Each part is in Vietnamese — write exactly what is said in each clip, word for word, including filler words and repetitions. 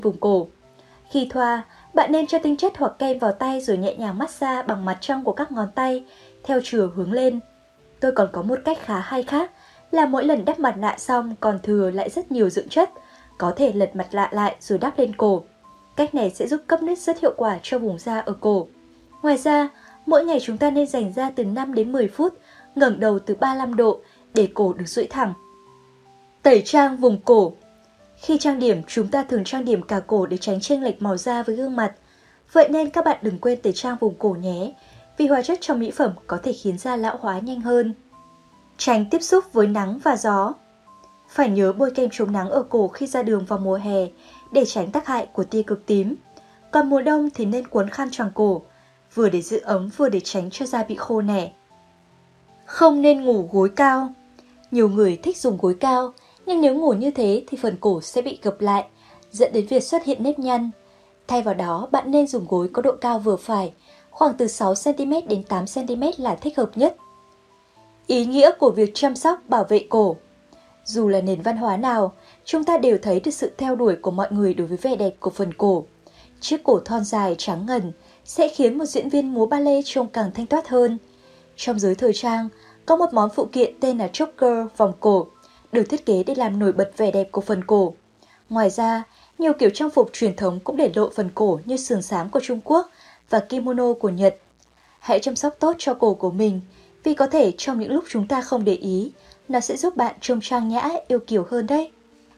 vùng cổ. Khi thoa, bạn nên cho tinh chất hoặc kem vào tay rồi nhẹ nhàng massage bằng mặt trong của các ngón tay theo chiều hướng lên. Tôi còn có một cách khá hay khác là mỗi lần đắp mặt nạ xong còn thừa lại rất nhiều dưỡng chất, có thể lật mặt nạ lại rồi đắp lên cổ. Cách này sẽ giúp cấp nước rất hiệu quả cho vùng da ở cổ. Ngoài ra, mỗi ngày chúng ta nên dành ra từ năm đến mười phút, ngẩng đầu từ ba mươi lăm độ để cổ được duỗi thẳng. Tẩy trang vùng cổ. Khi trang điểm, chúng ta thường trang điểm cả cổ để tránh chênh lệch màu da với gương mặt. Vậy nên các bạn đừng quên tẩy trang vùng cổ nhé, vì hóa chất trong mỹ phẩm có thể khiến da lão hóa nhanh hơn. Tránh tiếp xúc với nắng và gió. Phải nhớ bôi kem chống nắng ở cổ khi ra đường vào mùa hè để tránh tác hại của tia cực tím. Còn mùa đông thì nên cuốn khăn choàng cổ, vừa để giữ ấm vừa để tránh cho da bị khô nẻ. Không nên ngủ gối cao. Nhiều người thích dùng gối cao, nhưng nếu ngủ như thế thì phần cổ sẽ bị gập lại, dẫn đến việc xuất hiện nếp nhăn. Thay vào đó, bạn nên dùng gối có độ cao vừa phải, khoảng từ sáu xăng ti mét đến tám xăng ti mét là thích hợp nhất. Ý nghĩa của việc chăm sóc bảo vệ cổ. Dù là nền văn hóa nào, chúng ta đều thấy được sự theo đuổi của mọi người đối với vẻ đẹp của phần cổ. Chiếc cổ thon dài trắng ngần sẽ khiến một diễn viên múa ballet trông càng thanh thoát hơn. Trong giới thời trang, có một món phụ kiện tên là choker vòng cổ, được thiết kế để làm nổi bật vẻ đẹp của phần cổ. Ngoài ra, nhiều kiểu trang phục truyền thống cũng để lộ phần cổ như sườn xám của Trung Quốc và kimono của Nhật. Hãy chăm sóc tốt cho cổ của mình, vì có thể trong những lúc chúng ta không để ý, nó sẽ giúp bạn trông trang nhã, yêu kiều hơn đấy.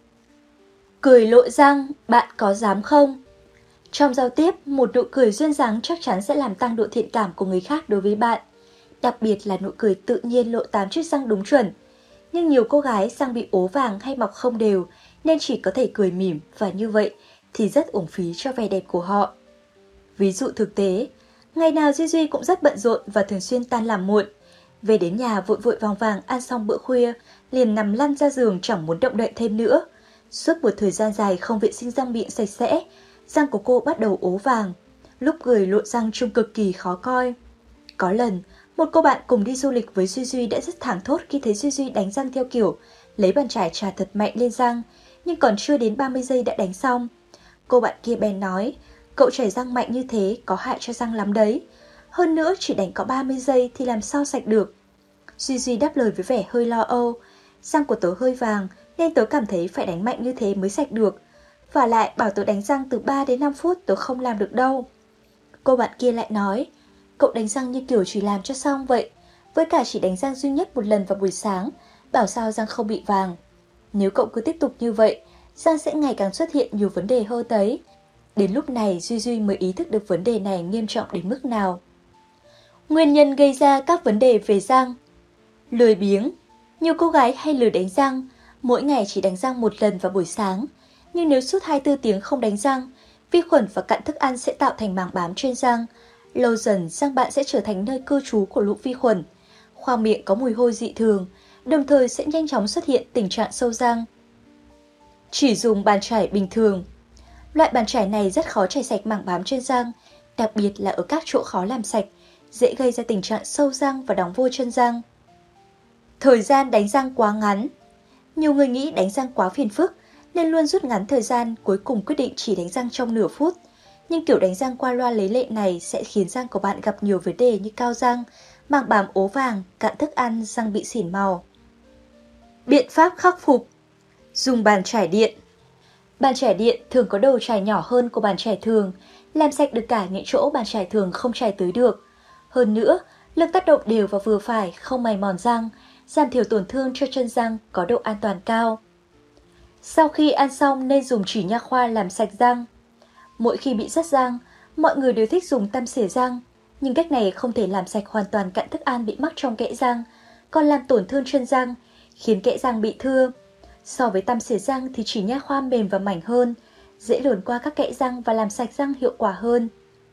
Cười lộ răng, bạn có dám không? Trong giao tiếp, một nụ cười duyên dáng chắc chắn sẽ làm tăng độ thiện cảm của người khác đối với bạn. Đặc biệt là nụ cười tự nhiên lộ tám chiếc răng đúng chuẩn. Nhưng nhiều cô gái răng bị ố vàng hay mọc không đều nên chỉ có thể cười mỉm, và như vậy thì rất uổng phí cho vẻ đẹp của họ. Ví dụ thực tế, ngày nào Duy Duy cũng rất bận rộn và thường xuyên tan làm muộn. Về đến nhà vội vội vàng vàng ăn xong bữa khuya, liền nằm lăn ra giường chẳng muốn động đậy thêm nữa. Suốt một thời gian dài không vệ sinh răng miệng sạch sẽ, răng của cô bắt đầu ố vàng. Lúc cười lộ răng trông cực kỳ khó coi. Có lần, một cô bạn cùng đi du lịch với Duy Duy đã rất thảng thốt khi thấy Duy Duy đánh răng theo kiểu lấy bàn chải chà thật mạnh lên răng, nhưng còn chưa đến ba mươi giây đã đánh xong. Cô bạn kia bèn nói, cậu chảy răng mạnh như thế có hại cho răng lắm đấy. Hơn nữa chỉ đánh có ba mươi giây thì làm sao sạch được. Duy Duy đáp lời với vẻ hơi lo âu, răng của tớ hơi vàng nên tớ cảm thấy phải đánh mạnh như thế mới sạch được. Và lại bảo tớ đánh răng từ ba đến năm phút tớ không làm được đâu. Cô bạn kia lại nói, cậu đánh răng như kiểu chỉ làm cho xong vậy, với cả chỉ đánh răng duy nhất một lần vào buổi sáng, bảo sao răng không bị vàng. Nếu cậu cứ tiếp tục như vậy, răng sẽ ngày càng xuất hiện nhiều vấn đề hơn đấy. Đến lúc này Duy Duy mới ý thức được vấn đề này nghiêm trọng đến mức nào. Nguyên nhân gây ra các vấn đề về răng. Lười biếng. Nhiều cô gái hay lười đánh răng, mỗi ngày chỉ đánh răng một lần vào buổi sáng. Nhưng nếu suốt hai mươi tư tiếng không đánh răng, vi khuẩn và cặn thức ăn sẽ tạo thành màng bám trên răng. Lâu dần, răng bạn sẽ trở thành nơi cư trú của lũ vi khuẩn. Khoang miệng có mùi hôi dị thường, đồng thời sẽ nhanh chóng xuất hiện tình trạng sâu răng. Chỉ dùng bàn chải bình thường. Loại bàn chải này rất khó chải sạch màng bám trên răng, đặc biệt là ở các chỗ khó làm sạch, dễ gây ra tình trạng sâu răng và đóng vôi chân răng. Thời gian đánh răng quá ngắn. Nhiều người nghĩ đánh răng quá phiền phức nên luôn rút ngắn thời gian, cuối cùng quyết định chỉ đánh răng trong nửa phút. Nhưng kiểu đánh răng qua loa lấy lệ này sẽ khiến răng của bạn gặp nhiều vấn đề như cao răng, màng bám ố vàng, cạn thức ăn, răng bị xỉn màu. Biện pháp khắc phục. Dùng bàn chải điện. Bàn chải điện thường có đầu chải nhỏ hơn của bàn chải thường, làm sạch được cả những chỗ bàn chải thường không chải tới được. Hơn nữa, lực tác động đều và vừa phải, không mài mòn răng, giảm thiểu tổn thương cho chân răng, có độ an toàn cao. Sau khi ăn xong nên dùng chỉ nha khoa làm sạch răng. Mỗi khi bị rách răng, mọi người đều thích dùng tăm xỉa răng, nhưng cách này không thể làm sạch hoàn toàn cặn thức ăn bị mắc trong kẽ răng, còn làm tổn thương chân răng, khiến kẽ răng bị thưa. So với tăm xỉa răng thì chỉ nha khoa mềm và mảnh hơn, dễ luồn qua các kẽ răng và làm sạch răng hiệu quả hơn.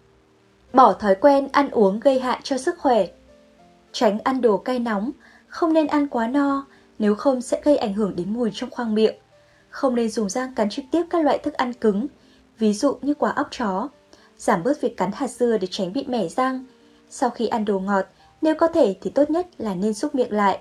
Bỏ thói quen ăn uống gây hại cho sức khỏe. Tránh ăn đồ cay nóng, không nên ăn quá no, nếu không sẽ gây ảnh hưởng đến mùi trong khoang miệng. Không nên dùng răng cắn trực tiếp các loại thức ăn cứng, ví dụ như quả óc chó. Giảm bớt việc cắn hạt dưa để tránh bị mẻ răng. Sau khi ăn đồ ngọt, nếu có thể thì tốt nhất là nên súc miệng lại.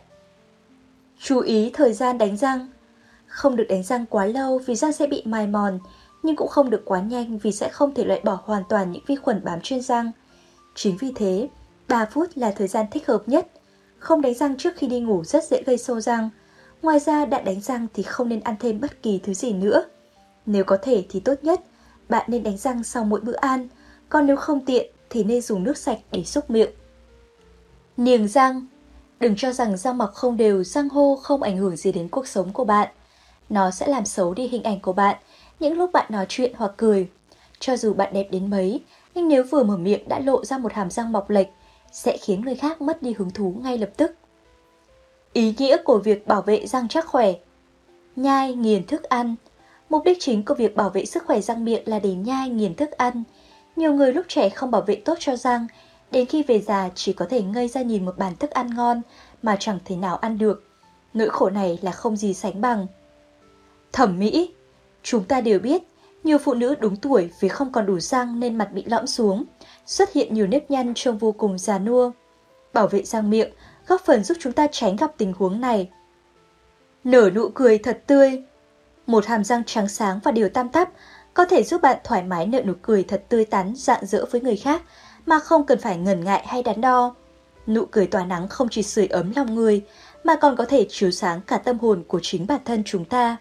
Chú ý thời gian đánh răng. Không được đánh răng quá lâu vì răng sẽ bị mài mòn, nhưng cũng không được quá nhanh vì sẽ không thể loại bỏ hoàn toàn những vi khuẩn bám trên răng. Chính vì thế, ba phút là thời gian thích hợp nhất. Không đánh răng trước khi đi ngủ rất dễ gây sâu răng. Ngoài ra, đã đánh răng thì không nên ăn thêm bất kỳ thứ gì nữa. Nếu có thể thì tốt nhất, bạn nên đánh răng sau mỗi bữa ăn, còn nếu không tiện thì nên dùng nước sạch để súc miệng. Niềng răng. Đừng cho rằng răng mọc không đều, răng hô không ảnh hưởng gì đến cuộc sống của bạn. Nó sẽ làm xấu đi hình ảnh của bạn những lúc bạn nói chuyện hoặc cười. Cho dù bạn đẹp đến mấy, nhưng nếu vừa mở miệng đã lộ ra một hàm răng mọc lệch, sẽ khiến người khác mất đi hứng thú ngay lập tức. Ý nghĩa của việc bảo vệ răng chắc khỏe. Nhai, nghiền thức ăn. Mục đích chính của việc bảo vệ sức khỏe răng miệng là để nhai, nghiền thức ăn. Nhiều người lúc trẻ không bảo vệ tốt cho răng, đến khi về già chỉ có thể ngây ra nhìn một bàn thức ăn ngon mà chẳng thể nào ăn được. Nỗi khổ này là không gì sánh bằng. Thẩm mỹ. Chúng ta đều biết, nhiều phụ nữ đúng tuổi vì không còn đủ răng nên mặt bị lõm xuống, xuất hiện nhiều nếp nhăn trông vô cùng già nua. Bảo vệ răng miệng góp phần giúp chúng ta tránh gặp tình huống này. Nở nụ cười thật tươi. Một hàm răng trắng sáng và đều tam tắp có thể giúp bạn thoải mái nở nụ cười thật tươi tắn, rạng rỡ với người khác mà không cần phải ngần ngại hay đắn đo. Nụ cười tỏa nắng không chỉ sưởi ấm lòng người mà còn có thể chiếu sáng cả tâm hồn của chính bản thân chúng ta.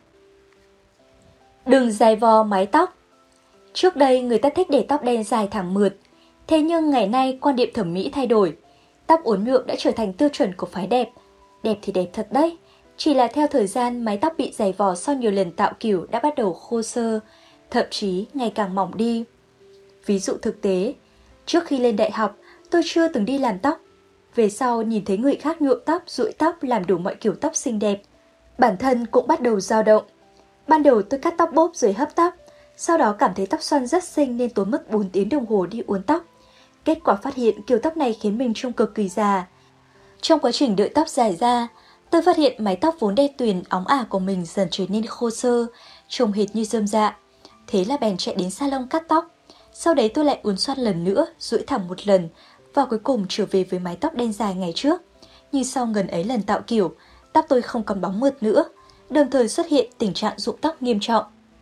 Đừng dài vò mái tóc. Trước đây người ta thích để tóc đen dài thẳng mượt, thế nhưng ngày nay quan điểm thẩm mỹ thay đổi. Tóc uốn nhuộm đã trở thành tiêu chuẩn của phái đẹp. Đẹp thì đẹp thật đấy, chỉ là theo thời gian mái tóc bị dày vò sau nhiều lần tạo kiểu đã bắt đầu khô xơ, thậm chí ngày càng mỏng đi. Ví dụ thực tế, trước khi lên đại học tôi chưa từng đi làm tóc. Về sau nhìn thấy người khác nhuộm tóc, rũi tóc làm đủ mọi kiểu tóc xinh đẹp, bản thân cũng bắt đầu dao động. Ban đầu tôi cắt tóc bốp rồi hấp tóc, sau đó cảm thấy tóc xoăn rất xinh nên tốn mất bốn tiếng đồng hồ đi uốn tóc. Kết quả phát hiện kiểu tóc này khiến mình trông cực kỳ già. Trong quá trình đợi tóc dài ra, tôi phát hiện mái tóc vốn đen tuyền óng ả của mình dần trở nên khô xơ, trông hệt như rơm rạ. Thế là bèn chạy đến salon cắt tóc. Sau đấy tôi lại uốn xoăn lần nữa, duỗi thẳng một lần, và cuối cùng trở về với mái tóc đen dài ngày trước. Nhưng sau gần ấy lần tạo kiểu, tóc tôi không còn bóng mượt nữa, đồng thời xuất hiện tình trạng rụng tóc nghiêm trọng.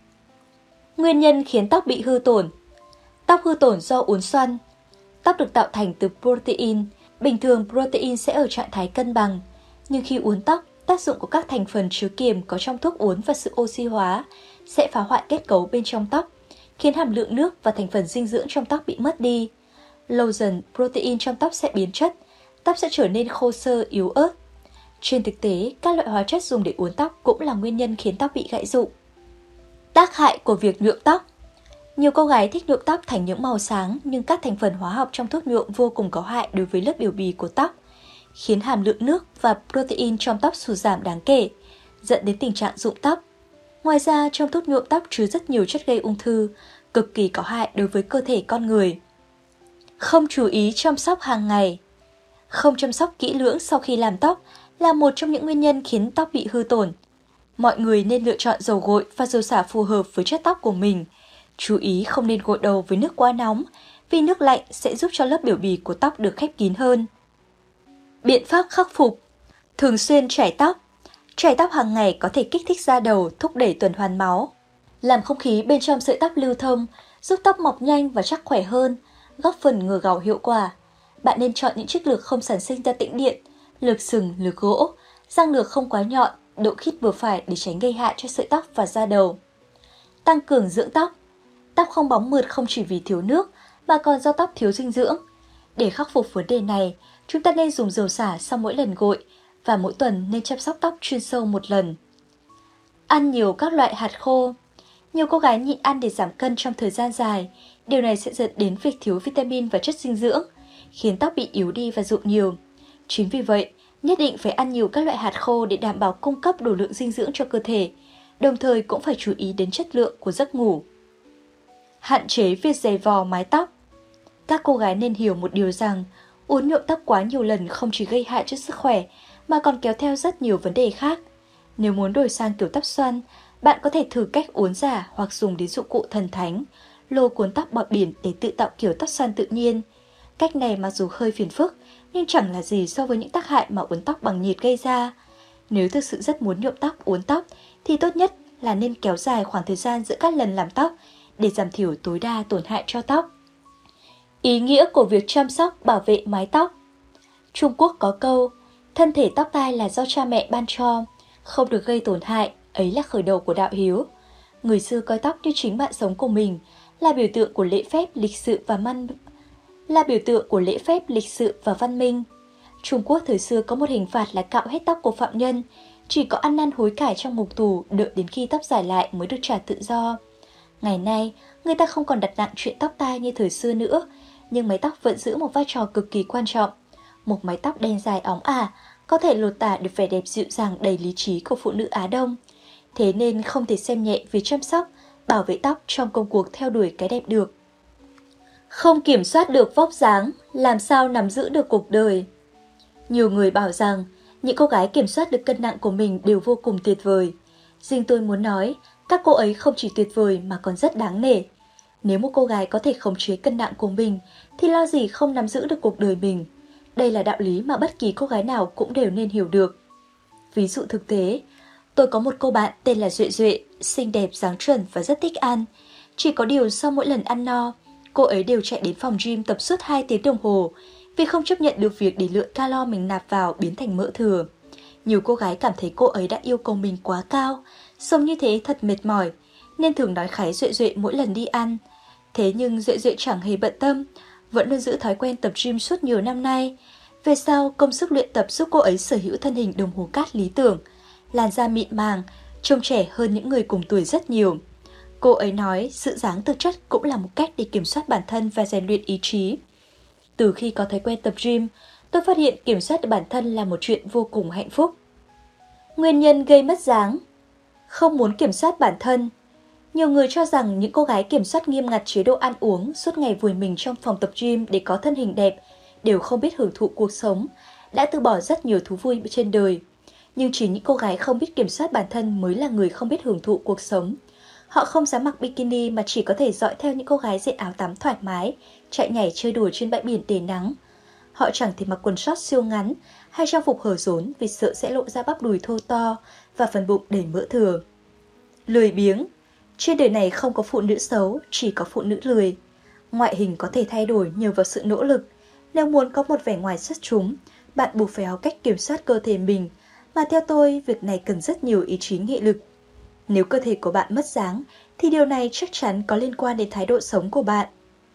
Nguyên nhân khiến tóc bị hư tổn. Tóc hư tổn do uốn xoăn. Tóc được tạo thành từ protein. Bình thường protein sẽ ở trạng thái cân bằng, nhưng khi uốn tóc, tác dụng của các thành phần chứa kiềm có trong thuốc uốn và sự oxy hóa sẽ phá hoại kết cấu bên trong tóc, khiến hàm lượng nước và thành phần dinh dưỡng trong tóc bị mất đi. Lâu dần, protein trong tóc sẽ biến chất, tóc sẽ trở nên khô xơ, yếu ớt. Trên thực tế, các loại hóa chất dùng để uốn tóc cũng là nguyên nhân khiến tóc bị gãy rụng. Tác hại của việc nhuộm tóc. Nhiều cô gái thích nhuộm tóc thành những màu sáng, nhưng các thành phần hóa học trong thuốc nhuộm vô cùng có hại đối với lớp biểu bì của tóc, khiến hàm lượng nước và protein trong tóc sụt giảm đáng kể, dẫn đến tình trạng rụng tóc. Ngoài ra, trong thuốc nhuộm tóc chứa rất nhiều chất gây ung thư, cực kỳ có hại đối với cơ thể con người. Không chú ý chăm sóc hàng ngày. Không chăm sóc kỹ lưỡng sau khi làm tóc là một trong những nguyên nhân khiến tóc bị hư tổn. Mọi người nên lựa chọn dầu gội và dầu xả phù hợp với chất tóc của mình. Chú ý không nên gội đầu với nước quá nóng, vì nước lạnh sẽ giúp cho lớp biểu bì của tóc được khép kín hơn. Biện pháp khắc phục. Thường xuyên chải tóc. Chải tóc hàng ngày có thể kích thích da đầu, thúc đẩy tuần hoàn máu, làm không khí bên trong sợi tóc lưu thông, giúp tóc mọc nhanh và chắc khỏe hơn, góp phần ngừa gào hiệu quả. Bạn nên chọn những chiếc lược không sản sinh ra tĩnh điện, lược sừng, lược gỗ, răng lược không quá nhọn, độ khít vừa phải để tránh gây hại cho sợi tóc và da đầu. Tăng cường dưỡng tóc. Tóc không bóng mượt không chỉ vì thiếu nước mà còn do tóc thiếu dinh dưỡng. Để khắc phục vấn đề này, chúng ta nên dùng dầu xả sau mỗi lần gội và mỗi tuần nên chăm sóc tóc chuyên sâu một lần. Ăn nhiều các loại hạt khô. Nhiều cô gái nhịn ăn để giảm cân trong thời gian dài. Điều này sẽ dẫn đến việc thiếu vitamin và chất dinh dưỡng, khiến tóc bị yếu đi và rụng nhiều. Chính vì vậy, nhất định phải ăn nhiều các loại hạt khô để đảm bảo cung cấp đủ lượng dinh dưỡng cho cơ thể, đồng thời cũng phải chú ý đến chất lượng của giấc ngủ. Hạn chế việc giày vò mái tóc. Các cô gái nên hiểu một điều rằng, uốn nhuộm tóc quá nhiều lần không chỉ gây hại cho sức khỏe, mà còn kéo theo rất nhiều vấn đề khác. Nếu muốn đổi sang kiểu tóc xoăn, bạn có thể thử cách uốn giả hoặc dùng đến dụng cụ thần thánh, lô cuốn tóc bọt biển để tự tạo kiểu tóc xoăn tự nhiên. Cách này mặc dù hơi phiền phức, nhưng chẳng là gì so với những tác hại mà uốn tóc bằng nhiệt gây ra. Nếu thực sự rất muốn nhuộm tóc, uốn tóc, thì tốt nhất là nên kéo dài khoảng thời gian giữa các lần làm tóc để giảm thiểu tối đa tổn hại cho tóc. Ý nghĩa của việc chăm sóc bảo vệ mái tóc. Trung Quốc có câu, thân thể tóc tai là do cha mẹ ban cho, không được gây tổn hại, ấy là khởi đầu của đạo hiếu. Người xưa coi tóc như chính mạng sống của mình, là biểu tượng của lễ phép, lịch sự và văn là biểu tượng của lễ phép, lịch sự và văn minh. Trung Quốc thời xưa có một hình phạt là cạo hết tóc của phạm nhân, chỉ có ăn năn hối cải trong ngục tù, đợi đến khi tóc dài lại mới được trả tự do. Ngày nay, người ta không còn đặt nặng chuyện tóc tai như thời xưa nữa, nhưng mái tóc vẫn giữ một vai trò cực kỳ quan trọng. Một mái tóc đen dài óng ả có thể lột tả được vẻ đẹp dịu dàng đầy lý trí của phụ nữ Á Đông. Thế nên không thể xem nhẹ việc chăm sóc, bảo vệ tóc trong công cuộc theo đuổi cái đẹp được. Không kiểm soát được vóc dáng, làm sao nắm giữ được cuộc đời? Nhiều người bảo rằng những cô gái kiểm soát được cân nặng của mình đều vô cùng tuyệt vời. Riêng tôi muốn nói, các cô ấy không chỉ tuyệt vời mà còn rất đáng nể. Nếu một cô gái có thể khống chế cân nặng của mình, thì lo gì không nắm giữ được cuộc đời mình. Đây là đạo lý mà bất kỳ cô gái nào cũng đều nên hiểu được. Ví dụ thực tế, tôi có một cô bạn tên là Duệ Duệ, xinh đẹp, dáng chuẩn và rất thích ăn. Chỉ có điều sau mỗi lần ăn no, cô ấy đều chạy đến phòng gym tập suốt hai tiếng đồng hồ, vì không chấp nhận được việc để lượng calo mình nạp vào biến thành mỡ thừa. Nhiều cô gái cảm thấy cô ấy đã yêu cầu mình quá cao, sống như thế thật mệt mỏi, nên thường nói khái Duệ Duệ mỗi lần đi ăn. Thế nhưng Duệ Duệ chẳng hề bận tâm, vẫn luôn giữ thói quen tập gym suốt nhiều năm nay. Về sau, công sức luyện tập giúp cô ấy sở hữu thân hình đồng hồ cát lý tưởng, làn da mịn màng, trông trẻ hơn những người cùng tuổi rất nhiều. Cô ấy nói sự dáng thực chất cũng là một cách để kiểm soát bản thân và rèn luyện ý chí. Từ khi có thói quen tập gym, tôi phát hiện kiểm soát được bản thân là một chuyện vô cùng hạnh phúc. Nguyên nhân gây mất dáng. Không muốn kiểm soát bản thân. Nhiều người cho rằng những cô gái kiểm soát nghiêm ngặt chế độ ăn uống, suốt ngày vùi mình trong phòng tập gym để có thân hình đẹp, đều không biết hưởng thụ cuộc sống, đã từ bỏ rất nhiều thú vui trên đời. Nhưng chỉ những cô gái không biết kiểm soát bản thân mới là người không biết hưởng thụ cuộc sống. Họ không dám mặc bikini mà chỉ có thể dõi theo những cô gái diện áo tắm thoải mái, chạy nhảy chơi đùa trên bãi biển để nắng. Họ chẳng thể mặc quần short siêu ngắn hay trang phục hở rốn vì sợ sẽ lộ ra bắp đùi thô to và phần bụng đầy mỡ thừa. Lười biếng. Trên đời này không có phụ nữ xấu, chỉ có phụ nữ lười. Ngoại hình có thể thay đổi nhờ vào sự nỗ lực. Nếu muốn có một vẻ ngoài xuất chúng, bạn buộc phải học cách kiểm soát cơ thể mình, mà theo tôi, việc này cần rất nhiều ý chí nghị lực. Nếu cơ thể của bạn mất dáng, thì điều này chắc chắn có liên quan đến thái độ sống của bạn.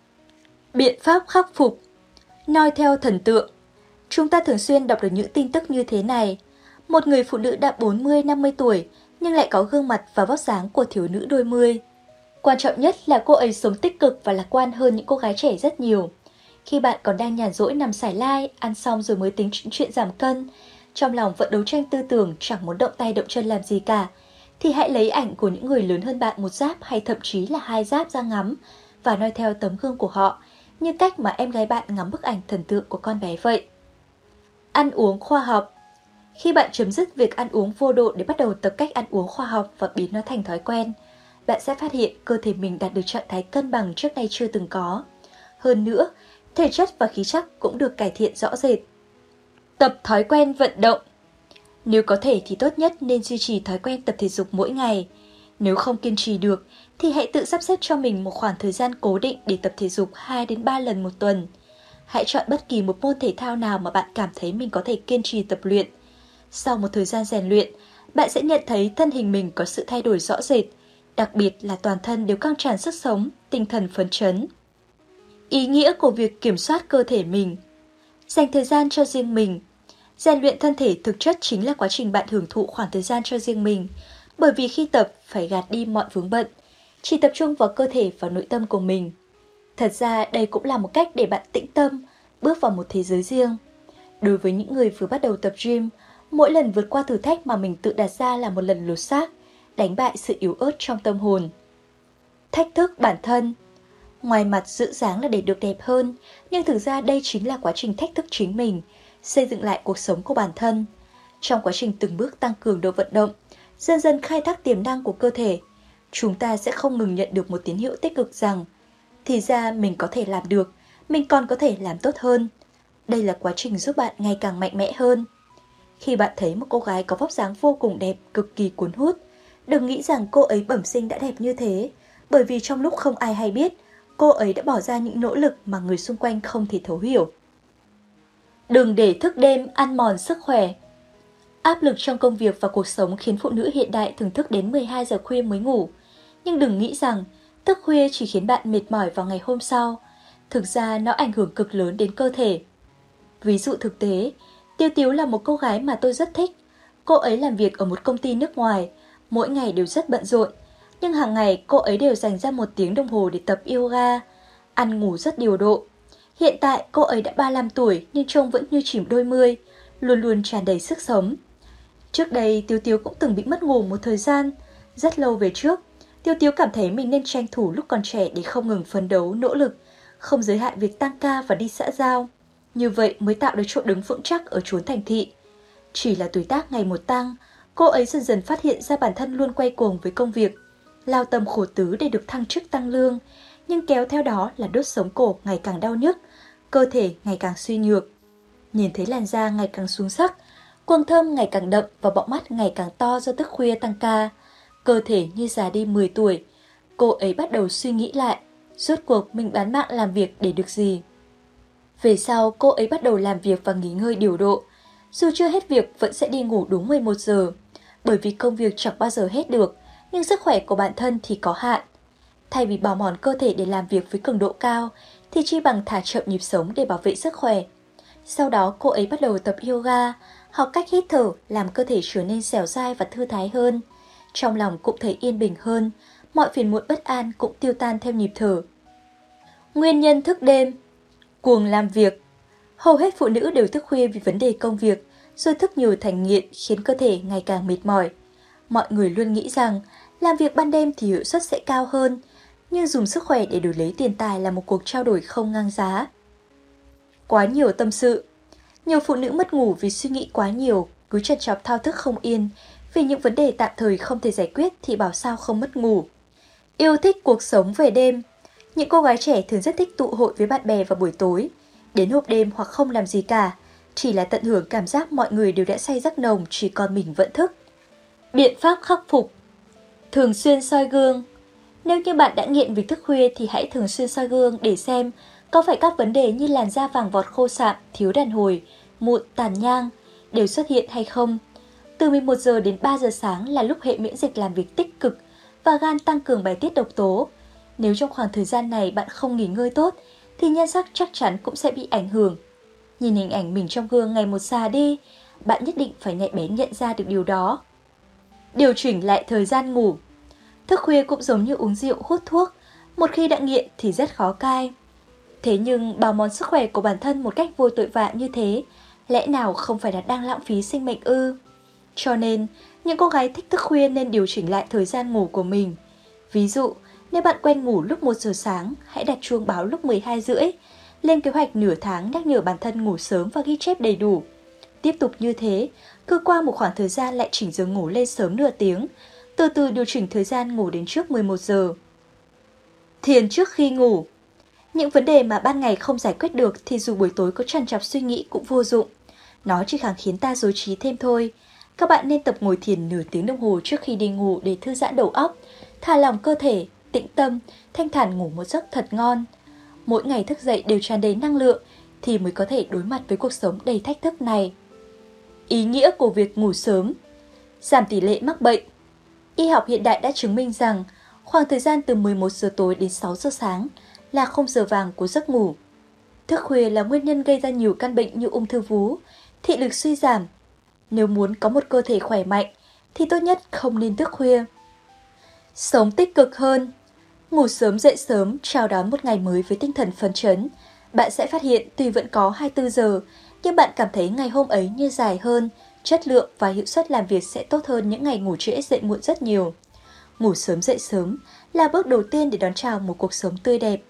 Biện pháp khắc phục. Noi theo thần tượng. Chúng ta thường xuyên đọc được những tin tức như thế này. Một người phụ nữ đã bốn mươi năm mươi tuổi, nhưng lại có gương mặt và vóc dáng của thiếu nữ đôi mươi. Quan trọng nhất là cô ấy sống tích cực và lạc quan hơn những cô gái trẻ rất nhiều. Khi bạn còn đang nhàn rỗi nằm xải lai, ăn xong rồi mới tính chuyện giảm cân, trong lòng vẫn đấu tranh tư tưởng chẳng muốn động tay động chân làm gì cả, thì hãy lấy ảnh của những người lớn hơn bạn một giáp hay thậm chí là hai giáp ra ngắm và noi theo tấm gương của họ, như cách mà em gái bạn ngắm bức ảnh thần tượng của con bé vậy. Ăn uống khoa học. Khi bạn chấm dứt việc ăn uống vô độ để bắt đầu tập cách ăn uống khoa học và biến nó thành thói quen, bạn sẽ phát hiện cơ thể mình đạt được trạng thái cân bằng trước nay chưa từng có. Hơn nữa, thể chất và khí chất cũng được cải thiện rõ rệt. Tập thói quen vận động. Nếu có thể thì tốt nhất nên duy trì thói quen tập thể dục mỗi ngày. Nếu không kiên trì được thì hãy tự sắp xếp cho mình một khoảng thời gian cố định để tập thể dục hai đến ba lần một tuần. Hãy chọn bất kỳ một môn thể thao nào mà bạn cảm thấy mình có thể kiên trì tập luyện. Sau một thời gian rèn luyện, bạn sẽ nhận thấy thân hình mình có sự thay đổi rõ rệt, đặc biệt là toàn thân đều căng tràn sức sống, tinh thần phấn chấn. Ý nghĩa của việc kiểm soát cơ thể mình. Dành thời gian cho riêng mình. Rèn luyện thân thể thực chất chính là quá trình bạn hưởng thụ khoảng thời gian cho riêng mình, bởi vì khi tập phải gạt đi mọi vướng bận, chỉ tập trung vào cơ thể và nội tâm của mình. Thật ra đây cũng là một cách để bạn tĩnh tâm, bước vào một thế giới riêng. Đối với những người vừa bắt đầu tập gym, mỗi lần vượt qua thử thách mà mình tự đặt ra là một lần lột xác, đánh bại sự yếu ớt trong tâm hồn. Thách thức bản thân. Ngoài mặt giữ dáng là để được đẹp hơn, nhưng thực ra đây chính là quá trình thách thức chính mình, xây dựng lại cuộc sống của bản thân. Trong quá trình từng bước tăng cường độ vận động, dần dần khai thác tiềm năng của cơ thể, chúng ta sẽ không ngừng nhận được một tín hiệu tích cực rằng thì ra mình có thể làm được, mình còn có thể làm tốt hơn. Đây là quá trình giúp bạn ngày càng mạnh mẽ hơn. Khi bạn thấy một cô gái có vóc dáng vô cùng đẹp, cực kỳ cuốn hút, đừng nghĩ rằng cô ấy bẩm sinh đã đẹp như thế, bởi vì trong lúc không ai hay biết, cô ấy đã bỏ ra những nỗ lực mà người xung quanh không thể thấu hiểu. Đừng để thức đêm ăn mòn sức khỏe. Áp lực trong công việc và cuộc sống khiến phụ nữ hiện đại thường thức đến mười hai giờ khuya mới ngủ. Nhưng đừng nghĩ rằng thức khuya chỉ khiến bạn mệt mỏi vào ngày hôm sau. Thực ra nó ảnh hưởng cực lớn đến cơ thể. Ví dụ thực tế, Tiêu Tiếu là một cô gái mà tôi rất thích. Cô ấy làm việc ở một công ty nước ngoài, mỗi ngày đều rất bận rộn. Nhưng hàng ngày cô ấy đều dành ra một tiếng đồng hồ để tập yoga, ăn ngủ rất điều độ. Hiện tại cô ấy đã ba mươi lăm tuổi nhưng trông vẫn như chìm đôi mươi, luôn luôn tràn đầy sức sống. Trước đây Tiêu Tiếu cũng từng bị mất ngủ một thời gian. Rất lâu về trước, Tiêu Tiếu cảm thấy mình nên tranh thủ lúc còn trẻ để không ngừng phấn đấu, nỗ lực, không giới hạn việc tăng ca và đi xã giao. Như vậy mới tạo được chỗ đứng vững chắc ở chốn thành thị. Chỉ là tuổi tác ngày một tăng, cô ấy dần dần phát hiện ra bản thân luôn quay cuồng với công việc, lao tâm khổ tứ để được thăng chức tăng lương, nhưng kéo theo đó là đốt sống cổ ngày càng đau nhức, cơ thể ngày càng suy nhược. Nhìn thấy làn da ngày càng xuống sắc, quầng thâm ngày càng đậm và bọng mắt ngày càng to do thức khuya tăng ca, cơ thể như già đi mười tuổi, cô ấy bắt đầu suy nghĩ lại, rốt cuộc mình bán mạng làm việc để được gì. Về sau, cô ấy bắt đầu làm việc và nghỉ ngơi điều độ. Dù chưa hết việc vẫn sẽ đi ngủ đúng mười một giờ, bởi vì công việc chẳng bao giờ hết được, nhưng sức khỏe của bản thân thì có hạn. Thay vì bào mòn cơ thể để làm việc với cường độ cao, thì chi bằng thả chậm nhịp sống để bảo vệ sức khỏe. Sau đó cô ấy bắt đầu tập yoga, học cách hít thở làm cơ thể trở nên dẻo dai và thư thái hơn. Trong lòng cũng thấy yên bình hơn, mọi phiền muộn bất an cũng tiêu tan theo nhịp thở. Nguyên nhân thức đêm. Cuồng làm việc. Hầu hết phụ nữ đều thức khuya vì vấn đề công việc, rồi thức nhiều thành nghiện khiến cơ thể ngày càng mệt mỏi. Mọi người luôn nghĩ rằng làm việc ban đêm thì hiệu suất sẽ cao hơn, nhưng dùng sức khỏe để đổi lấy tiền tài là một cuộc trao đổi không ngang giá. Quá nhiều tâm sự. Nhiều phụ nữ mất ngủ vì suy nghĩ quá nhiều, cứ trằn trọc thao thức không yên, vì những vấn đề tạm thời không thể giải quyết thì bảo sao không mất ngủ. Yêu thích cuộc sống về đêm. Những cô gái trẻ thường rất thích tụ hội với bạn bè vào buổi tối, đến hộp đêm hoặc không làm gì cả, chỉ là tận hưởng cảm giác mọi người đều đã say giấc nồng, chỉ còn mình vẫn thức. Biện pháp khắc phục. Thường xuyên soi gương. Nếu như bạn đã nghiện việc thức khuya thì hãy thường xuyên soi gương để xem có phải các vấn đề như làn da vàng vọt khô sạm, thiếu đàn hồi, mụn, tàn nhang đều xuất hiện hay không. Từ mười một giờ đến ba giờ sáng là lúc hệ miễn dịch làm việc tích cực và gan tăng cường bài tiết độc tố. Nếu trong khoảng thời gian này bạn không nghỉ ngơi tốt thì nhan sắc chắc chắn cũng sẽ bị ảnh hưởng. Nhìn hình ảnh mình trong gương ngày một già đi, bạn nhất định phải nhạy bén nhận ra được điều đó. Điều chỉnh lại thời gian ngủ. Thức khuya cũng giống như uống rượu, hút thuốc, một khi đã nghiện thì rất khó cai. Thế nhưng bào mòn sức khỏe của bản thân một cách vô tội vạ như thế, lẽ nào không phải là đang lãng phí sinh mệnh ư? Cho nên, những cô gái thích thức khuya nên điều chỉnh lại thời gian ngủ của mình. Ví dụ, nếu bạn quen ngủ lúc một giờ sáng, hãy đặt chuông báo lúc mười hai rưỡi. Lên kế hoạch nửa tháng nhắc nhở bản thân ngủ sớm và ghi chép đầy đủ. Tiếp tục như thế, cứ qua một khoảng thời gian lại chỉnh giờ ngủ lên sớm nửa tiếng, từ từ điều chỉnh thời gian ngủ đến trước mười một giờ. Thiền trước khi ngủ. Những vấn đề mà ban ngày không giải quyết được thì dù buổi tối có trằn trọc suy nghĩ cũng vô dụng. Nó chỉ càng khiến ta rối trí thêm thôi. Các bạn nên tập ngồi thiền nửa tiếng đồng hồ trước khi đi ngủ để thư giãn đầu óc, thả lỏng cơ thể, tĩnh tâm, thanh thản ngủ một giấc thật ngon. Mỗi ngày thức dậy đều tràn đầy năng lượng thì mới có thể đối mặt với cuộc sống đầy thách thức này. Ý nghĩa của việc ngủ sớm. Giảm tỷ lệ mắc bệnh. Y học hiện đại đã chứng minh rằng khoảng thời gian từ mười một giờ tối đến sáu giờ sáng là khung giờ vàng của giấc ngủ. Thức khuya là nguyên nhân gây ra nhiều căn bệnh như ung thư vú, thị lực suy giảm. Nếu muốn có một cơ thể khỏe mạnh thì tốt nhất không nên thức khuya. Sống tích cực hơn. Ngủ sớm dậy sớm, chào đón một ngày mới với tinh thần phấn chấn. Bạn sẽ phát hiện tuy vẫn có hai mươi tư giờ, nhưng bạn cảm thấy ngày hôm ấy như dài hơn, chất lượng và hiệu suất làm việc sẽ tốt hơn những ngày ngủ trễ dậy muộn rất nhiều. Ngủ sớm dậy sớm là bước đầu tiên để đón chào một cuộc sống tươi đẹp.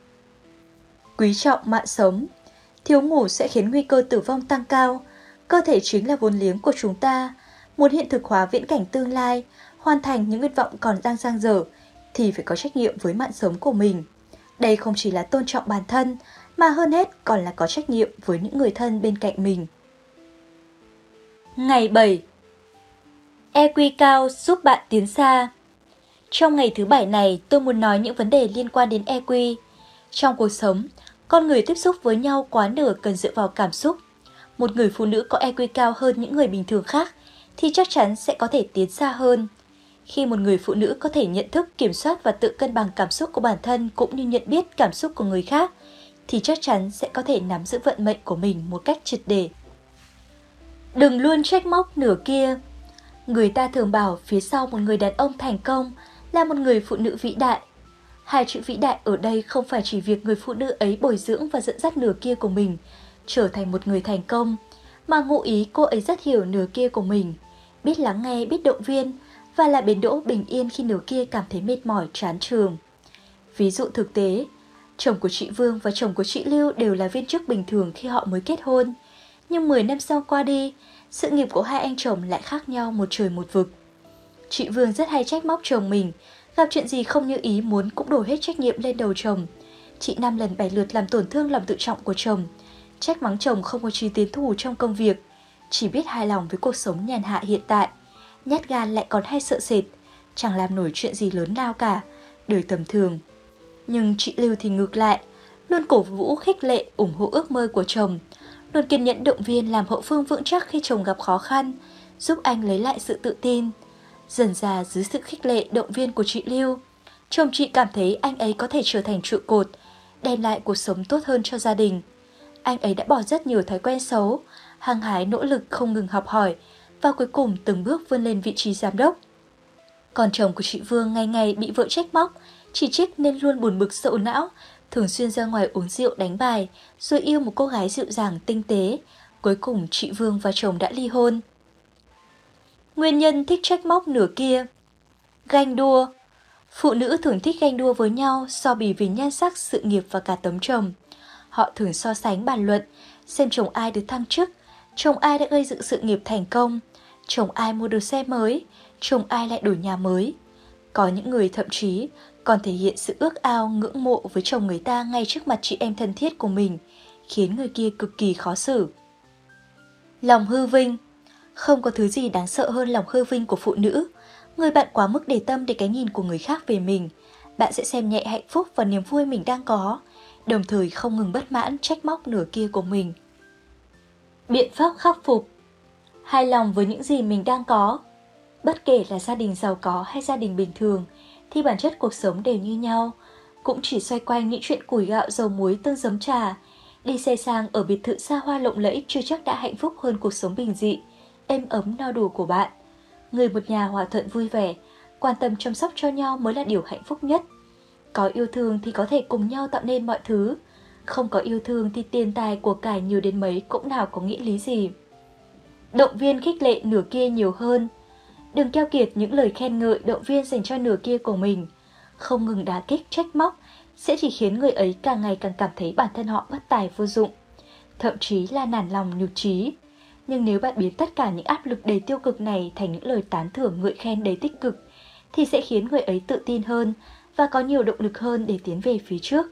Quý trọng mạng sống. Thiếu ngủ sẽ khiến nguy cơ tử vong tăng cao. Cơ thể chính là vốn liếng của chúng ta. Muốn hiện thực hóa viễn cảnh tương lai, hoàn thành những nguyện vọng còn đang dang dở, thì phải có trách nhiệm với mạng sống của mình. Đây không chỉ là tôn trọng bản thân, mà hơn hết còn là có trách nhiệm với những người thân bên cạnh mình. Ngày bảy. e quy cao giúp bạn tiến xa. Trong ngày thứ bảy này, tôi muốn nói những vấn đề liên quan đến e quy. Trong cuộc sống, con người tiếp xúc với nhau quá nửa cần dựa vào cảm xúc. Một người phụ nữ có e quy cao hơn những người bình thường khác thì chắc chắn sẽ có thể tiến xa hơn. Khi một người phụ nữ có thể nhận thức, kiểm soát và tự cân bằng cảm xúc của bản thân cũng như nhận biết cảm xúc của người khác, thì chắc chắn sẽ có thể nắm giữ vận mệnh của mình một cách triệt để. Đừng luôn trách móc nửa kia. Người ta thường bảo phía sau một người đàn ông thành công là một người phụ nữ vĩ đại. Hai chữ vĩ đại ở đây không phải chỉ việc người phụ nữ ấy bồi dưỡng và dẫn dắt nửa kia của mình trở thành một người thành công, mà ngụ ý cô ấy rất hiểu nửa kia của mình, biết lắng nghe, biết động viên và là bến đỗ bình yên khi nửa kia cảm thấy mệt mỏi, chán chường. Ví dụ thực tế, chồng của chị Vương và chồng của chị Lưu đều là viên chức bình thường khi họ mới kết hôn. Nhưng mười năm sau qua đi, sự nghiệp của hai anh chồng lại khác nhau một trời một vực. Chị Vương rất hay trách móc chồng mình, gặp chuyện gì không như ý muốn cũng đổ hết trách nhiệm lên đầu chồng. Chị năm lần bảy lượt làm tổn thương lòng tự trọng của chồng, trách mắng chồng không có chí tiến thủ trong công việc, chỉ biết hài lòng với cuộc sống nhàn hạ hiện tại. Nhát gan lại còn hay sợ sệt, chẳng làm nổi chuyện gì lớn lao cả, đời tầm thường. Nhưng chị Lưu thì ngược lại, luôn cổ vũ khích lệ ủng hộ ước mơ của chồng, luôn kiên nhẫn động viên làm hậu phương vững chắc khi chồng gặp khó khăn, giúp anh lấy lại sự tự tin. Dần dà dưới sự khích lệ động viên của chị Lưu, chồng chị cảm thấy anh ấy có thể trở thành trụ cột, đem lại cuộc sống tốt hơn cho gia đình. Anh ấy đã bỏ rất nhiều thói quen xấu, hăng hái nỗ lực không ngừng học hỏi và cuối cùng từng bước vươn lên vị trí giám đốc. Còn chồng của chị Vương ngày ngày bị vợ trách móc, chỉ trích nên luôn buồn bực sậu não, thường xuyên ra ngoài uống rượu đánh bài, rồi yêu một cô gái dịu dàng tinh tế. Cuối cùng chị Vương và chồng đã ly hôn. Nguyên nhân thích trách móc nửa kia. Ganh đua. Phụ nữ thường thích ganh đua với nhau so bì vì nhan sắc, sự nghiệp và cả tấm chồng. Họ thường so sánh bàn luận, xem chồng ai được thăng chức, chồng ai đã gây dựng sự nghiệp thành công, chồng ai mua được xe mới, chồng ai lại đổi nhà mới. Có những người thậm chí còn thể hiện sự ước ao, ngưỡng mộ với chồng người ta ngay trước mặt chị em thân thiết của mình, khiến người kia cực kỳ khó xử. Lòng hư vinh. Không có thứ gì đáng sợ hơn lòng hư vinh của phụ nữ. Người bạn quá mức để tâm đến cái nhìn của người khác về mình. Bạn sẽ xem nhẹ hạnh phúc và niềm vui mình đang có, đồng thời không ngừng bất mãn trách móc nửa kia của mình. Biện pháp khắc phục. Hài lòng với những gì mình đang có. Bất kể là gia đình giàu có hay gia đình bình thường, thì bản chất cuộc sống đều như nhau, cũng chỉ xoay quanh những chuyện củi gạo dầu muối tương giấm trà. Đi xe sang ở biệt thự xa hoa lộng lẫy chưa chắc đã hạnh phúc hơn cuộc sống bình dị, êm ấm no đủ của bạn. Người một nhà hòa thuận vui vẻ, quan tâm chăm sóc cho nhau mới là điều hạnh phúc nhất. Có yêu thương thì có thể cùng nhau tạo nên mọi thứ. Không có yêu thương thì tiền tài của cải nhiều đến mấy cũng nào có nghĩa lý gì. Động viên khích lệ nửa kia nhiều hơn. Đừng keo kiệt những lời khen ngợi động viên dành cho nửa kia của mình. Không ngừng đả kích trách móc sẽ chỉ khiến người ấy càng ngày càng cảm thấy bản thân họ bất tài vô dụng, thậm chí là nản lòng nhụt chí. Nhưng nếu bạn biến tất cả những áp lực đầy tiêu cực này thành những lời tán thưởng ngợi khen đầy tích cực, thì sẽ khiến người ấy tự tin hơn và có nhiều động lực hơn để tiến về phía trước.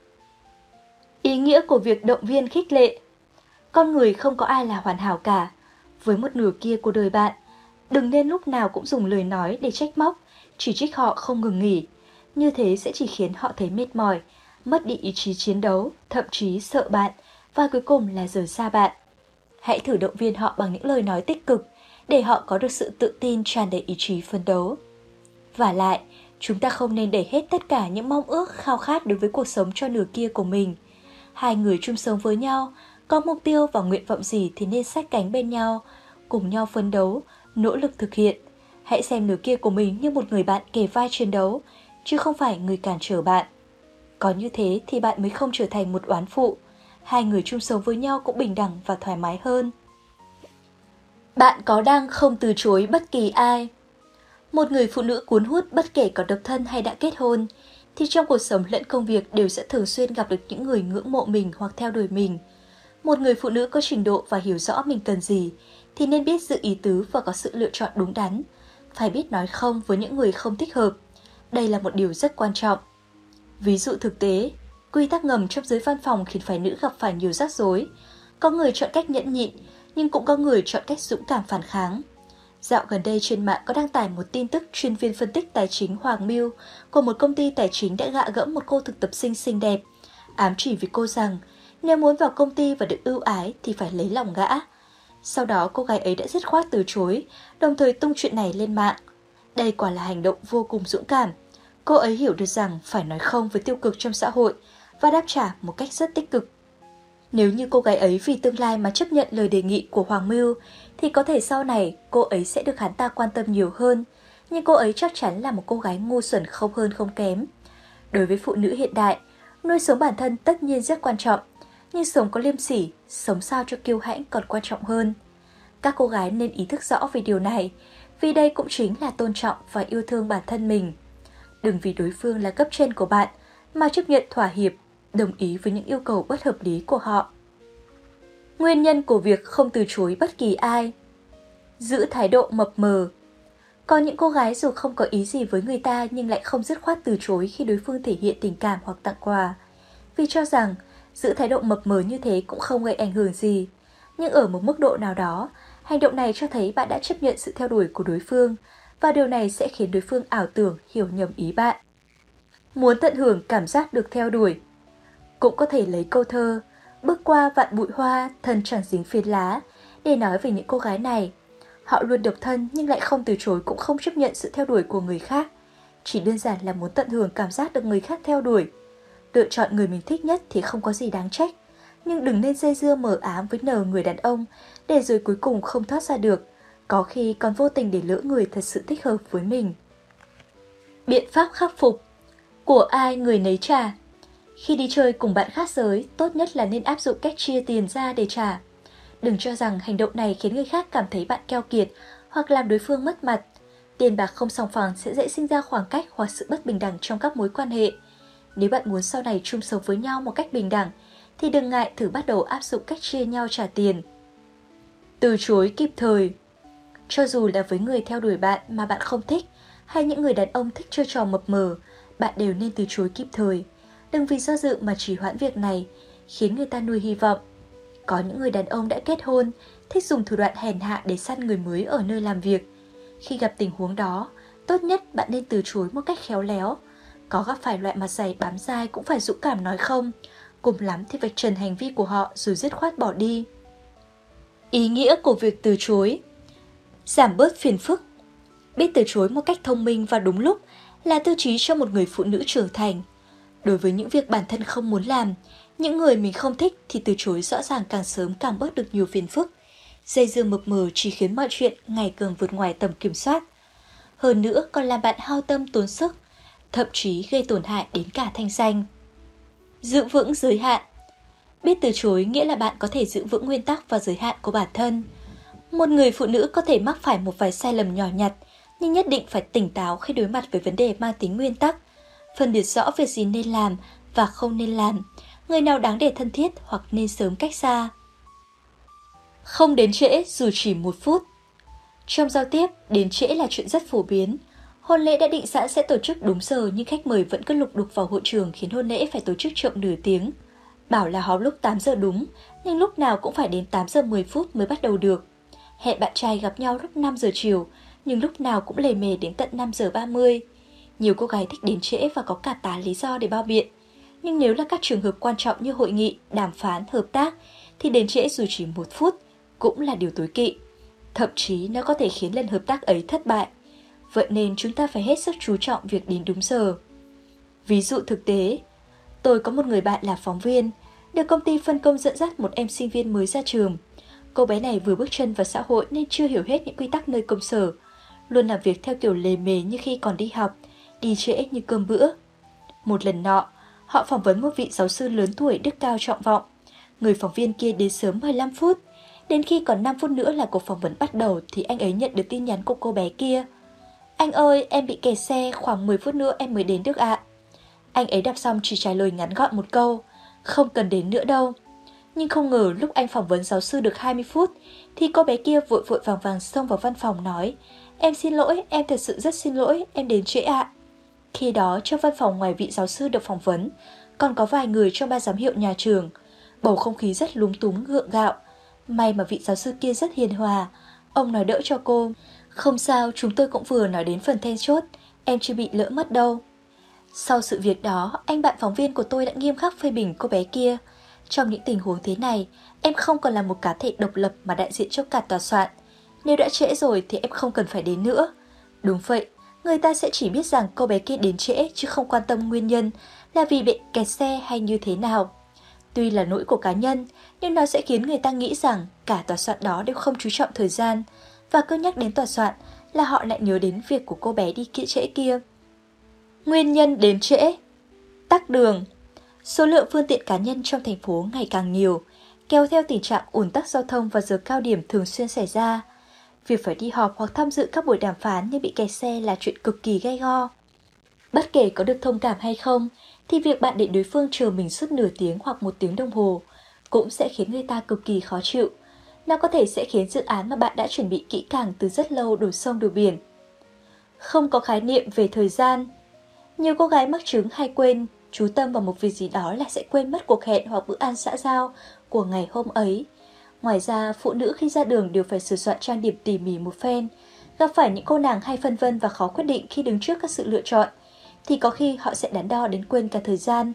Ý nghĩa của việc động viên khích lệ. Con người không có ai là hoàn hảo cả. Với một nửa kia của đời bạn, đừng nên lúc nào cũng dùng lời nói để trách móc, chỉ trích họ không ngừng nghỉ. Như thế sẽ chỉ khiến họ thấy mệt mỏi, mất đi ý chí chiến đấu, thậm chí sợ bạn, và cuối cùng là rời xa bạn. Hãy thử động viên họ bằng những lời nói tích cực, để họ có được sự tự tin tràn đầy ý chí phấn đấu. Vả lại, chúng ta không nên để hết tất cả những mong ước khao khát đối với cuộc sống cho nửa kia của mình. Hai người chung sống với nhau, có mục tiêu và nguyện vọng gì thì nên sát cánh bên nhau, cùng nhau phấn đấu, nỗ lực thực hiện. Hãy xem nửa kia của mình như một người bạn kề vai chiến đấu, chứ không phải người cản trở bạn. Có như thế thì bạn mới không trở thành một oán phụ. Hai người chung sống với nhau cũng bình đẳng và thoải mái hơn. Bạn có đang không từ chối bất kỳ ai. Một người phụ nữ cuốn hút bất kể có độc thân hay đã kết hôn, thì trong cuộc sống lẫn công việc đều sẽ thường xuyên gặp được những người ngưỡng mộ mình hoặc theo đuổi mình. Một người phụ nữ có trình độ và hiểu rõ mình cần gì, thì nên biết giữ ý tứ và có sự lựa chọn đúng đắn. Phải biết nói không với những người không thích hợp. Đây là một điều rất quan trọng. Ví dụ thực tế, quy tắc ngầm trong giới văn phòng khiến phái nữ gặp phải nhiều rắc rối. Có người chọn cách nhẫn nhịn, nhưng cũng có người chọn cách dũng cảm phản kháng. Dạo gần đây trên mạng có đăng tải một tin tức chuyên viên phân tích tài chính Hoàng Mưu của một công ty tài chính đã gạ gẫm một cô thực tập sinh xinh đẹp, ám chỉ với cô rằng nếu muốn vào công ty và được ưu ái thì phải lấy lòng gã. Sau đó cô gái ấy đã dứt khoát từ chối, đồng thời tung chuyện này lên mạng. Đây quả là hành động vô cùng dũng cảm. Cô ấy hiểu được rằng phải nói không với tiêu cực trong xã hội và đáp trả một cách rất tích cực. Nếu như cô gái ấy vì tương lai mà chấp nhận lời đề nghị của Hoàng Mưu, thì có thể sau này cô ấy sẽ được hắn ta quan tâm nhiều hơn. Nhưng cô ấy chắc chắn là một cô gái ngu xuẩn không hơn không kém. Đối với phụ nữ hiện đại, nuôi sống bản thân tất nhiên rất quan trọng, nhưng sống có liêm sỉ, sống sao cho kiêu hãnh còn quan trọng hơn. Các cô gái nên ý thức rõ về điều này, vì đây cũng chính là tôn trọng và yêu thương bản thân mình. Đừng vì đối phương là cấp trên của bạn mà chấp nhận thỏa hiệp, đồng ý với những yêu cầu bất hợp lý của họ. Nguyên nhân của việc không từ chối bất kỳ ai. Giữ thái độ mập mờ. Có những cô gái dù không có ý gì với người ta nhưng lại không dứt khoát từ chối khi đối phương thể hiện tình cảm hoặc tặng quà, vì cho rằng giữ thái độ mập mờ như thế cũng không gây ảnh hưởng gì. Nhưng ở một mức độ nào đó, hành động này cho thấy bạn đã chấp nhận sự theo đuổi của đối phương, và điều này sẽ khiến đối phương ảo tưởng hiểu nhầm ý bạn. Muốn tận hưởng cảm giác được theo đuổi. Cũng có thể lấy câu thơ "Bước qua vạn bụi hoa, thân chẳng dính phiến lá" để nói về những cô gái này. Họ luôn độc thân nhưng lại không từ chối cũng không chấp nhận sự theo đuổi của người khác. Chỉ đơn giản là muốn tận hưởng cảm giác được người khác theo đuổi. Lựa chọn người mình thích nhất thì không có gì đáng trách, nhưng đừng nên dây dưa mờ ám với nờ người đàn ông để rồi cuối cùng không thoát ra được, có khi còn vô tình để lỡ người thật sự thích hợp với mình. Biện pháp khắc phục. Của ai người nấy trả. Khi đi chơi cùng bạn khác giới, tốt nhất là nên áp dụng cách chia tiền ra để trả. Đừng cho rằng hành động này khiến người khác cảm thấy bạn keo kiệt hoặc làm đối phương mất mặt. Tiền bạc không sòng phẳng sẽ dễ sinh ra khoảng cách hoặc sự bất bình đẳng trong các mối quan hệ. Nếu bạn muốn sau này chung sống với nhau một cách bình đẳng, thì đừng ngại thử bắt đầu áp dụng cách chia nhau trả tiền. Từ chối kịp thời. Cho dù là với người theo đuổi bạn mà bạn không thích, hay những người đàn ông thích chơi trò mập mờ, bạn đều nên từ chối kịp thời. Đừng vì do dự mà trì hoãn việc này, khiến người ta nuôi hy vọng. Có những người đàn ông đã kết hôn, thích dùng thủ đoạn hèn hạ để săn người mới ở nơi làm việc. Khi gặp tình huống đó, tốt nhất bạn nên từ chối một cách khéo léo. Có gặp phải loại mặt dày bám dai cũng phải dũng cảm nói không, cùng lắm thì vạch trần hành vi của họ rồi dứt khoát bỏ đi. Ý nghĩa của việc từ chối. Giảm bớt phiền phức. Biết từ chối một cách thông minh và đúng lúc là tiêu chí cho một người phụ nữ trưởng thành. Đối với những việc bản thân không muốn làm, những người mình không thích thì từ chối rõ ràng càng sớm càng bớt được nhiều phiền phức. Dây dưa mập mờ chỉ khiến mọi chuyện ngày càng vượt ngoài tầm kiểm soát. Hơn nữa còn làm bạn hao tâm tốn sức, thậm chí gây tổn hại đến cả thanh danh. Giữ vững giới hạn. Biết từ chối nghĩa là bạn có thể giữ vững nguyên tắc và giới hạn của bản thân. Một người phụ nữ có thể mắc phải một vài sai lầm nhỏ nhặt, nhưng nhất định phải tỉnh táo khi đối mặt với vấn đề mang tính nguyên tắc, phân biệt rõ việc gì nên làm và không nên làm, người nào đáng để thân thiết hoặc nên sớm cách xa. Không đến trễ dù chỉ một phút. Trong giao tiếp, đến trễ là chuyện rất phổ biến. Hôn lễ đã định sẵn sẽ tổ chức đúng giờ nhưng khách mời vẫn cứ lục đục vào hội trường khiến hôn lễ phải tổ chức chậm nửa tiếng. Bảo là họp lúc tám giờ đúng, nhưng lúc nào cũng phải đến tám giờ mười phút mới bắt đầu được. Hẹn bạn trai gặp nhau lúc năm giờ chiều, nhưng lúc nào cũng lề mề đến tận năm giờ ba mươi. Nhiều cô gái thích đến trễ và có cả tá lý do để bao biện. Nhưng nếu là các trường hợp quan trọng như hội nghị, đàm phán, hợp tác, thì đến trễ dù chỉ một phút cũng là điều tối kỵ. Thậm chí nó có thể khiến lần hợp tác ấy thất bại. Vậy nên chúng ta phải hết sức chú trọng việc đến đúng giờ. Ví dụ thực tế, tôi có một người bạn là phóng viên, được công ty phân công dẫn dắt một em sinh viên mới ra trường. Cô bé này vừa bước chân vào xã hội nên chưa hiểu hết những quy tắc nơi công sở, luôn làm việc theo kiểu lề mề như khi còn đi học, đi trễ như cơm bữa. Một lần nọ, họ phỏng vấn một vị giáo sư lớn tuổi đức cao trọng vọng. Người phóng viên kia đến sớm mười lăm phút. Đến khi còn năm phút nữa là cuộc phỏng vấn bắt đầu thì anh ấy nhận được tin nhắn của cô bé kia. Anh ơi, em bị kẹt xe, khoảng mười phút nữa em mới đến được ạ. Anh ấy đọc xong chỉ trả lời ngắn gọn một câu, không cần đến nữa đâu. Nhưng không ngờ lúc anh phỏng vấn giáo sư được hai mươi phút thì cô bé kia vội vội vàng vàng xông vào văn phòng nói: Em xin lỗi, em thật sự rất xin lỗi, em đến trễ ạ. Khi đó trong văn phòng ngoài vị giáo sư được phỏng vấn, còn có vài người trong ban giám hiệu nhà trường. Bầu không khí rất lúng túng gượng gạo. May mà vị giáo sư kia rất hiền hòa, ông nói đỡ cho cô. Không sao, chúng tôi cũng vừa nói đến phần then chốt, em chưa bị lỡ mất đâu. Sau sự việc đó, anh bạn phóng viên của tôi đã nghiêm khắc phê bình cô bé kia. Trong những tình huống thế này, em không còn là một cá thể độc lập mà đại diện cho cả tòa soạn. Nếu đã trễ rồi thì em không cần phải đến nữa. Đúng vậy, người ta sẽ chỉ biết rằng cô bé kia đến trễ chứ không quan tâm nguyên nhân là vì bị kẹt xe hay như thế nào. Tuy là lỗi của cá nhân, nhưng nó sẽ khiến người ta nghĩ rằng cả tòa soạn đó đều không chú trọng thời gian, và cứ nhắc đến tòa soạn là họ lại nhớ đến việc của cô bé đi kỹ trễ kia. Nguyên nhân đến trễ: tắc đường. Số lượng phương tiện cá nhân trong thành phố ngày càng nhiều, kéo theo tình trạng ùn tắc giao thông vào giờ cao điểm thường xuyên xảy ra. Việc phải đi họp hoặc tham dự các buổi đàm phán như bị kẹt xe là chuyện cực kỳ gay go. Bất kể có được thông cảm hay không, thì việc bạn để đối phương chờ mình suốt nửa tiếng hoặc một tiếng đồng hồ cũng sẽ khiến người ta cực kỳ khó chịu. Nó có thể sẽ khiến dự án mà bạn đã chuẩn bị kỹ càng từ rất lâu đổ sông đổ biển. Không có khái niệm về thời gian. Nhiều cô gái mắc chứng hay quên chú tâm vào một việc gì đó là sẽ quên mất cuộc hẹn hoặc bữa ăn xã giao của ngày hôm ấy. Ngoài ra, phụ nữ khi ra đường đều phải sửa soạn trang điểm tỉ mỉ một phen. Gặp phải những cô nàng hay phân vân và khó quyết định khi đứng trước các sự lựa chọn, thì có khi họ sẽ đắn đo đến quên cả thời gian.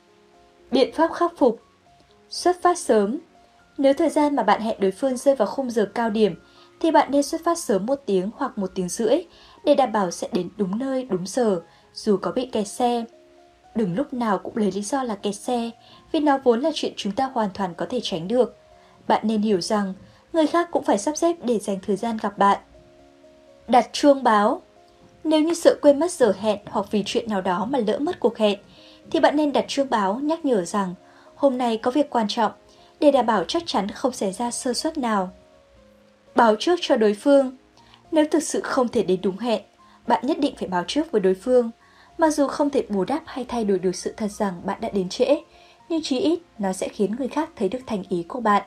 Biện pháp khắc phục: xuất phát sớm. Nếu thời gian mà bạn hẹn đối phương rơi vào khung giờ cao điểm, thì bạn nên xuất phát sớm một tiếng hoặc một tiếng rưỡi để đảm bảo sẽ đến đúng nơi, đúng giờ, dù có bị kẹt xe. Đừng lúc nào cũng lấy lý do là kẹt xe, vì nó vốn là chuyện chúng ta hoàn toàn có thể tránh được. Bạn nên hiểu rằng, người khác cũng phải sắp xếp để dành thời gian gặp bạn. Đặt chuông báo. Nếu như sợ quên mất giờ hẹn hoặc vì chuyện nào đó mà lỡ mất cuộc hẹn, thì bạn nên đặt chuông báo nhắc nhở rằng hôm nay có việc quan trọng, để đảm bảo chắc chắn không xảy ra sơ suất nào. Báo trước cho đối phương. Nếu thực sự không thể đến đúng hẹn, bạn nhất định phải báo trước với đối phương. Mặc dù không thể bù đắp hay thay đổi được sự thật rằng bạn đã đến trễ, nhưng chí ít nó sẽ khiến người khác thấy được thành ý của bạn.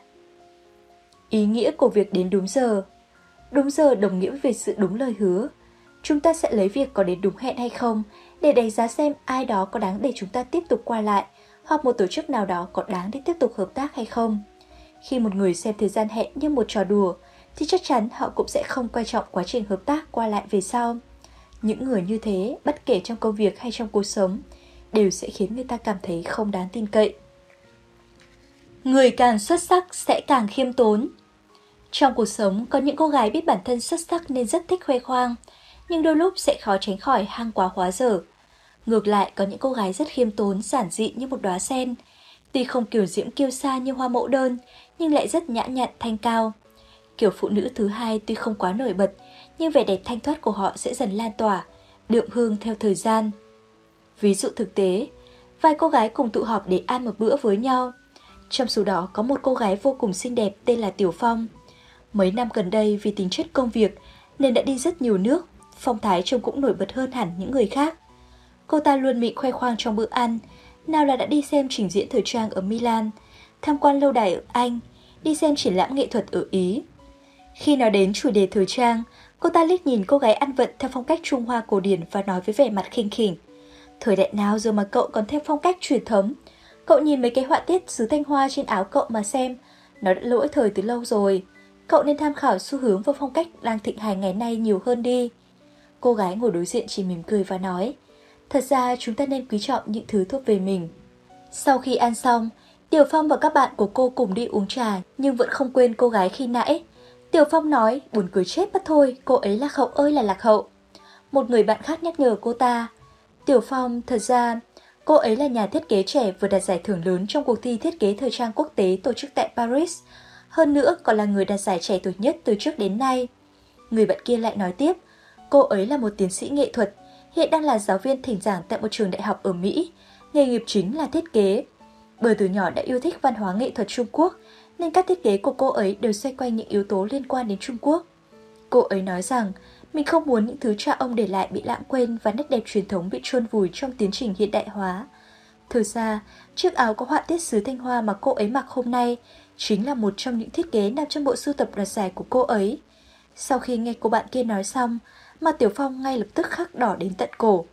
Ý nghĩa của việc đến đúng giờ. Đúng giờ đồng nghĩa với việc sự đúng lời hứa. Chúng ta sẽ lấy việc có đến đúng hẹn hay không để đánh giá xem ai đó có đáng để chúng ta tiếp tục qua lại, hoặc một tổ chức nào đó có đáng để tiếp tục hợp tác hay không. Khi một người xem thời gian hẹn như một trò đùa, thì chắc chắn họ cũng sẽ không quan trọng quá trình hợp tác qua lại về sau. Những người như thế, bất kể trong công việc hay trong cuộc sống, đều sẽ khiến người ta cảm thấy không đáng tin cậy. Người càng xuất sắc sẽ càng khiêm tốn. Trong cuộc sống, có những cô gái biết bản thân xuất sắc nên rất thích khoe khoang, nhưng đôi lúc sẽ khó tránh khỏi hang quá hóa dở. Ngược lại, có những cô gái rất khiêm tốn, giản dị như một đóa sen. Tuy không kiều diễm kiêu sa như hoa mẫu đơn, nhưng lại rất nhã nhặn thanh cao. Kiểu phụ nữ thứ hai tuy không quá nổi bật, nhưng vẻ đẹp thanh thoát của họ sẽ dần lan tỏa, đượm hương theo thời gian. Ví dụ thực tế, vài cô gái cùng tụ họp để ăn một bữa với nhau. Trong số đó có một cô gái vô cùng xinh đẹp tên là Tiểu Phong. Mấy năm gần đây vì tính chất công việc nên đã đi rất nhiều nước, phong thái trông cũng nổi bật hơn hẳn những người khác. Cô ta luôn miệng khoe khoang trong bữa ăn, nào là đã đi xem trình diễn thời trang ở Milan, tham quan lâu đài ở Anh, đi xem triển lãm nghệ thuật ở Ý. Khi nói đến chủ đề thời trang, cô ta liếc nhìn cô gái ăn vận theo phong cách Trung Hoa cổ điển và nói với vẻ mặt khinh khỉnh: thời đại nào giờ mà cậu còn theo phong cách truyền thống? Cậu nhìn mấy cái họa tiết xứ Thanh Hoa trên áo cậu mà xem, nó đã lỗi thời từ lâu rồi. Cậu nên tham khảo xu hướng và phong cách đang thịnh hành ngày nay nhiều hơn đi. Cô gái ngồi đối diện chỉ mỉm cười và nói: thật ra chúng ta nên quý trọng những thứ thuộc về mình. Sau khi ăn xong, Tiểu Phong và các bạn của cô cùng đi uống trà, nhưng vẫn không quên cô gái khi nãy. Tiểu Phong nói: buồn cười chết mất thôi, cô ấy lạc hậu ơi là lạc hậu. Một người bạn khác nhắc nhở cô ta: Tiểu Phong, thật ra cô ấy là nhà thiết kế trẻ vừa đạt giải thưởng lớn trong cuộc thi thiết kế thời trang quốc tế tổ chức tại Paris. Hơn nữa còn là người đạt giải trẻ tuổi nhất từ trước đến nay. Người bạn kia lại nói tiếp: cô ấy là một tiến sĩ nghệ thuật, hiện đang là giáo viên thỉnh giảng tại một trường đại học ở Mỹ, nghề nghiệp chính là thiết kế. Bởi từ nhỏ đã yêu thích văn hóa nghệ thuật Trung Quốc, nên các thiết kế của cô ấy đều xoay quanh những yếu tố liên quan đến Trung Quốc. Cô ấy nói rằng mình không muốn những thứ cha ông để lại bị lãng quên và nét đẹp truyền thống bị chôn vùi trong tiến trình hiện đại hóa. Thực ra, chiếc áo có họa tiết xứ Thanh Hoa mà cô ấy mặc hôm nay chính là một trong những thiết kế nằm trong bộ sưu tập đoạt giải của cô ấy. Sau khi nghe cô bạn kia nói xong, mặt Tiểu Phong ngay lập tức khắc đỏ đến tận cổ.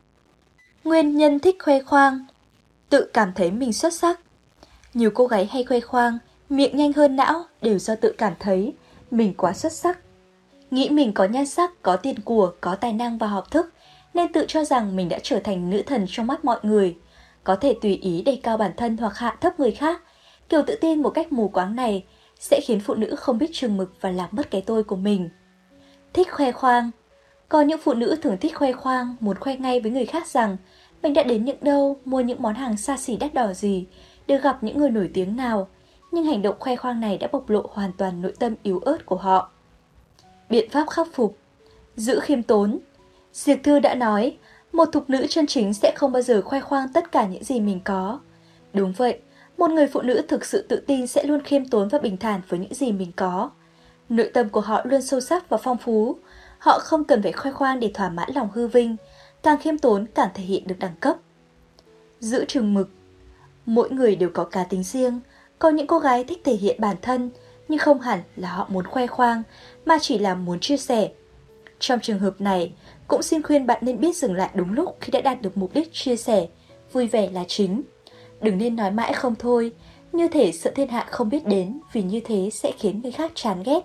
Nguyên nhân thích khoe khoang. Tự cảm thấy mình xuất sắc. Nhiều cô gái hay khoe khoang, miệng nhanh hơn não đều do tự cảm thấy mình quá xuất sắc. nghĩ mình có nhan sắc, có tiền của, có tài năng và học thức, nên tự cho rằng mình đã trở thành nữ thần trong mắt mọi người. Có thể tùy ý đề cao bản thân hoặc hạ thấp người khác. Kiểu tự tin một cách mù quáng này sẽ khiến phụ nữ không biết chừng mực và làm mất cái tôi của mình. Thích khoe khoang. Có những phụ nữ thường thích khoe khoang, muốn khoe ngay với người khác rằng mình đã đến những đâu, mua những món hàng xa xỉ đắt đỏ gì, được gặp những người nổi tiếng nào. Nhưng hành động khoe khoang này đã bộc lộ hoàn toàn nội tâm yếu ớt của họ. Biện pháp khắc phục. Giữ khiêm tốn. Diệp Thư đã nói, một thục nữ chân chính sẽ không bao giờ khoe khoang tất cả những gì mình có. Đúng vậy, một người phụ nữ thực sự tự tin sẽ luôn khiêm tốn và bình thản với những gì mình có. Nội tâm của họ luôn sâu sắc và phong phú. Họ không cần phải khoe khoang để thỏa mãn lòng hư vinh. Càng khiêm tốn càng thể hiện được đẳng cấp. Giữ chừng mực. Mỗi người đều có cá tính riêng. Có những cô gái thích thể hiện bản thân, nhưng không hẳn là họ muốn khoe khoang, mà chỉ là muốn chia sẻ. Trong trường hợp này, cũng xin khuyên bạn nên biết dừng lại đúng lúc khi đã đạt được mục đích chia sẻ. Vui vẻ là chính. Đừng nên nói mãi không thôi, như thể sợ thiên hạ không biết đến, vì như thế sẽ khiến người khác chán ghét.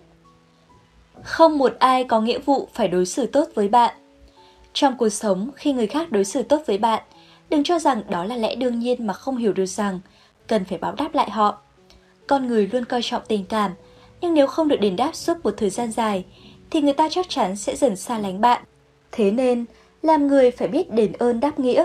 Không một ai có nghĩa vụ phải đối xử tốt với bạn. Trong cuộc sống, khi người khác đối xử tốt với bạn, đừng cho rằng đó là lẽ đương nhiên mà không hiểu được rằng cần phải báo đáp lại họ. Con người luôn coi trọng tình cảm, nhưng nếu không được đền đáp suốt một thời gian dài, thì người ta chắc chắn sẽ dần xa lánh bạn. Thế nên, làm người phải biết đền ơn đáp nghĩa.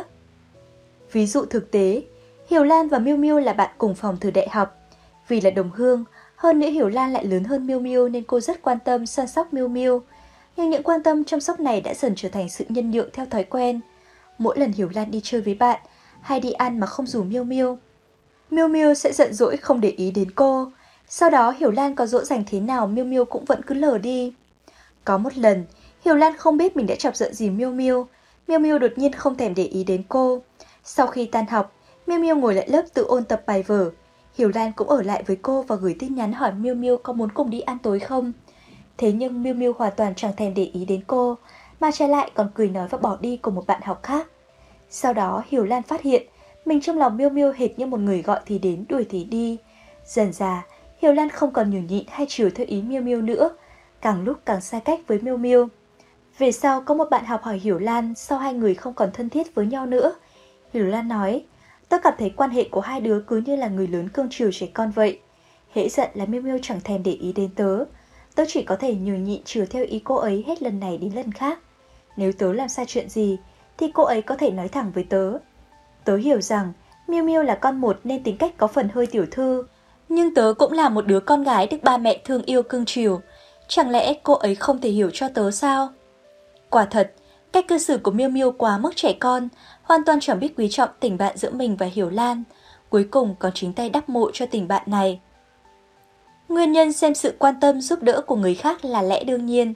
Ví dụ thực tế, Hiểu Lan và Miu Miu là bạn cùng phòng từ đại học. Vì là đồng hương, hơn nữa Hiểu Lan lại lớn hơn Miu Miu nên cô rất quan tâm săn sóc Miu Miu. Nhưng những quan tâm chăm sóc này đã dần trở thành sự nhân nhượng theo thói quen. Mỗi lần Hiểu Lan đi chơi với bạn, hay đi ăn mà không rủ Miu Miu, Miu Miu sẽ giận dỗi không để ý đến cô. Sau đó Hiểu Lan có dỗ dành thế nào Miu Miu cũng vẫn cứ lờ đi. Có một lần, Hiểu Lan không biết mình đã chọc giận gì Miu Miu. Miu Miu đột nhiên không thèm để ý đến cô. Sau khi tan học, Miu Miu ngồi lại lớp tự ôn tập bài vở. Hiểu Lan cũng ở lại với cô và gửi tin nhắn hỏi Miu Miu có muốn cùng đi ăn tối không. Thế nhưng Miu Miu hoàn toàn chẳng thèm để ý đến cô, mà trái lại còn cười nói và bỏ đi cùng một bạn học khác. Sau đó Hiểu Lan phát hiện mình trong lòng Miu Miu hệt như một người gọi thì đến đuổi thì đi. Dần dà, Hiểu Lan không còn nhường nhịn hay chiều theo ý Miu Miu nữa, càng lúc càng xa cách với Miu Miu. Về sau có một bạn học hỏi Hiểu Lan sau hai người không còn thân thiết với nhau nữa. Hiểu Lan nói, tôi cảm thấy quan hệ của hai đứa cứ như là người lớn cưng chiều trẻ con vậy. Hễ giận là Miu Miu chẳng thèm để ý đến tớ. Tớ chỉ có thể nhường nhịn chiều theo ý cô ấy hết lần này đến lần khác. Nếu tớ làm sai chuyện gì thì cô ấy có thể nói thẳng với tớ. Tớ hiểu rằng Miu Miu là con một nên tính cách có phần hơi tiểu thư, nhưng tớ cũng là một đứa con gái được ba mẹ thương yêu cưng chiều. Chẳng lẽ cô ấy không thể hiểu cho tớ sao? Quả thật, cách cư xử của Miu Miu quá mức trẻ con, hoàn toàn chẳng biết quý trọng tình bạn giữa mình và Hiểu Lan. Cuối cùng còn chính tay đắp mộ cho tình bạn này. Nguyên nhân xem sự quan tâm giúp đỡ của người khác là lẽ đương nhiên.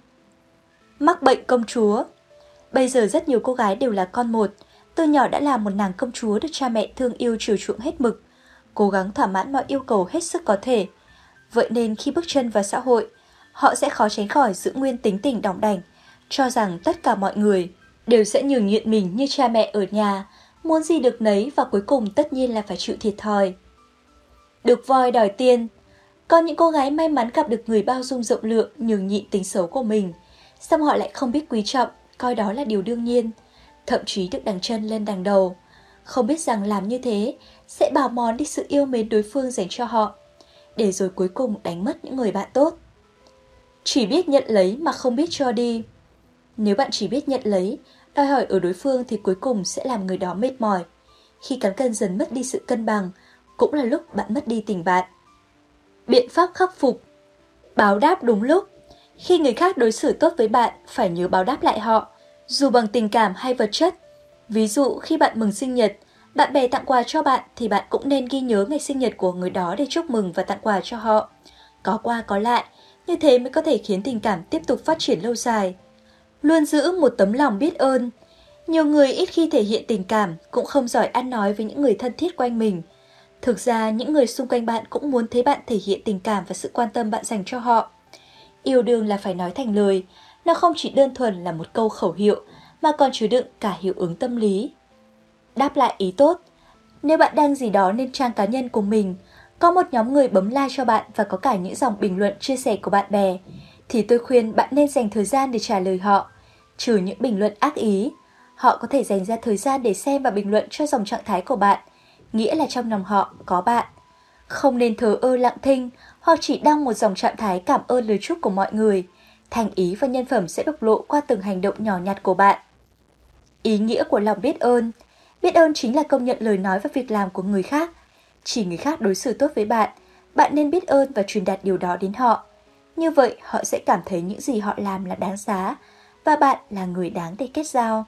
Mắc bệnh công chúa. Bây giờ rất nhiều cô gái đều là con một, từ nhỏ đã là một nàng công chúa được cha mẹ thương yêu chiều chuộng hết mực, cố gắng thỏa mãn mọi yêu cầu hết sức có thể. Vậy nên khi bước chân vào xã hội, họ sẽ khó tránh khỏi giữ nguyên tính tình đỏng đảnh, cho rằng tất cả mọi người đều sẽ nhường nhịn mình như cha mẹ ở nhà, muốn gì được nấy và cuối cùng tất nhiên là phải chịu thiệt thòi. Được voi đòi tiền. Có những cô gái may mắn gặp được người bao dung rộng lượng, nhường nhịn tính xấu của mình, song họ lại không biết quý trọng, coi đó là điều đương nhiên, thậm chí được đằng chân lên đằng đầu. Không biết rằng làm như thế sẽ bào mòn đi sự yêu mến đối phương dành cho họ, để rồi cuối cùng đánh mất những người bạn tốt. Chỉ biết nhận lấy mà không biết cho đi. Nếu bạn chỉ biết nhận lấy, đòi hỏi ở đối phương thì cuối cùng sẽ làm người đó mệt mỏi. Khi cán cân dần mất đi sự cân bằng, cũng là lúc bạn mất đi tình bạn. Biện pháp khắc phục. Báo đáp đúng lúc. Khi người khác đối xử tốt với bạn, phải nhớ báo đáp lại họ, dù bằng tình cảm hay vật chất. Ví dụ khi bạn mừng sinh nhật, bạn bè tặng quà cho bạn thì bạn cũng nên ghi nhớ ngày sinh nhật của người đó để chúc mừng và tặng quà cho họ. Có qua có lại, như thế mới có thể khiến tình cảm tiếp tục phát triển lâu dài. Luôn giữ một tấm lòng biết ơn. Nhiều người ít khi thể hiện tình cảm, cũng không giỏi ăn nói với những người thân thiết quanh mình. Thực ra những người xung quanh bạn cũng muốn thấy bạn thể hiện tình cảm và sự quan tâm bạn dành cho họ. Yêu đương là phải nói thành lời, nó không chỉ đơn thuần là một câu khẩu hiệu, mà còn chứa đựng cả hiệu ứng tâm lý. Đáp lại ý tốt. Nếu bạn đăng gì đó lên trang cá nhân của mình, có một nhóm người bấm like cho bạn và có cả những dòng bình luận chia sẻ của bạn bè, thì tôi khuyên bạn nên dành thời gian để trả lời họ, trừ những bình luận ác ý. Họ có thể dành ra thời gian để xem và bình luận cho dòng trạng thái của bạn, nghĩa là trong lòng họ có bạn. Không nên thờ ơ lặng thinh hoặc chỉ đăng một dòng trạng thái cảm ơn lời chúc của mọi người. Thành ý và nhân phẩm sẽ bộc lộ qua từng hành động nhỏ nhặt của bạn. Ý nghĩa của lòng biết ơn. Biết ơn chính là công nhận lời nói và việc làm của người khác. Chỉ người khác đối xử tốt với bạn, bạn nên biết ơn và truyền đạt điều đó đến họ. Như vậy, họ sẽ cảm thấy những gì họ làm là đáng giá và bạn là người đáng để kết giao.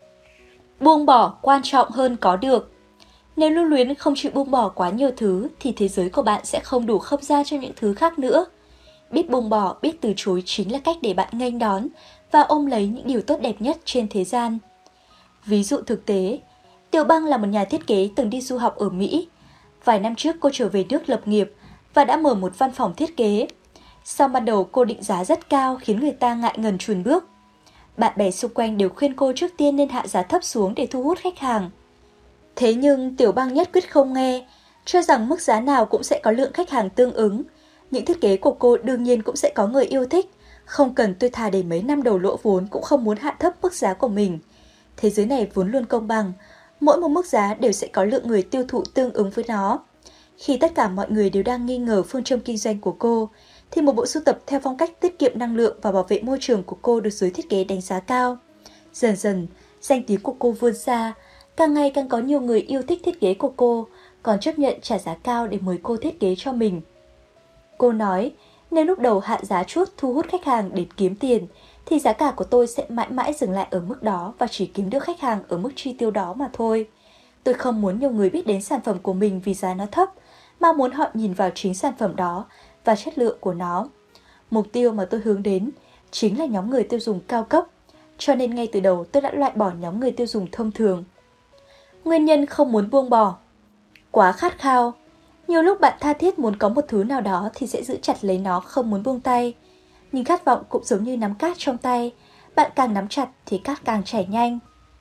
Buông bỏ quan trọng hơn có được. Nếu lưu luyến không chịu buông bỏ quá nhiều thứ thì thế giới của bạn sẽ không đủ không gian cho những thứ khác nữa. Biết buông bỏ, biết từ chối chính là cách để bạn nghênh đón và ôm lấy những điều tốt đẹp nhất trên thế gian. Ví dụ thực tế, Tiểu Băng là một nhà thiết kế từng đi du học ở Mỹ. Vài năm trước cô trở về nước lập nghiệp và đã mở một văn phòng thiết kế. Sau ban đầu cô định giá rất cao khiến người ta ngại ngần chùn bước. Bạn bè xung quanh đều khuyên cô trước tiên nên hạ giá thấp xuống để thu hút khách hàng. Thế nhưng Tiểu Băng nhất quyết không nghe, cho rằng mức giá nào cũng sẽ có lượng khách hàng tương ứng. Những thiết kế của cô đương nhiên cũng sẽ có người yêu thích, không cần tôi thà để mấy năm đầu lỗ vốn cũng không muốn hạ thấp mức giá của mình. Thế giới này vốn luôn công bằng, mỗi một mức giá đều sẽ có lượng người tiêu thụ tương ứng với nó. Khi tất cả mọi người đều đang nghi ngờ phương châm kinh doanh của cô, thì một bộ sưu tập theo phong cách tiết kiệm năng lượng và bảo vệ môi trường của cô được giới thiết kế đánh giá cao. Dần dần, danh tiếng của cô vươn xa, càng ngày càng có nhiều người yêu thích thiết kế của cô, còn chấp nhận trả giá cao để mời cô thiết kế cho mình. Cô nói, nếu lúc đầu hạ giá chút thu hút khách hàng để kiếm tiền, thì giá cả của tôi sẽ mãi mãi dừng lại ở mức đó và chỉ kiếm được khách hàng ở mức chi tiêu đó mà thôi. Tôi không muốn nhiều người biết đến sản phẩm của mình vì giá nó thấp, mà muốn họ nhìn vào chính sản phẩm đó và chất lượng của nó. Mục tiêu mà tôi hướng đến chính là nhóm người tiêu dùng cao cấp, cho nên ngay từ đầu tôi đã loại bỏ nhóm người tiêu dùng thông thường. Nguyên nhân không muốn buông bỏ. Quá khát khao. Nhiều lúc bạn tha thiết muốn có một thứ nào đó thì sẽ giữ chặt lấy nó không muốn buông tay. Nhưng khát vọng cũng giống như nắm cát trong tay, bạn càng nắm chặt thì cát càng chảy nhanh.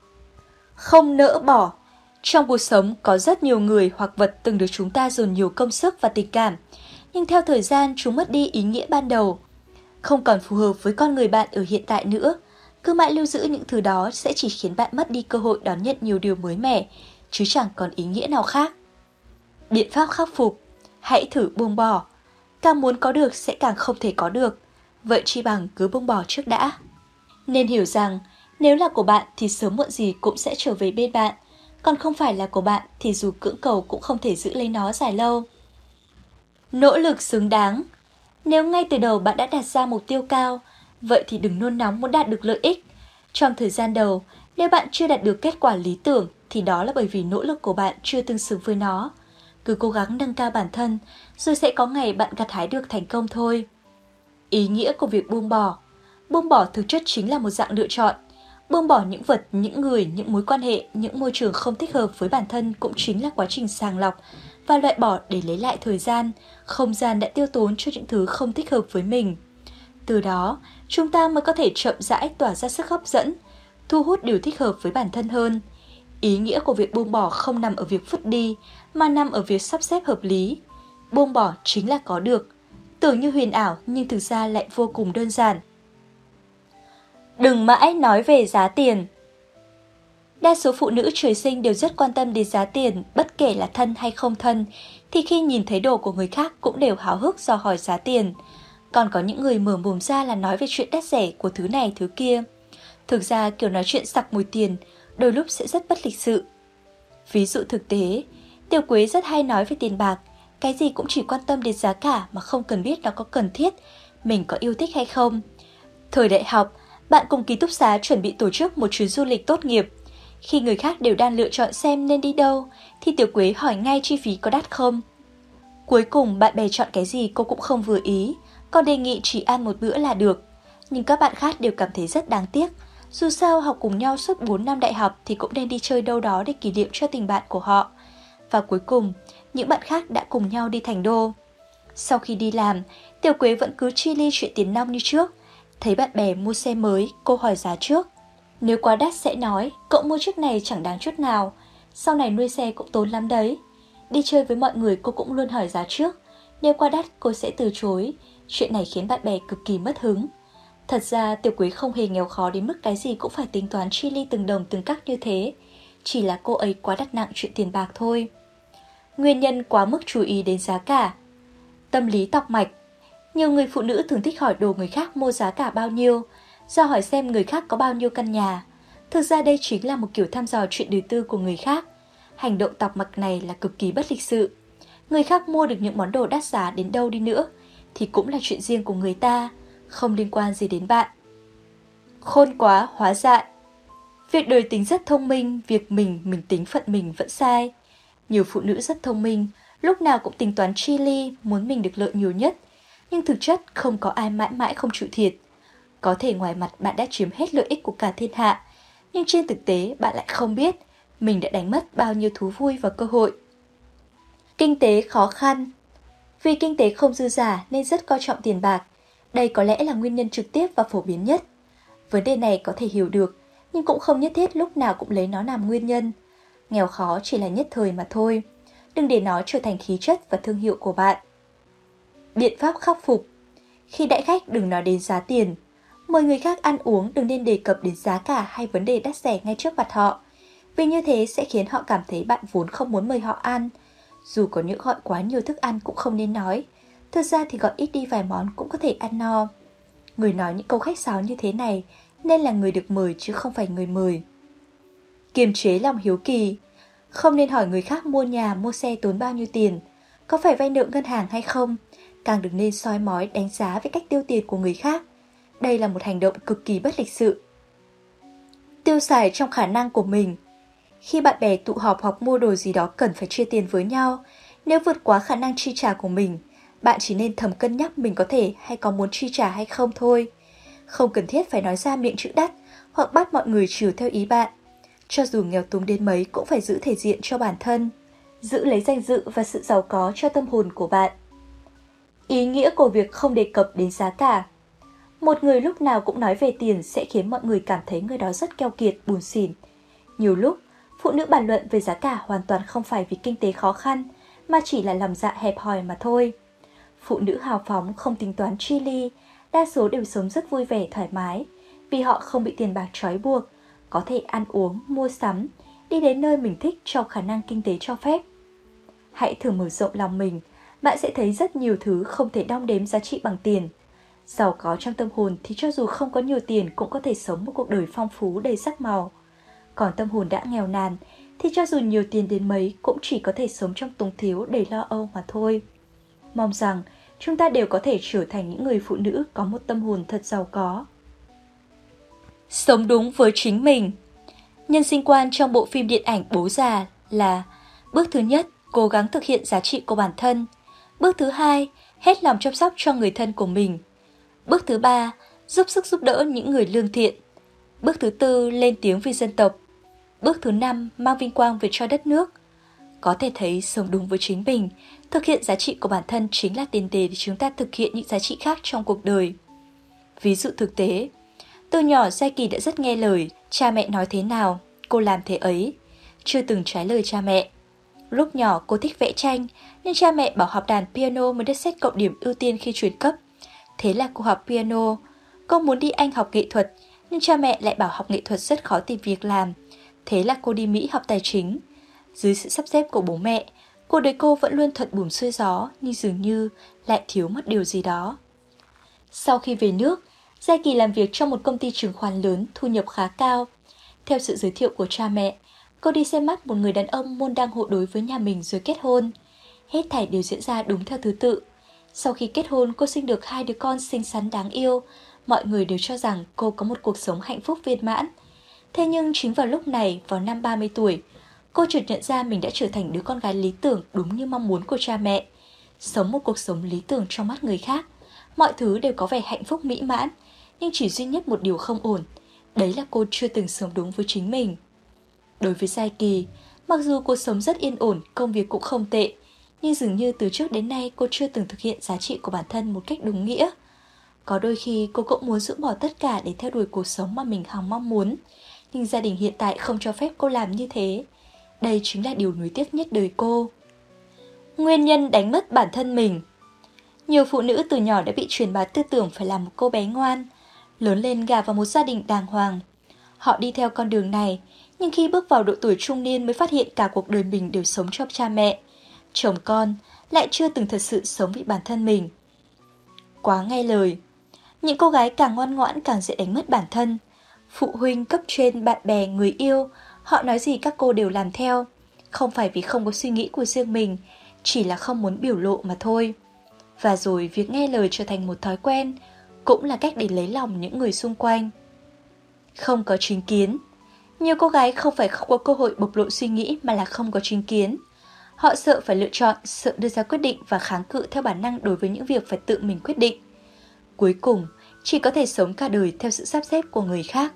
Không nỡ bỏ. Trong cuộc sống có rất nhiều người hoặc vật từng được chúng ta dồn nhiều công sức và tình cảm, nhưng theo thời gian chúng mất đi ý nghĩa ban đầu, không còn phù hợp với con người bạn ở hiện tại nữa. Cứ mãi lưu giữ những thứ đó sẽ chỉ khiến bạn mất đi cơ hội đón nhận nhiều điều mới mẻ, chứ chẳng còn ý nghĩa nào khác. Biện pháp khắc phục. Hãy thử buông bỏ. Càng muốn có được sẽ càng không thể có được. Vậy chi bằng cứ buông bỏ trước đã. Nên hiểu rằng, nếu là của bạn thì sớm muộn gì cũng sẽ trở về bên bạn. Còn không phải là của bạn thì dù cưỡng cầu cũng không thể giữ lấy nó dài lâu. Nỗ lực xứng đáng. Nếu ngay từ đầu bạn đã đặt ra mục tiêu cao, vậy thì đừng nôn nóng muốn đạt được lợi ích. Trong thời gian đầu, nếu bạn chưa đạt được kết quả lý tưởng thì đó là bởi vì nỗ lực của bạn chưa tương xứng với nó. Cứ cố gắng nâng cao bản thân, rồi sẽ có ngày bạn gặt hái được thành công thôi. Ý nghĩa của việc buông bỏ. Buông bỏ thực chất chính là một dạng lựa chọn. Buông bỏ những vật, những người, những mối quan hệ, những môi trường không thích hợp với bản thân cũng chính là quá trình sàng lọc và loại bỏ để lấy lại thời gian, không gian đã tiêu tốn cho những thứ không thích hợp với mình. Từ đó, chúng ta mới có thể chậm rãi tỏa ra sức hấp dẫn, thu hút điều thích hợp với bản thân hơn. Ý nghĩa của việc buông bỏ không nằm ở việc vứt đi, mà nằm ở việc sắp xếp hợp lý. Buông bỏ chính là có được. Tưởng như huyền ảo nhưng thực ra lại vô cùng đơn giản. Đừng mãi nói về giá tiền. Đa số phụ nữ trời sinh đều rất quan tâm đến giá tiền, bất kể là thân hay không thân, thì khi nhìn thấy đồ của người khác cũng đều háo hức dò hỏi giá tiền. Còn có những người mở mồm ra là nói về chuyện đắt rẻ của thứ này thứ kia. Thực ra kiểu nói chuyện sặc mùi tiền, đôi lúc sẽ rất bất lịch sự. Ví dụ thực tế, Tiểu Quế rất hay nói về tiền bạc, cái gì cũng chỉ quan tâm đến giá cả mà không cần biết nó có cần thiết, mình có yêu thích hay không. Thời đại học, bạn cùng ký túc xá chuẩn bị tổ chức một chuyến du lịch tốt nghiệp. Khi người khác đều đang lựa chọn xem nên đi đâu, thì Tiểu Quế hỏi ngay chi phí có đắt không. Cuối cùng bạn bè chọn cái gì cô cũng không vừa ý, còn đề nghị chỉ ăn một bữa là được. Nhưng các bạn khác đều cảm thấy rất đáng tiếc. Dù sao học cùng nhau suốt bốn năm đại học thì cũng nên đi chơi đâu đó để kỷ niệm cho tình bạn của họ. Và cuối cùng, những bạn khác đã cùng nhau đi Thành Đô. Sau khi đi làm, Tiểu Quế vẫn cứ chi ly chuyện tiền nong như trước. Thấy bạn bè mua xe mới, cô hỏi giá trước. Nếu quá đắt sẽ nói, cậu mua chiếc này chẳng đáng chút nào, sau này nuôi xe cũng tốn lắm đấy. Đi chơi với mọi người cô cũng luôn hỏi giá trước, nếu quá đắt cô sẽ từ chối, Chuyện này khiến bạn bè cực kỳ mất hứng. Thật ra Tiểu Quế không hề nghèo khó đến mức cái gì cũng phải tính toán chi ly từng đồng từng cắc như thế. Chỉ là cô ấy quá đặt nặng chuyện tiền bạc thôi. Nguyên nhân quá mức chú ý đến giá cả. Tâm lý tọc mạch. Nhiều người phụ nữ thường thích hỏi đồ người khác mua giá cả bao nhiêu, do hỏi xem người khác có bao nhiêu căn nhà. Thực ra đây chính là một kiểu thăm dò chuyện đời tư của người khác. Hành động tọc mạch này là cực kỳ bất lịch sự. Người khác mua được những món đồ đắt giá đến đâu đi nữa thì cũng là chuyện riêng của người ta, không liên quan gì đến bạn. Khôn quá hóa dại. Việc đời tính rất thông minh, việc mình mình tính phận mình vẫn sai. Nhiều phụ nữ rất thông minh, lúc nào cũng tính toán chi ly, muốn mình được lợi nhiều nhất. Nhưng thực chất không có ai mãi mãi không chịu thiệt. Có thể ngoài mặt bạn đã chiếm hết lợi ích của cả thiên hạ, nhưng trên thực tế bạn lại không biết mình đã đánh mất bao nhiêu thú vui và cơ hội. Kinh tế khó khăn. Vì kinh tế không dư giả nên rất coi trọng tiền bạc. Đây có lẽ là nguyên nhân trực tiếp và phổ biến nhất. Vấn đề này có thể hiểu được, nhưng cũng không nhất thiết lúc nào cũng lấy nó làm nguyên nhân. Nghèo khó chỉ là nhất thời mà thôi. Đừng để nó trở thành khí chất và thương hiệu của bạn. Biện pháp khắc phục. Khi đãi khách đừng nói đến giá tiền. Mời người khác ăn uống đừng nên đề cập đến giá cả hay vấn đề đắt rẻ ngay trước mặt họ. Vì như thế sẽ khiến họ cảm thấy bạn vốn không muốn mời họ ăn. Dù có những gọi quá nhiều thức ăn cũng không nên nói. Thực ra thì gọi ít đi vài món cũng có thể ăn no. Người nói những câu khách sáo như thế này nên là người được mời chứ không phải người mời. Kiềm chế lòng hiếu kỳ. Không nên hỏi người khác mua nhà, mua xe tốn bao nhiêu tiền, có phải vay nợ ngân hàng hay không. Càng đừng nên soi mói đánh giá về cách tiêu tiền của người khác. Đây là một hành động cực kỳ bất lịch sự. Tiêu xài trong khả năng của mình. Khi bạn bè tụ họp hoặc mua đồ gì đó cần phải chia tiền với nhau, nếu vượt quá khả năng chi trả của mình, bạn chỉ nên thầm cân nhắc mình có thể hay có muốn chi trả hay không thôi. Không cần thiết phải nói ra miệng chữ đắt hoặc bắt mọi người chiều theo ý bạn. Cho dù nghèo túng đến mấy cũng phải giữ thể diện cho bản thân, giữ lấy danh dự và sự giàu có cho tâm hồn của bạn. Ý nghĩa của việc không đề cập đến giá cả. Một người lúc nào cũng nói về tiền sẽ khiến mọi người cảm thấy người đó rất keo kiệt, buồn xỉn. Nhiều lúc, phụ nữ bàn luận về giá cả hoàn toàn không phải vì kinh tế khó khăn, mà chỉ là lòng dạ hẹp hòi mà thôi. Phụ nữ hào phóng không tính toán chi ly, đa số đều sống rất vui vẻ thoải mái, vì họ không bị tiền bạc trói buộc, có thể ăn uống, mua sắm, đi đến nơi mình thích trong khả năng kinh tế cho phép. Hãy thử mở rộng lòng mình, bạn sẽ thấy rất nhiều thứ không thể đong đếm giá trị bằng tiền. Giàu có trong tâm hồn thì cho dù không có nhiều tiền cũng có thể sống một cuộc đời phong phú đầy sắc màu. Còn tâm hồn đã nghèo nàn thì cho dù nhiều tiền đến mấy cũng chỉ có thể sống trong túng thiếu đầy lo âu mà thôi. Mong rằng chúng ta đều có thể trở thành những người phụ nữ có một tâm hồn thật giàu có. Sống đúng với chính mình. Nhân sinh quan trong bộ phim điện ảnh Bố Già là: bước thứ nhất, cố gắng thực hiện giá trị của bản thân. Bước thứ hai, hết lòng chăm sóc cho người thân của mình. Bước thứ ba, giúp sức giúp đỡ những người lương thiện. Bước thứ tư, lên tiếng vì dân tộc. Bước thứ năm, mang vinh quang về cho đất nước. Có thể thấy sống đúng với chính mình, thực hiện giá trị của bản thân chính là tiền đề để chúng ta thực hiện những giá trị khác trong cuộc đời. Ví dụ thực tế, từ nhỏ Giai Kỳ đã rất nghe lời, cha mẹ nói thế nào, cô làm thế ấy, chưa từng trái lời cha mẹ. Lúc nhỏ cô thích vẽ tranh, nên cha mẹ bảo học đàn piano mới được xét cộng điểm ưu tiên khi chuyển cấp. Thế là cô học piano. Cô muốn đi Anh học nghệ thuật, nhưng cha mẹ lại bảo học nghệ thuật rất khó tìm việc làm. Thế là cô đi Mỹ học tài chính. Dưới sự sắp xếp của bố mẹ, cuộc đời cô vẫn luôn thuận buồm xuôi gió, nhưng dường như lại thiếu mất điều gì đó. Sau khi về nước, Giai Kỳ làm việc trong một công ty chứng khoán lớn, thu nhập khá cao. Theo sự giới thiệu của cha mẹ, cô đi xem mắt một người đàn ông môn đăng hộ đối với nhà mình rồi kết hôn. Hết thảy đều diễn ra đúng theo thứ tự. Sau khi kết hôn, cô sinh được hai đứa con xinh xắn đáng yêu. Mọi người đều cho rằng cô có một cuộc sống hạnh phúc viên mãn. Thế nhưng chính vào lúc này, vào năm ba mươi tuổi, cô chợt nhận ra mình đã trở thành đứa con gái lý tưởng đúng như mong muốn của cha mẹ. Sống một cuộc sống lý tưởng trong mắt người khác, mọi thứ đều có vẻ hạnh phúc mỹ mãn, nhưng chỉ duy nhất một điều không ổn, đấy là cô chưa từng sống đúng với chính mình. Đối với Giai Kỳ, mặc dù cuộc sống rất yên ổn, công việc cũng không tệ, nhưng dường như từ trước đến nay cô chưa từng thực hiện giá trị của bản thân một cách đúng nghĩa. Có đôi khi cô cũng muốn rũ bỏ tất cả để theo đuổi cuộc sống mà mình hằng mong muốn, nhưng gia đình hiện tại không cho phép cô làm như thế. Đây chính là điều nuối tiếc nhất đời cô. Nguyên nhân đánh mất bản thân mình. Nhiều phụ nữ từ nhỏ đã bị truyền bá tư tưởng phải làm một cô bé ngoan, lớn lên gả vào một gia đình đàng hoàng. Họ đi theo con đường này, nhưng khi bước vào độ tuổi trung niên mới phát hiện cả cuộc đời mình đều sống cho cha mẹ, chồng con, lại chưa từng thật sự sống vì bản thân mình. Quá nghe lời. Những cô gái càng ngoan ngoãn càng dễ đánh mất bản thân. Phụ huynh, cấp trên, bạn bè, người yêu, họ nói gì các cô đều làm theo. Không phải vì không có suy nghĩ của riêng mình, chỉ là không muốn biểu lộ mà thôi. Và rồi việc nghe lời trở thành một thói quen, cũng là cách để lấy lòng những người xung quanh. Không có chính kiến. Nhiều cô gái không phải không có cơ hội bộc lộ suy nghĩ mà là không có chính kiến. Họ sợ phải lựa chọn, sợ đưa ra quyết định và kháng cự theo bản năng đối với những việc phải tự mình quyết định. Cuối cùng, chỉ có thể sống cả đời theo sự sắp xếp của người khác.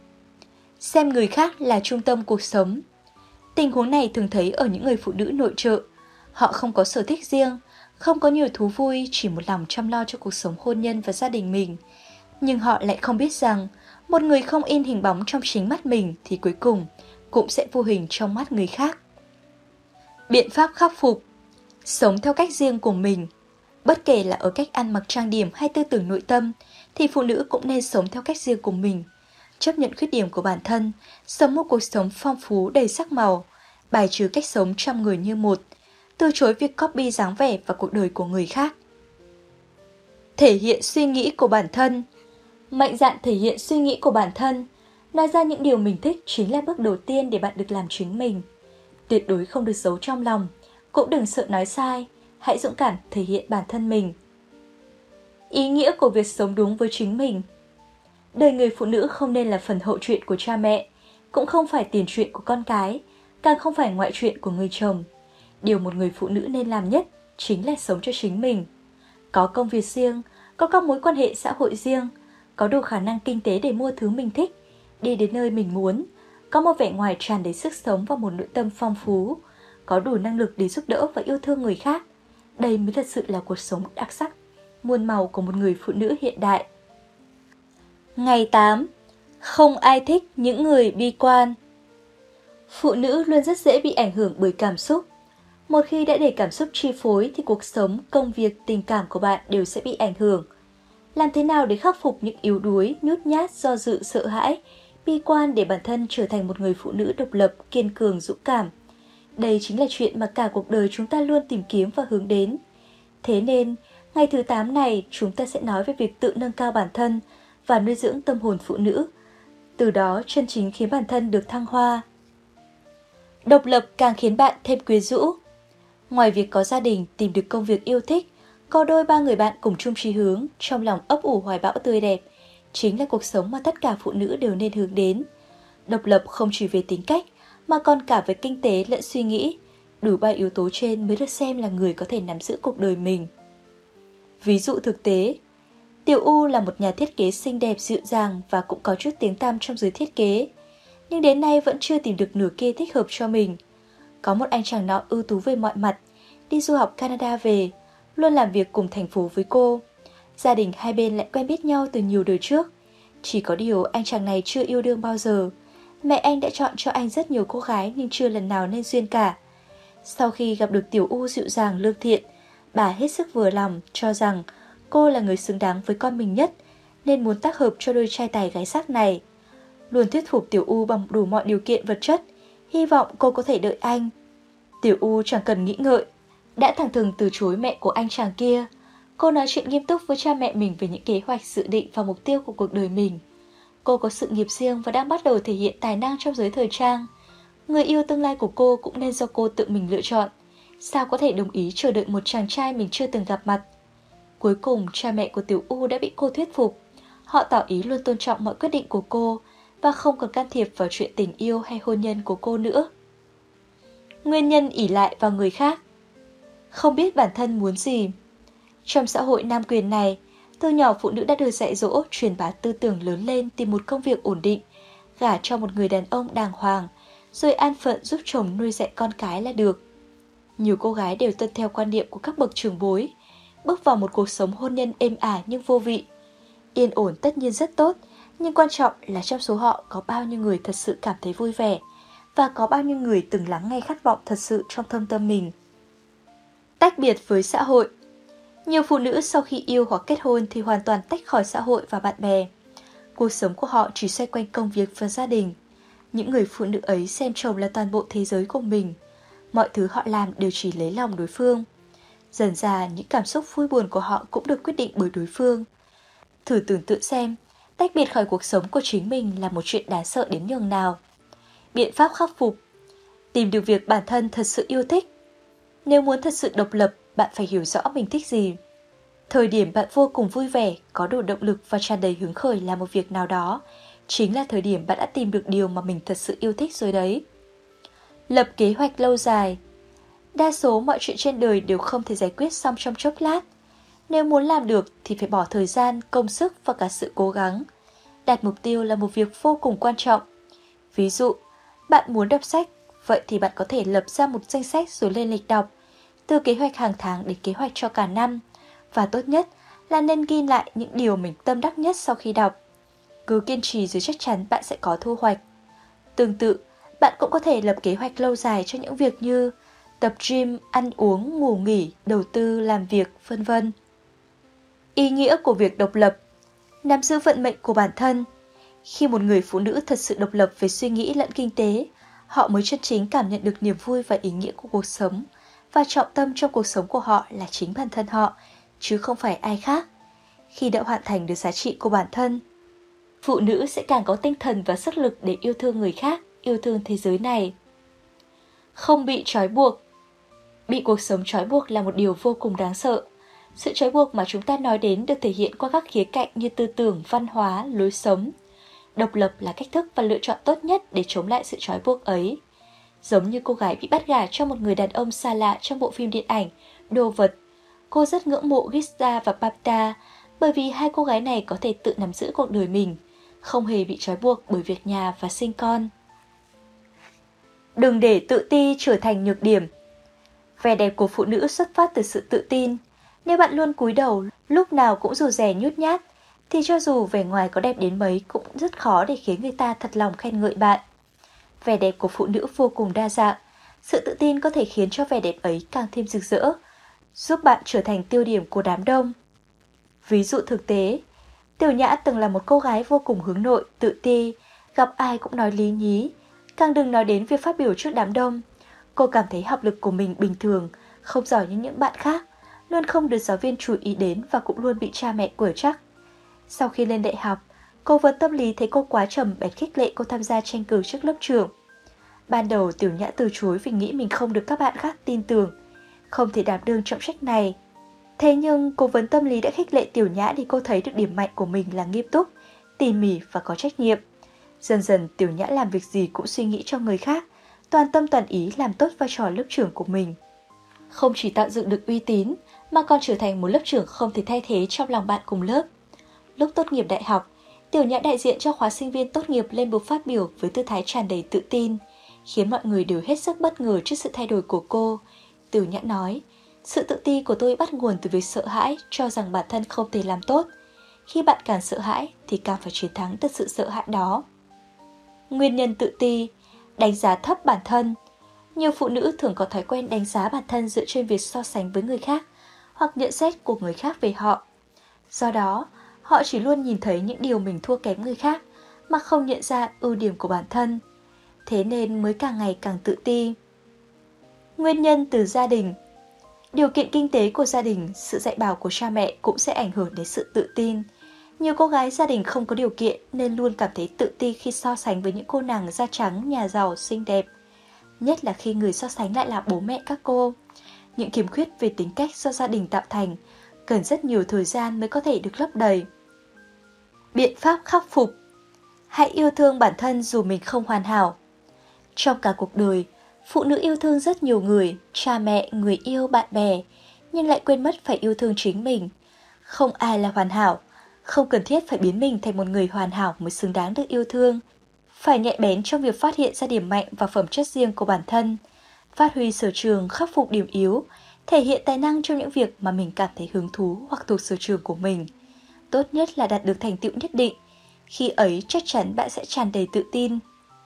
Xem người khác là trung tâm cuộc sống. Tình huống này thường thấy ở những người phụ nữ nội trợ. Họ không có sở thích riêng, không có nhiều thú vui, chỉ một lòng chăm lo cho cuộc sống hôn nhân và gia đình mình. Nhưng họ lại không biết rằng, một người không in hình bóng trong chính mắt mình thì cuối cùng cũng sẽ vô hình trong mắt người khác. Biện pháp khắc phục. Sống theo cách riêng của mình. Bất kể là ở cách ăn mặc trang điểm hay tư tưởng nội tâm, thì phụ nữ cũng nên sống theo cách riêng của mình. Chấp nhận khuyết điểm của bản thân, sống một cuộc sống phong phú đầy sắc màu, bài trừ cách sống trăm người như một, từ chối việc copy dáng vẻ và cuộc đời của người khác. Thể hiện suy nghĩ của bản thân. Mạnh dạn thể hiện suy nghĩ của bản thân, nói ra những điều mình thích chính là bước đầu tiên để bạn được làm chính mình. Tuyệt đối không được giấu trong lòng, cũng đừng sợ nói sai, hãy dũng cảm thể hiện bản thân mình. Ý nghĩa của việc sống đúng với chính mình. Đời người phụ nữ không nên là phần hậu truyện của cha mẹ, cũng không phải tiền truyện của con cái, càng không phải ngoại truyện của người chồng. Điều một người phụ nữ nên làm nhất chính là sống cho chính mình. Có công việc riêng, có các mối quan hệ xã hội riêng, có đủ khả năng kinh tế để mua thứ mình thích, đi đến nơi mình muốn, có một vẻ ngoài tràn đầy sức sống và một nội tâm phong phú, có đủ năng lực để giúp đỡ và yêu thương người khác. Đây mới thật sự là cuộc sống đặc sắc, muôn màu của một người phụ nữ hiện đại. Ngày tám. Không ai thích những người bi quan. Phụ nữ luôn rất dễ bị ảnh hưởng bởi cảm xúc. Một khi đã để cảm xúc chi phối thì cuộc sống, công việc, tình cảm của bạn đều sẽ bị ảnh hưởng. Làm thế nào để khắc phục những yếu đuối, nhút nhát, do dự, sợ hãi, bi quan để bản thân trở thành một người phụ nữ độc lập, kiên cường, dũng cảm? Đây chính là chuyện mà cả cuộc đời chúng ta luôn tìm kiếm và hướng đến. Thế nên, ngày thứ tám này chúng ta sẽ nói về việc tự nâng cao bản thân và nuôi dưỡng tâm hồn phụ nữ. Từ đó chân chính khiến bản thân được thăng hoa. Độc lập càng khiến bạn thêm quyến rũ. Ngoài việc có gia đình, tìm được công việc yêu thích, có đôi ba người bạn cùng chung chí hướng, trong lòng ấp ủ hoài bão tươi đẹp, chính là cuộc sống mà tất cả phụ nữ đều nên hướng đến. Độc lập không chỉ về tính cách, mà còn cả về kinh tế lẫn suy nghĩ. Đủ ba yếu tố trên mới được xem là người có thể nắm giữ cuộc đời mình. Ví dụ thực tế, Tiểu U là một nhà thiết kế xinh đẹp dịu dàng và cũng có chút tiếng tăm trong giới thiết kế. Nhưng đến nay vẫn chưa tìm được nửa kia thích hợp cho mình. Có một anh chàng nọ ưu tú về mọi mặt, đi du học Canada về, luôn làm việc cùng thành phố với cô. Gia đình hai bên lại quen biết nhau từ nhiều đời trước. Chỉ có điều anh chàng này chưa yêu đương bao giờ. Mẹ anh đã chọn cho anh rất nhiều cô gái nhưng chưa lần nào nên duyên cả. Sau khi gặp được Tiểu U dịu dàng lương thiện, bà hết sức vừa lòng, cho rằng cô là người xứng đáng với con mình nhất, nên muốn tác hợp cho đôi trai tài gái sắc này. Luôn thuyết phục Tiểu U bằng đủ mọi điều kiện vật chất, hy vọng cô có thể đợi anh. Tiểu U chẳng cần nghĩ ngợi, đã thẳng thừng từ chối mẹ của anh chàng kia. Cô nói chuyện nghiêm túc với cha mẹ mình về những kế hoạch, dự định và mục tiêu của cuộc đời mình. Cô có sự nghiệp riêng và đang bắt đầu thể hiện tài năng trong giới thời trang. Người yêu tương lai của cô cũng nên do cô tự mình lựa chọn. Sao có thể đồng ý chờ đợi một chàng trai mình chưa từng gặp mặt? Cuối cùng, cha mẹ của Tiểu U đã bị cô thuyết phục. Họ tỏ ý luôn tôn trọng mọi quyết định của cô và không còn can thiệp vào chuyện tình yêu hay hôn nhân của cô nữa. Nguyên nhân ỷ lại vào người khác. Không biết bản thân muốn gì. Trong xã hội nam quyền này, từ nhỏ phụ nữ đã được dạy dỗ, truyền bá tư tưởng lớn lên tìm một công việc ổn định, gả cho một người đàn ông đàng hoàng, rồi an phận giúp chồng nuôi dạy con cái là được. Nhiều cô gái đều tuân theo quan niệm của các bậc trưởng bối, bước vào một cuộc sống hôn nhân êm ả nhưng vô vị. Yên ổn tất nhiên rất tốt, nhưng quan trọng là trong số họ có bao nhiêu người thật sự cảm thấy vui vẻ, và có bao nhiêu người từng lắng nghe khát vọng thật sự trong thâm tâm mình. Tách biệt với xã hội. Nhiều phụ nữ sau khi yêu hoặc kết hôn thì hoàn toàn tách khỏi xã hội và bạn bè. Cuộc sống của họ chỉ xoay quanh công việc và gia đình. Những người phụ nữ ấy xem chồng là toàn bộ thế giới của mình. Mọi thứ họ làm đều chỉ lấy lòng đối phương. Dần dà những cảm xúc vui buồn của họ cũng được quyết định bởi đối phương. Thử tưởng tượng xem, tách biệt khỏi cuộc sống của chính mình là một chuyện đáng sợ đến nhường nào. Biện pháp khắc phục: tìm được việc bản thân thật sự yêu thích. Nếu muốn thật sự độc lập, bạn phải hiểu rõ mình thích gì. Thời điểm bạn vô cùng vui vẻ, có đủ động lực và tràn đầy hứng khởi làm một việc nào đó, chính là thời điểm bạn đã tìm được điều mà mình thật sự yêu thích rồi đấy. Lập kế hoạch lâu dài. Đa số mọi chuyện trên đời đều không thể giải quyết xong trong chốc lát. Nếu muốn làm được thì phải bỏ thời gian, công sức và cả sự cố gắng. Đạt mục tiêu là một việc vô cùng quan trọng. Ví dụ, bạn muốn đọc sách, vậy thì bạn có thể lập ra một danh sách rồi lên lịch đọc, từ kế hoạch hàng tháng đến kế hoạch cho cả năm. Và tốt nhất là nên ghi lại những điều mình tâm đắc nhất sau khi đọc. Cứ kiên trì rồi chắc chắn bạn sẽ có thu hoạch. Tương tự, bạn cũng có thể lập kế hoạch lâu dài cho những việc như tập gym, ăn uống, ngủ nghỉ, đầu tư, làm việc, vân vân. Ý nghĩa của việc độc lập: nắm giữ vận mệnh của bản thân. Khi một người phụ nữ thật sự độc lập về suy nghĩ lẫn kinh tế, họ mới chân chính cảm nhận được niềm vui và ý nghĩa của cuộc sống, và trọng tâm trong cuộc sống của họ là chính bản thân họ, chứ không phải ai khác. Khi đã hoàn thành được giá trị của bản thân, phụ nữ sẽ càng có tinh thần và sức lực để yêu thương người khác, yêu thương thế giới này. Không bị trói buộc. Bị cuộc sống trói buộc là một điều vô cùng đáng sợ. Sự trói buộc mà chúng ta nói đến được thể hiện qua các khía cạnh như tư tưởng, văn hóa, lối sống. Độc lập là cách thức và lựa chọn tốt nhất để chống lại sự trói buộc ấy. Giống như cô gái bị bắt gả cho một người đàn ông xa lạ trong bộ phim điện ảnh Đồ vật. Cô rất ngưỡng mộ Gista và Papta bởi vì hai cô gái này có thể tự nắm giữ cuộc đời mình, không hề bị trói buộc bởi việc nhà và sinh con. Đừng để tự ti trở thành nhược điểm. Vẻ đẹp của phụ nữ xuất phát từ sự tự tin. Nếu bạn luôn cúi đầu, lúc nào cũng rụt rè nhút nhát, thì cho dù vẻ ngoài có đẹp đến mấy cũng rất khó để khiến người ta thật lòng khen ngợi bạn. Vẻ đẹp của phụ nữ vô cùng đa dạng. Sự tự tin có thể khiến cho vẻ đẹp ấy càng thêm rực rỡ, giúp bạn trở thành tiêu điểm của đám đông. Ví dụ thực tế, Tiểu Nhã từng là một cô gái vô cùng hướng nội, tự ti, gặp ai cũng nói lý nhí, càng đừng nói đến việc phát biểu trước đám đông. Cô cảm thấy học lực của mình bình thường, không giỏi như những bạn khác, luôn không được giáo viên chú ý đến và cũng luôn bị cha mẹ quở trách. Sau khi lên đại học, cố vấn tâm lý thấy cô quá trầm bèn khích lệ cô tham gia tranh cử trước lớp trưởng. Ban đầu Tiểu Nhã từ chối vì nghĩ mình không được các bạn khác tin tưởng, không thể đảm đương trọng trách này. Thế nhưng cố vấn tâm lý đã khích lệ Tiểu Nhã để cô thấy được điểm mạnh của mình là nghiêm túc, tỉ mỉ và có trách nhiệm. Dần dần Tiểu Nhã làm việc gì cũng suy nghĩ cho người khác, toàn tâm toàn ý làm tốt vai trò lớp trưởng của mình. Không chỉ tạo dựng được uy tín, mà còn trở thành một lớp trưởng không thể thay thế trong lòng bạn cùng lớp. Lúc tốt nghiệp đại học, Tiểu Nhã đại diện cho khóa sinh viên tốt nghiệp lên bục phát biểu với tư thái tràn đầy tự tin, khiến mọi người đều hết sức bất ngờ trước sự thay đổi của cô. Tiểu Nhã nói, sự tự ti của tôi bắt nguồn từ việc sợ hãi, cho rằng bản thân không thể làm tốt. Khi bạn càng sợ hãi thì càng phải chiến thắng được sự sợ hãi đó. Nguyên nhân tự ti: đánh giá thấp bản thân. Nhiều phụ nữ thường có thói quen đánh giá bản thân dựa trên việc so sánh với người khác hoặc nhận xét của người khác về họ. Do đó, họ chỉ luôn nhìn thấy những điều mình thua kém người khác mà không nhận ra ưu điểm của bản thân. Thế nên mới càng ngày càng tự ti. Nguyên nhân từ gia đình. Điều kiện kinh tế của gia đình, sự dạy bảo của cha mẹ cũng sẽ ảnh hưởng đến sự tự tin. Nhiều cô gái gia đình không có điều kiện nên luôn cảm thấy tự ti khi so sánh với những cô nàng da trắng, nhà giàu, xinh đẹp. Nhất là khi người so sánh lại là bố mẹ các cô. Những khiếm khuyết về tính cách do gia đình tạo thành, cần rất nhiều thời gian mới có thể được lấp đầy. Biện pháp khắc phục: hãy yêu thương bản thân dù mình không hoàn hảo. Trong cả cuộc đời, phụ nữ yêu thương rất nhiều người, cha mẹ, người yêu, bạn bè, nhưng lại quên mất phải yêu thương chính mình. Không ai là hoàn hảo, không cần thiết phải biến mình thành một người hoàn hảo mới xứng đáng được yêu thương. Phải nhạy bén trong việc phát hiện ra điểm mạnh và phẩm chất riêng của bản thân, phát huy sở trường, khắc phục điểm yếu, thể hiện tài năng trong những việc mà mình cảm thấy hứng thú hoặc thuộc sở trường của mình. Tốt nhất là đạt được thành tựu nhất định, khi ấy chắc chắn bạn sẽ tràn đầy tự tin.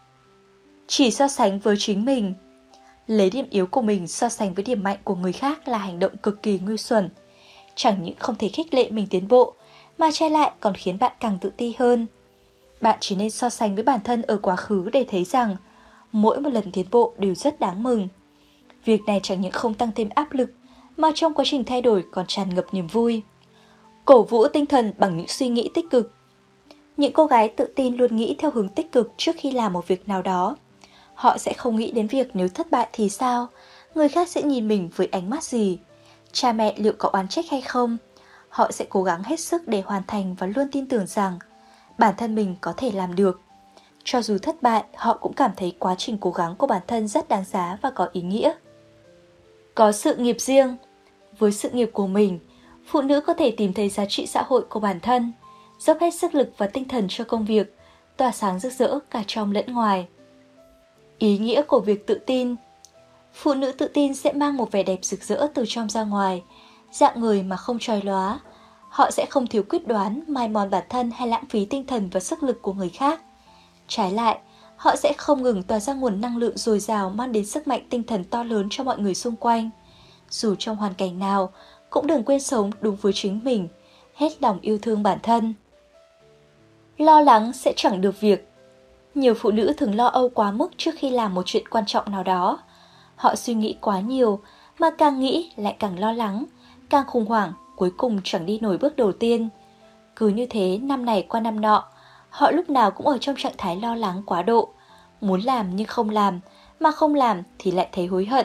Chỉ so sánh với chính mình. Lấy điểm yếu của mình so sánh với điểm mạnh của người khác là hành động cực kỳ ngu xuẩn. chẳng những không thể khích lệ mình tiến bộ, mà trái lại còn khiến bạn càng tự ti hơn. Bạn chỉ nên so sánh với bản thân ở quá khứ để thấy rằng mỗi một lần tiến bộ đều rất đáng mừng. Việc này chẳng những không tăng thêm áp lực, mà trong quá trình thay đổi còn tràn ngập niềm vui. Cổ vũ tinh thần bằng những suy nghĩ tích cực. Những cô gái tự tin luôn nghĩ theo hướng tích cực trước khi làm một việc nào đó. Họ sẽ không nghĩ đến việc nếu thất bại thì sao, người khác sẽ nhìn mình với ánh mắt gì, cha mẹ liệu có oán trách hay không. Họ sẽ cố gắng hết sức để hoàn thành và luôn tin tưởng rằng bản thân mình có thể làm được. Cho dù thất bại, họ cũng cảm thấy quá trình cố gắng của bản thân rất đáng giá và có ý nghĩa. Có sự nghiệp riêng. Với sự nghiệp của mình, phụ nữ có thể tìm thấy giá trị xã hội của bản thân, dốc hết sức lực và tinh thần cho công việc, tỏa sáng rực rỡ cả trong lẫn ngoài. Ý nghĩa của việc tự tin. Phụ nữ tự tin sẽ mang một vẻ đẹp rực rỡ từ trong ra ngoài, dạng người mà không chói lóa. Họ sẽ không thiếu quyết đoán, mài mòn bản thân hay lãng phí tinh thần và sức lực của người khác. Trái lại, họ sẽ không ngừng tỏa ra nguồn năng lượng dồi dào, mang đến sức mạnh tinh thần to lớn cho mọi người xung quanh. Dù trong hoàn cảnh nào, cũng đừng quên sống đúng với chính mình, hết lòng yêu thương bản thân. Lo lắng sẽ chẳng được việc. Nhiều phụ nữ thường lo âu quá mức trước khi làm một chuyện quan trọng nào đó. Họ suy nghĩ quá nhiều, mà càng nghĩ lại càng lo lắng, càng khủng hoảng, cuối cùng chẳng đi nổi bước đầu tiên. Cứ như thế năm này qua năm nọ, họ lúc nào cũng ở trong trạng thái lo lắng quá độ, muốn làm nhưng không làm, mà không làm thì lại thấy hối hận.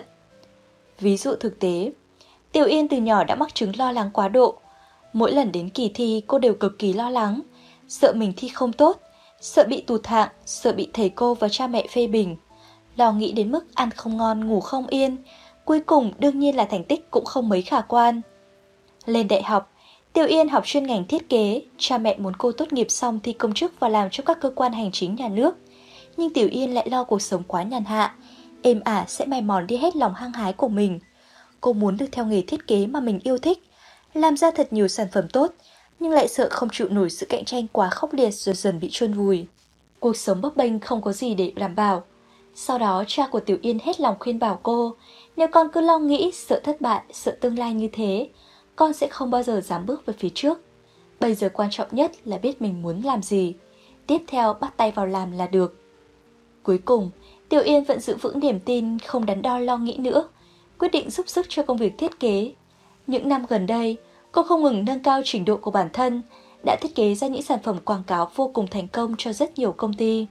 Ví dụ thực tế, Tiểu Yên từ nhỏ đã mắc chứng lo lắng quá độ. Mỗi lần đến kỳ thi cô đều cực kỳ lo lắng, sợ mình thi không tốt, sợ bị tụt hạng, sợ bị thầy cô và cha mẹ phê bình. Lo nghĩ đến mức ăn không ngon, ngủ không yên, cuối cùng đương nhiên là thành tích cũng không mấy khả quan. Lên đại học, Tiểu Yên học chuyên ngành thiết kế, cha mẹ muốn cô tốt nghiệp xong thi công chức và làm cho các cơ quan hành chính nhà nước. Nhưng Tiểu Yên lại lo cuộc sống quá nhàn hạ, êm ả sẽ mài mòn đi hết lòng hăng hái của mình. Cô muốn được theo nghề thiết kế mà mình yêu thích, làm ra thật nhiều sản phẩm tốt, nhưng lại sợ không chịu nổi sự cạnh tranh quá khốc liệt rồi dần bị chôn vùi. Cuộc sống bấp bênh không có gì để đảm bảo. Sau đó cha của Tiểu Yên hết lòng khuyên bảo cô, nếu con cứ lo nghĩ, sợ thất bại, sợ tương lai như thế, con sẽ không bao giờ dám bước về phía trước. Bây giờ quan trọng nhất là biết mình muốn làm gì, tiếp theo bắt tay vào làm là được. Cuối cùng, Tiểu Yên vẫn giữ vững niềm tin, không đắn đo lo nghĩ nữa, quyết định giúp sức cho công việc thiết kế. Những năm gần đây, cô không ngừng nâng cao trình độ của bản thân, đã thiết kế ra những sản phẩm quảng cáo vô cùng thành công cho rất nhiều công ty.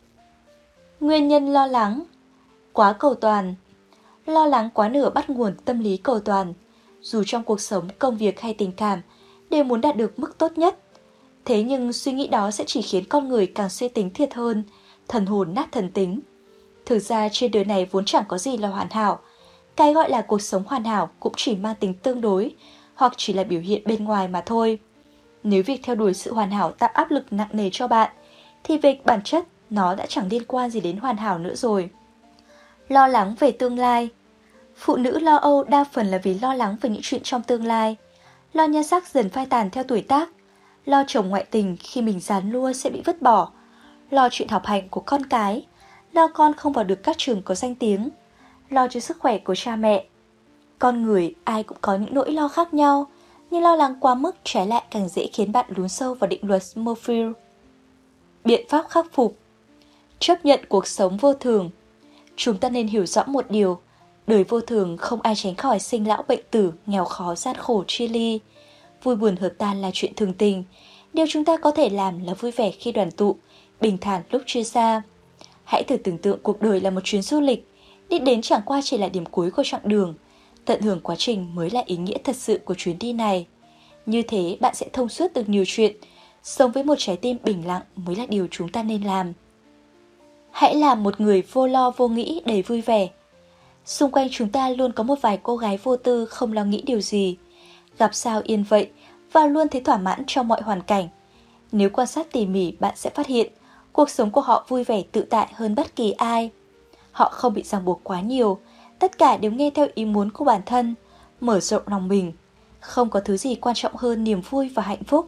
Nguyên nhân lo lắng. Quá cầu toàn. Lo lắng quá nửa bắt nguồn tâm lý cầu toàn. Dù trong cuộc sống, công việc hay tình cảm, đều muốn đạt được mức tốt nhất. Thế nhưng suy nghĩ đó sẽ chỉ khiến con người càng suy tính thiệt hơn, thần hồn nát thần tính. Thực ra trên đời này vốn chẳng có gì là hoàn hảo. Cái gọi là cuộc sống hoàn hảo cũng chỉ mang tính tương đối, hoặc chỉ là biểu hiện bên ngoài mà thôi. Nếu việc theo đuổi sự hoàn hảo tạo áp lực nặng nề cho bạn, thì về bản chất nó đã chẳng liên quan gì đến hoàn hảo nữa rồi. Lo lắng về tương lai. Phụ nữ lo âu đa phần là vì lo lắng về những chuyện trong tương lai. Lo nhan sắc dần phai tàn theo tuổi tác, lo chồng ngoại tình khi mình già nua sẽ bị vứt bỏ, lo chuyện học hành của con cái, lo con không vào được các trường có danh tiếng, lo cho sức khỏe của cha mẹ. Con người ai cũng có những nỗi lo khác nhau, nhưng lo lắng quá mức trái lại càng dễ khiến bạn lún sâu vào định luật Murphy. Biện pháp khắc phục. Chấp nhận cuộc sống vô thường. Chúng ta nên hiểu rõ một điều, đời vô thường không ai tránh khỏi sinh lão bệnh tử, nghèo khó gian khổ chia ly. Vui buồn hợp tan là chuyện thường tình. Điều chúng ta có thể làm là vui vẻ khi đoàn tụ, bình thản lúc chia xa. Hãy thử tưởng tượng cuộc đời là một chuyến du lịch, đích đến chẳng qua chỉ là điểm cuối của chặng đường. Tận hưởng quá trình mới là ý nghĩa thật sự của chuyến đi này. Như thế bạn sẽ thông suốt được nhiều chuyện. Sống với một trái tim bình lặng mới là điều chúng ta nên làm. Hãy làm một người vô lo vô nghĩ đầy vui vẻ. Xung quanh chúng ta luôn có một vài cô gái vô tư không lo nghĩ điều gì, gặp sao yên vậy và luôn thấy thỏa mãn trong mọi hoàn cảnh. Nếu quan sát tỉ mỉ, bạn sẽ phát hiện cuộc sống của họ vui vẻ tự tại hơn bất kỳ ai. Họ không bị ràng buộc quá nhiều, tất cả đều nghe theo ý muốn của bản thân, mở rộng lòng mình. Không có thứ gì quan trọng hơn niềm vui và hạnh phúc.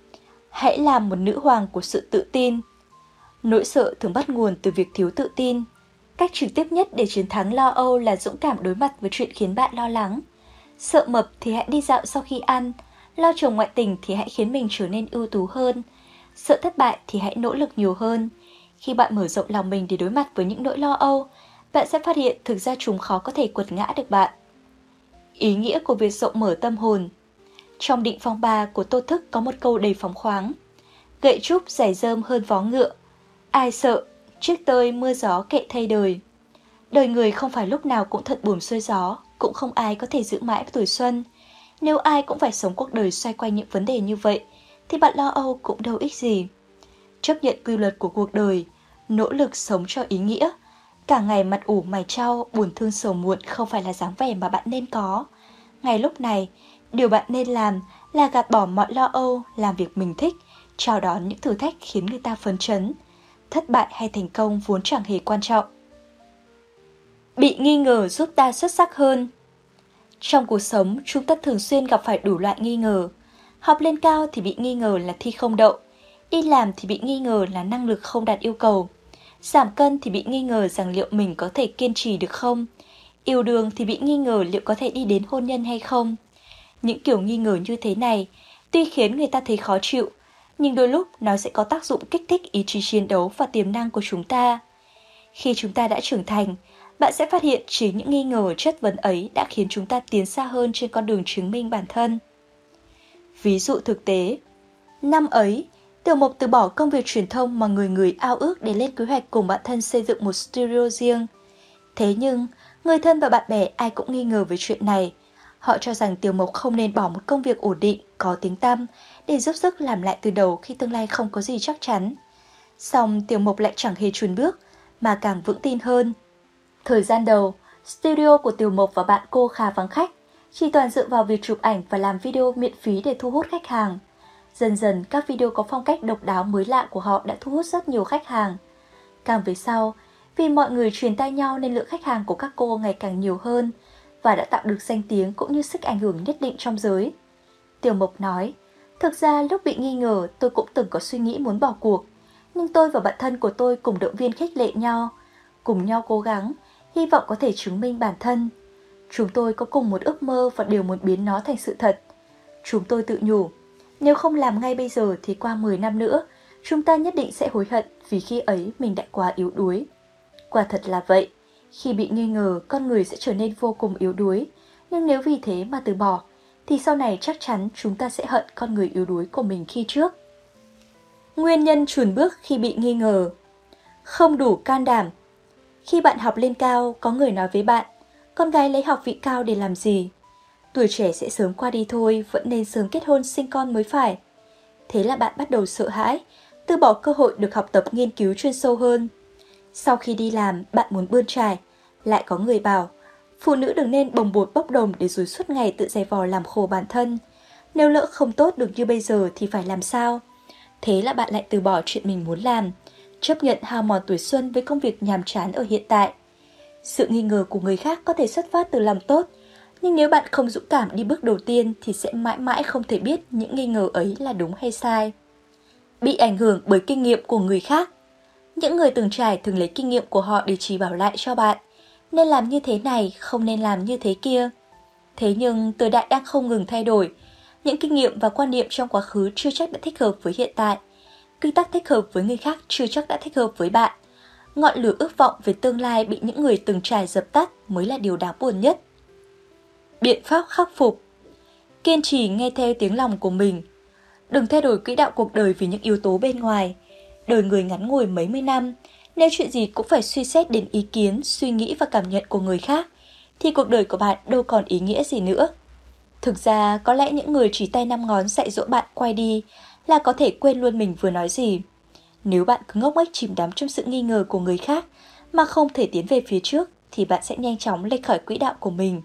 Hãy làm một nữ hoàng của sự tự tin. Nỗi sợ thường bắt nguồn từ việc thiếu tự tin. Cách trực tiếp nhất để chiến thắng lo âu là dũng cảm đối mặt với chuyện khiến bạn lo lắng. Sợ mập thì hãy đi dạo sau khi ăn, lo chồng ngoại tình thì hãy khiến mình trở nên ưu tú hơn. Sợ thất bại thì hãy nỗ lực nhiều hơn. Khi bạn mở rộng lòng mình để đối mặt với những nỗi lo âu, bạn sẽ phát hiện thực ra chúng khó có thể quật ngã được bạn. Ý nghĩa của việc rộng mở tâm hồn. Trong định phong ba của Tô Thức có một câu đầy phóng khoáng. Gậy trúc dày dơm hơn vó ngựa. Ai sợ, chiếc tơi mưa gió kệ thay đời. Đời người không phải lúc nào cũng thuận buồm xuôi gió, cũng không ai có thể giữ mãi tuổi xuân. Nếu ai cũng phải sống cuộc đời xoay quanh những vấn đề như vậy, thì bạn lo âu cũng đâu ích gì. Chấp nhận quy luật của cuộc đời, nỗ lực sống cho ý nghĩa. Cả ngày mặt ủ mày trao, buồn thương sầu muộn không phải là dáng vẻ mà bạn nên có. Ngay lúc này, điều bạn nên làm là gạt bỏ mọi lo âu, làm việc mình thích, chào đón những thử thách khiến người ta phấn chấn. Thất bại hay thành công vốn chẳng hề quan trọng. Bị nghi ngờ giúp ta xuất sắc hơn. Trong cuộc sống, chúng ta thường xuyên gặp phải đủ loại nghi ngờ. Học lên cao thì bị nghi ngờ là thi không đậu. Đi làm thì bị nghi ngờ là năng lực không đạt yêu cầu. Giảm cân thì bị nghi ngờ rằng liệu mình có thể kiên trì được không. Yêu đương thì bị nghi ngờ liệu có thể đi đến hôn nhân hay không. Những kiểu nghi ngờ như thế này, tuy khiến người ta thấy khó chịu, nhưng đôi lúc nó sẽ có tác dụng kích thích ý chí chiến đấu và tiềm năng của chúng ta. Khi chúng ta đã trưởng thành, bạn sẽ phát hiện chính những nghi ngờ chất vấn ấy đã khiến chúng ta tiến xa hơn trên con đường chứng minh bản thân. Ví dụ thực tế, năm ấy, Tiểu Mộc từ bỏ công việc truyền thông mà người người ao ước để lên kế hoạch cùng bạn thân xây dựng một studio riêng. Thế nhưng, người thân và bạn bè ai cũng nghi ngờ về chuyện này. Họ cho rằng Tiểu Mộc không nên bỏ một công việc ổn định, có tiếng tăm để giúp sức làm lại từ đầu khi tương lai không có gì chắc chắn. Song Tiểu Mộc lại chẳng hề chùn bước, mà càng vững tin hơn. Thời gian đầu, studio của Tiểu Mộc và bạn cô khá vắng khách, chỉ toàn dựa vào việc chụp ảnh và làm video miễn phí để thu hút khách hàng. Dần dần, các video có phong cách độc đáo mới lạ của họ đã thu hút rất nhiều khách hàng. Càng về sau, vì mọi người truyền tai nhau nên lượng khách hàng của các cô ngày càng nhiều hơn và đã tạo được danh tiếng cũng như sức ảnh hưởng nhất định trong giới. Tiểu Mộc nói, thực ra lúc bị nghi ngờ tôi cũng từng có suy nghĩ muốn bỏ cuộc, nhưng tôi và bạn thân của tôi cùng động viên khích lệ nhau, cùng nhau cố gắng, hy vọng có thể chứng minh bản thân. Chúng tôi có cùng một ước mơ và đều muốn biến nó thành sự thật. Chúng tôi tự nhủ, nếu không làm ngay bây giờ thì qua mười năm nữa, chúng ta nhất định sẽ hối hận vì khi ấy mình đã quá yếu đuối. Quả thật là vậy, khi bị nghi ngờ con người sẽ trở nên vô cùng yếu đuối, nhưng nếu vì thế mà từ bỏ, thì sau này chắc chắn chúng ta sẽ hận con người yếu đuối của mình khi trước. Nguyên nhân chùn bước khi bị nghi ngờ. Không đủ can đảm. Khi bạn học lên cao, có người nói với bạn, con gái lấy học vị cao để làm gì? Tuổi trẻ sẽ sớm qua đi thôi, vẫn nên sớm kết hôn sinh con mới phải. Thế là bạn bắt đầu sợ hãi, từ bỏ cơ hội được học tập nghiên cứu chuyên sâu hơn. Sau khi đi làm, bạn muốn bươn trải, lại có người bảo, phụ nữ đừng nên bồng bột bốc đồng để rồi suốt ngày tự dày vò làm khổ bản thân. Nếu lỡ không tốt được như bây giờ thì phải làm sao? Thế là bạn lại từ bỏ chuyện mình muốn làm, chấp nhận hao mòn tuổi xuân với công việc nhàm chán ở hiện tại. Sự nghi ngờ của người khác có thể xuất phát từ lòng tốt, nhưng nếu bạn không dũng cảm đi bước đầu tiên thì sẽ mãi mãi không thể biết những nghi ngờ ấy là đúng hay sai. Bị ảnh hưởng bởi kinh nghiệm của người khác. Những người từng trải thường lấy kinh nghiệm của họ để chỉ bảo lại cho bạn, nên làm như thế này, không nên làm như thế kia. Thế nhưng thời đại đang không ngừng thay đổi, những kinh nghiệm và quan niệm trong quá khứ chưa chắc đã thích hợp với hiện tại. Quy tắc thích hợp với người khác chưa chắc đã thích hợp với bạn. Ngọn lửa ước vọng về tương lai bị những người từng trải dập tắt mới là điều đáng buồn nhất. Biện pháp khắc phục. Kiên trì nghe theo tiếng lòng của mình. Đừng thay đổi quỹ đạo cuộc đời vì những yếu tố bên ngoài. Đời người ngắn ngủi mấy mươi năm, nếu chuyện gì cũng phải suy xét đến ý kiến, suy nghĩ và cảm nhận của người khác, thì cuộc đời của bạn đâu còn ý nghĩa gì nữa. Thực ra, có lẽ những người chỉ tay năm ngón dạy dỗ bạn quay đi là có thể quên luôn mình vừa nói gì. Nếu bạn cứ ngốc nghếch chìm đắm trong sự nghi ngờ của người khác mà không thể tiến về phía trước, thì bạn sẽ nhanh chóng lệch khỏi quỹ đạo của mình.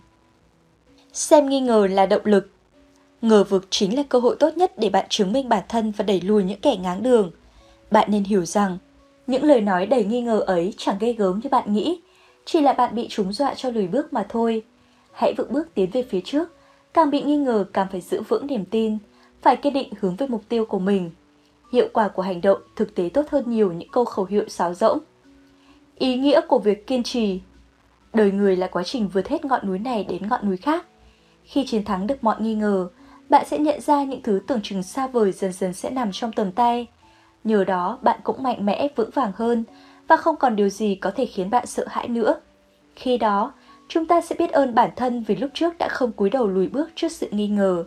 Xem nghi ngờ là động lực. Ngờ vực chính là cơ hội tốt nhất để bạn chứng minh bản thân và đẩy lùi những kẻ ngáng đường. Bạn nên hiểu rằng, những lời nói đầy nghi ngờ ấy chẳng ghê gớm như bạn nghĩ, chỉ là bạn bị chúng dọa cho lùi bước mà thôi. Hãy vững bước tiến về phía trước, càng bị nghi ngờ càng phải giữ vững niềm tin, phải kiên định hướng về mục tiêu của mình. Hiệu quả của hành động thực tế tốt hơn nhiều những câu khẩu hiệu sáo rỗng. Ý nghĩa của việc kiên trì. Đời người là quá trình vượt hết ngọn núi này đến ngọn núi khác. Khi chiến thắng được mọi nghi ngờ, bạn sẽ nhận ra những thứ tưởng chừng xa vời dần dần sẽ nằm trong tầm tay. Nhờ đó, bạn cũng mạnh mẽ, vững vàng hơn và không còn điều gì có thể khiến bạn sợ hãi nữa. Khi đó, chúng ta sẽ biết ơn bản thân vì lúc trước đã không cúi đầu lùi bước trước sự nghi ngờ.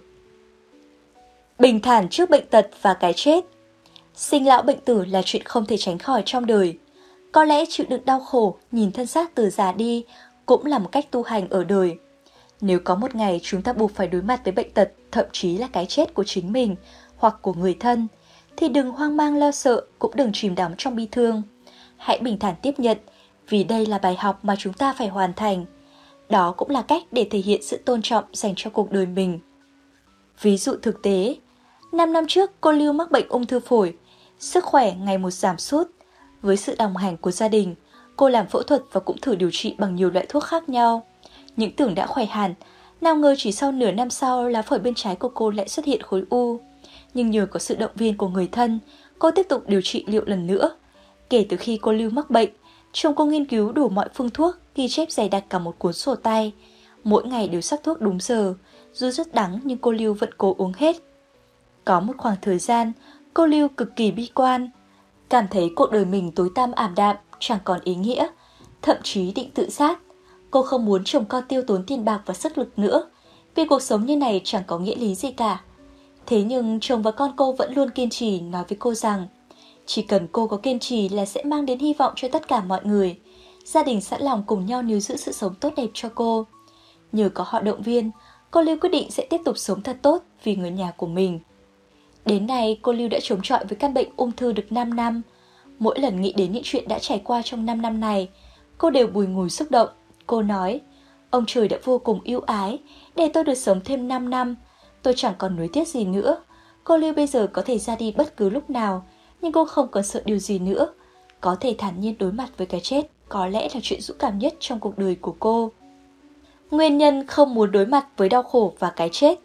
Bình thản trước bệnh tật và cái chết. Sinh lão bệnh tử là chuyện không thể tránh khỏi trong đời. Có lẽ chịu đựng đau khổ, nhìn thân xác từ già đi cũng là một cách tu hành ở đời. Nếu có một ngày chúng ta buộc phải đối mặt với bệnh tật, thậm chí là cái chết của chính mình hoặc của người thân, thì đừng hoang mang lo sợ, cũng đừng chìm đắm trong bi thương. Hãy bình thản tiếp nhận, vì đây là bài học mà chúng ta phải hoàn thành. Đó cũng là cách để thể hiện sự tôn trọng dành cho cuộc đời mình. Ví dụ thực tế, năm năm trước cô Lưu mắc bệnh ung thư phổi, sức khỏe ngày một giảm sút. Với sự đồng hành của gia đình, cô làm phẫu thuật và cũng thử điều trị bằng nhiều loại thuốc khác nhau. Những tưởng đã khỏe hẳn, nào ngờ chỉ sau nửa năm sau lá phổi bên trái của cô lại xuất hiện khối u. Nhưng nhờ có sự động viên của người thân, cô tiếp tục điều trị liệu lần nữa. Kể từ khi cô Lưu mắc bệnh, chồng cô nghiên cứu đủ mọi phương thuốc, ghi chép dày đặc cả một cuốn sổ tay. Mỗi ngày đều sắc thuốc đúng giờ, dù rất đắng nhưng cô Lưu vẫn cố uống hết. Có một khoảng thời gian, cô Lưu cực kỳ bi quan, cảm thấy cuộc đời mình tối tăm ảm đạm, chẳng còn ý nghĩa, thậm chí định tự sát. Cô không muốn chồng con tiêu tốn tiền bạc và sức lực nữa, vì cuộc sống như này chẳng có nghĩa lý gì cả. Thế nhưng chồng và con cô vẫn luôn kiên trì nói với cô rằng chỉ cần cô có kiên trì là sẽ mang đến hy vọng cho tất cả mọi người. Gia đình sẵn lòng cùng nhau níu giữ sự sống tốt đẹp cho cô. Nhờ có họ động viên, cô Lưu quyết định sẽ tiếp tục sống thật tốt vì người nhà của mình. Đến nay, cô Lưu đã chống chọi với căn bệnh ung thư được năm năm. Mỗi lần nghĩ đến những chuyện đã trải qua trong năm năm này, cô đều bùi ngùi xúc động. Cô nói, ông trời đã vô cùng ưu ái, để tôi được sống thêm năm năm. Tôi chẳng còn nuối tiếc gì nữa. Cô Lưu bây giờ có thể ra đi bất cứ lúc nào, nhưng cô không còn sợ điều gì nữa. Có thể thản nhiên đối mặt với cái chết có lẽ là chuyện dũng cảm nhất trong cuộc đời của cô. Nguyên nhân không muốn đối mặt với đau khổ và cái chết.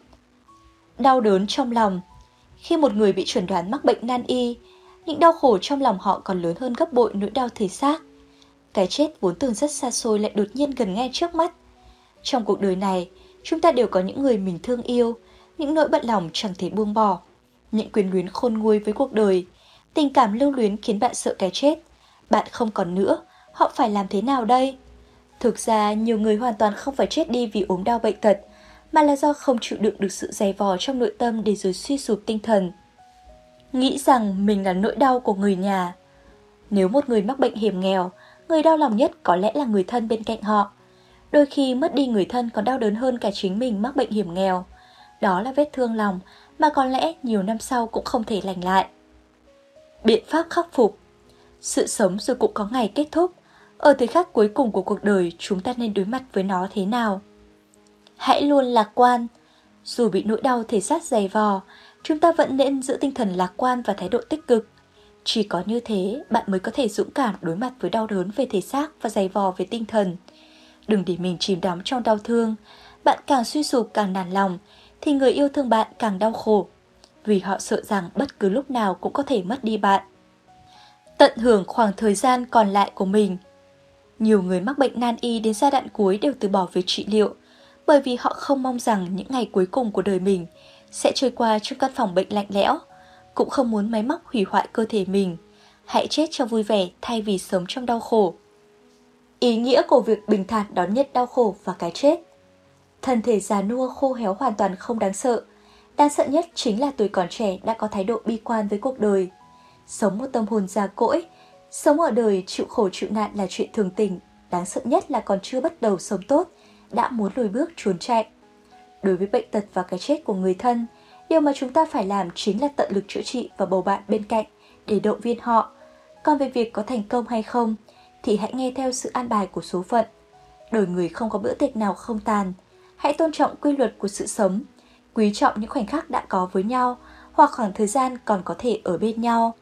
Đau đớn trong lòng. Khi một người bị chẩn đoán mắc bệnh nan y, những đau khổ trong lòng họ còn lớn hơn gấp bội nỗi đau thể xác. Cái chết vốn tưởng rất xa xôi lại đột nhiên gần ngay trước mắt. Trong cuộc đời này, chúng ta đều có những người mình thương yêu, những nỗi bận lòng chẳng thể buông bỏ, những quyến luyến khôn nguôi với cuộc đời. Tình cảm lưu luyến khiến bạn sợ cái chết. Bạn không còn nữa, họ phải làm thế nào đây? Thực ra, nhiều người hoàn toàn không phải chết đi vì ốm đau bệnh tật, mà là do không chịu đựng được sự dày vò trong nội tâm để rồi suy sụp tinh thần. Nghĩ rằng mình là nỗi đau của người nhà. Nếu một người mắc bệnh hiểm nghèo, người đau lòng nhất có lẽ là người thân bên cạnh họ. Đôi khi mất đi người thân còn đau đớn hơn cả chính mình mắc bệnh hiểm nghèo. Đó là vết thương lòng mà có lẽ nhiều năm sau cũng không thể lành lại. Biện pháp khắc phục. Sự sống rồi cũng có ngày kết thúc. Ở thời khắc cuối cùng của cuộc đời, chúng ta nên đối mặt với nó thế nào? Hãy luôn lạc quan. Dù bị nỗi đau thể xác dày vò, chúng ta vẫn nên giữ tinh thần lạc quan và thái độ tích cực. Chỉ có như thế, bạn mới có thể dũng cảm đối mặt với đau đớn về thể xác và dày vò về tinh thần. Đừng để mình chìm đắm trong đau thương. Bạn càng suy sụp càng nản lòng, thì người yêu thương bạn càng đau khổ, vì họ sợ rằng bất cứ lúc nào cũng có thể mất đi bạn. Tận hưởng khoảng thời gian còn lại của mình. Nhiều người mắc bệnh nan y đến giai đoạn cuối đều từ bỏ việc trị liệu, bởi vì họ không mong rằng những ngày cuối cùng của đời mình sẽ trôi qua trong căn phòng bệnh lạnh lẽo, cũng không muốn máy móc hủy hoại cơ thể mình. Hãy chết cho vui vẻ thay vì sống trong đau khổ. Ý nghĩa của việc bình thản đón nhận đau khổ và cái chết. Thân thể già nua khô héo hoàn toàn không đáng sợ. Đáng sợ nhất chính là tuổi còn trẻ đã có thái độ bi quan với cuộc đời. Sống một tâm hồn già cỗi, sống ở đời chịu khổ chịu nạn là chuyện thường tình. Đáng sợ nhất là còn chưa bắt đầu sống tốt, đã muốn lùi bước trốn chạy. Đối với bệnh tật và cái chết của người thân, điều mà chúng ta phải làm chính là tận lực chữa trị và bầu bạn bên cạnh để động viên họ. Còn về việc có thành công hay không, thì hãy nghe theo sự an bài của số phận. Đời người không có bữa tiệc nào không tàn. Hãy tôn trọng quy luật của sự sống, quý trọng những khoảnh khắc đã có với nhau hoặc khoảng thời gian còn có thể ở bên nhau.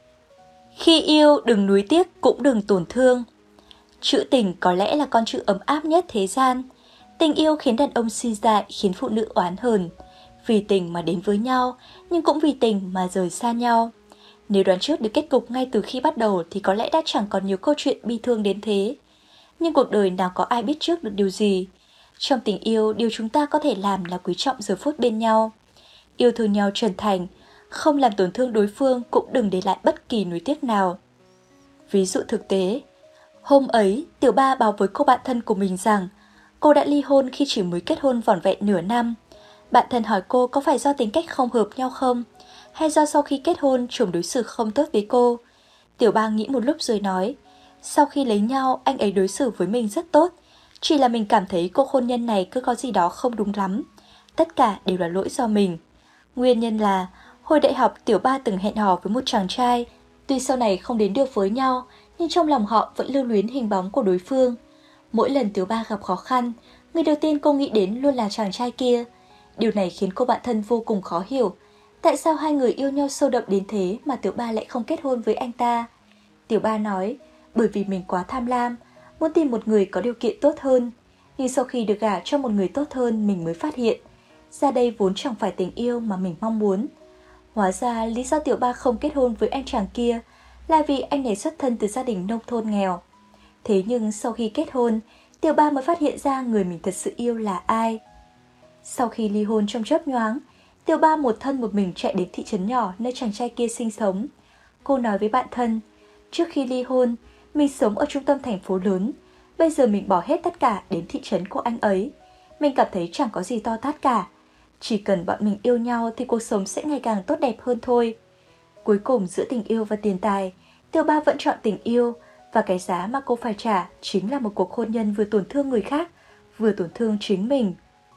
Khi yêu, đừng nuối tiếc cũng đừng tổn thương. Chữ tình có lẽ là con chữ ấm áp nhất thế gian. Tình yêu khiến đàn ông si dại, khiến phụ nữ oán hờn. Vì tình mà đến với nhau, nhưng cũng vì tình mà rời xa nhau. Nếu đoán trước được kết cục ngay từ khi bắt đầu thì có lẽ đã chẳng còn nhiều câu chuyện bi thương đến thế. Nhưng cuộc đời nào có ai biết trước được điều gì. Trong tình yêu, điều chúng ta có thể làm là quý trọng giờ phút bên nhau. Yêu thương nhau chân thành, không làm tổn thương đối phương, cũng đừng để lại bất kỳ nuối tiếc nào. Ví dụ thực tế, hôm ấy, Tiểu Ba báo với cô bạn thân của mình rằng cô đã ly hôn khi chỉ mới kết hôn vỏn vẹn nửa năm. Bạn thân hỏi cô có phải do tính cách không hợp nhau không, hay do sau khi kết hôn chồng đối xử không tốt với cô. Tiểu Ba nghĩ một lúc rồi nói, sau khi lấy nhau anh ấy đối xử với mình rất tốt, chỉ là mình cảm thấy cuộc hôn nhân này cứ có gì đó không đúng lắm. Tất cả đều là lỗi do mình. Nguyên nhân là hồi đại học Tiểu Ba từng hẹn hò với một chàng trai. Tuy sau này không đến được với nhau, nhưng trong lòng họ vẫn lưu luyến hình bóng của đối phương. Mỗi lần Tiểu Ba gặp khó khăn, người đầu tiên cô nghĩ đến luôn là chàng trai kia. Điều này khiến cô bạn thân vô cùng khó hiểu. Tại sao hai người yêu nhau sâu đậm đến thế mà Tiểu Ba lại không kết hôn với anh ta? Tiểu Ba nói, bởi vì mình quá tham lam, muốn tìm một người có điều kiện tốt hơn. Nhưng sau khi được gả cho một người tốt hơn, mình mới phát hiện, ra đây vốn chẳng phải tình yêu mà mình mong muốn. Hóa ra lý do Tiểu Ba không kết hôn với anh chàng kia là vì anh này xuất thân từ gia đình nông thôn nghèo. Thế nhưng sau khi kết hôn, Tiểu Ba mới phát hiện ra người mình thật sự yêu là ai. Sau khi ly hôn trong chớp nhoáng, Tiểu Ba một thân một mình chạy đến thị trấn nhỏ nơi chàng trai kia sinh sống. Cô nói với bạn thân, trước khi ly hôn, mình sống ở trung tâm thành phố lớn, bây giờ mình bỏ hết tất cả đến thị trấn của anh ấy. Mình cảm thấy chẳng có gì to tát cả. Chỉ cần bọn mình yêu nhau thì cuộc sống sẽ ngày càng tốt đẹp hơn thôi. Cuối cùng giữa tình yêu và tiền tài, Tiểu Ba vẫn chọn tình yêu, và cái giá mà cô phải trả chính là một cuộc hôn nhân vừa tổn thương người khác, vừa tổn thương chính mình.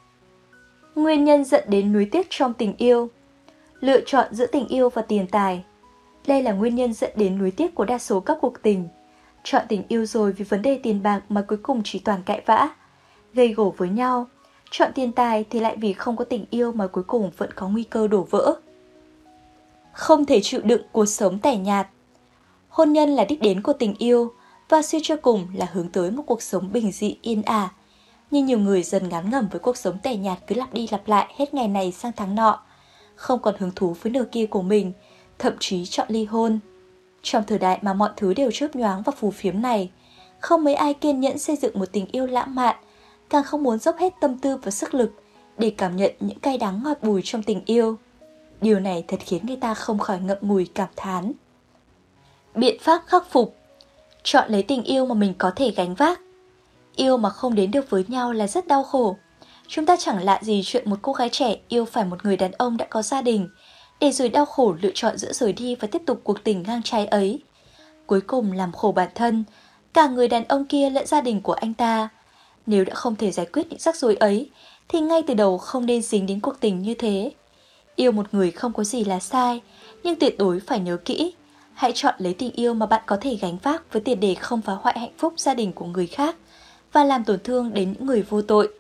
Nguyên nhân dẫn đến nuối tiếc trong tình yêu. Lựa chọn giữa tình yêu và tiền tài. Đây là nguyên nhân dẫn đến nuối tiếc của đa số các cuộc tình. Chọn tình yêu rồi vì vấn đề tiền bạc mà cuối cùng chỉ toàn cãi vã, gây gổ với nhau. Chọn tiền tài thì lại vì không có tình yêu mà cuối cùng vẫn có nguy cơ đổ vỡ. Không thể chịu đựng cuộc sống tẻ nhạt. Hôn nhân là đích đến của tình yêu, và suy cho cùng là hướng tới một cuộc sống bình dị yên ả. Nhưng nhiều người dần ngán ngẩm với cuộc sống tẻ nhạt cứ lặp đi lặp lại hết ngày này sang tháng nọ, không còn hứng thú với nửa kia của mình, thậm chí chọn ly hôn. Trong thời đại mà mọi thứ đều chớp nhoáng và phù phiếm này, không mấy ai kiên nhẫn xây dựng một tình yêu lãng mạn, càng không muốn dốc hết tâm tư và sức lực để cảm nhận những cay đắng ngọt bùi trong tình yêu. Điều này thật khiến người ta không khỏi ngậm ngùi cảm thán. Biện pháp khắc phục. Chọn lấy tình yêu mà mình có thể gánh vác. Yêu mà không đến được với nhau là rất đau khổ. Chúng ta chẳng lạ gì chuyện một cô gái trẻ yêu phải một người đàn ông đã có gia đình, để rồi đau khổ lựa chọn giữa rời đi và tiếp tục cuộc tình ngang trái ấy. Cuối cùng làm khổ bản thân, cả người đàn ông kia lẫn gia đình của anh ta. Nếu đã không thể giải quyết những rắc rối ấy, thì ngay từ đầu không nên dính đến cuộc tình như thế. Yêu một người không có gì là sai, nhưng tuyệt đối phải nhớ kỹ. Hãy chọn lấy tình yêu mà bạn có thể gánh vác với tiền đề không phá hoại hạnh phúc gia đình của người khác và làm tổn thương đến những người vô tội.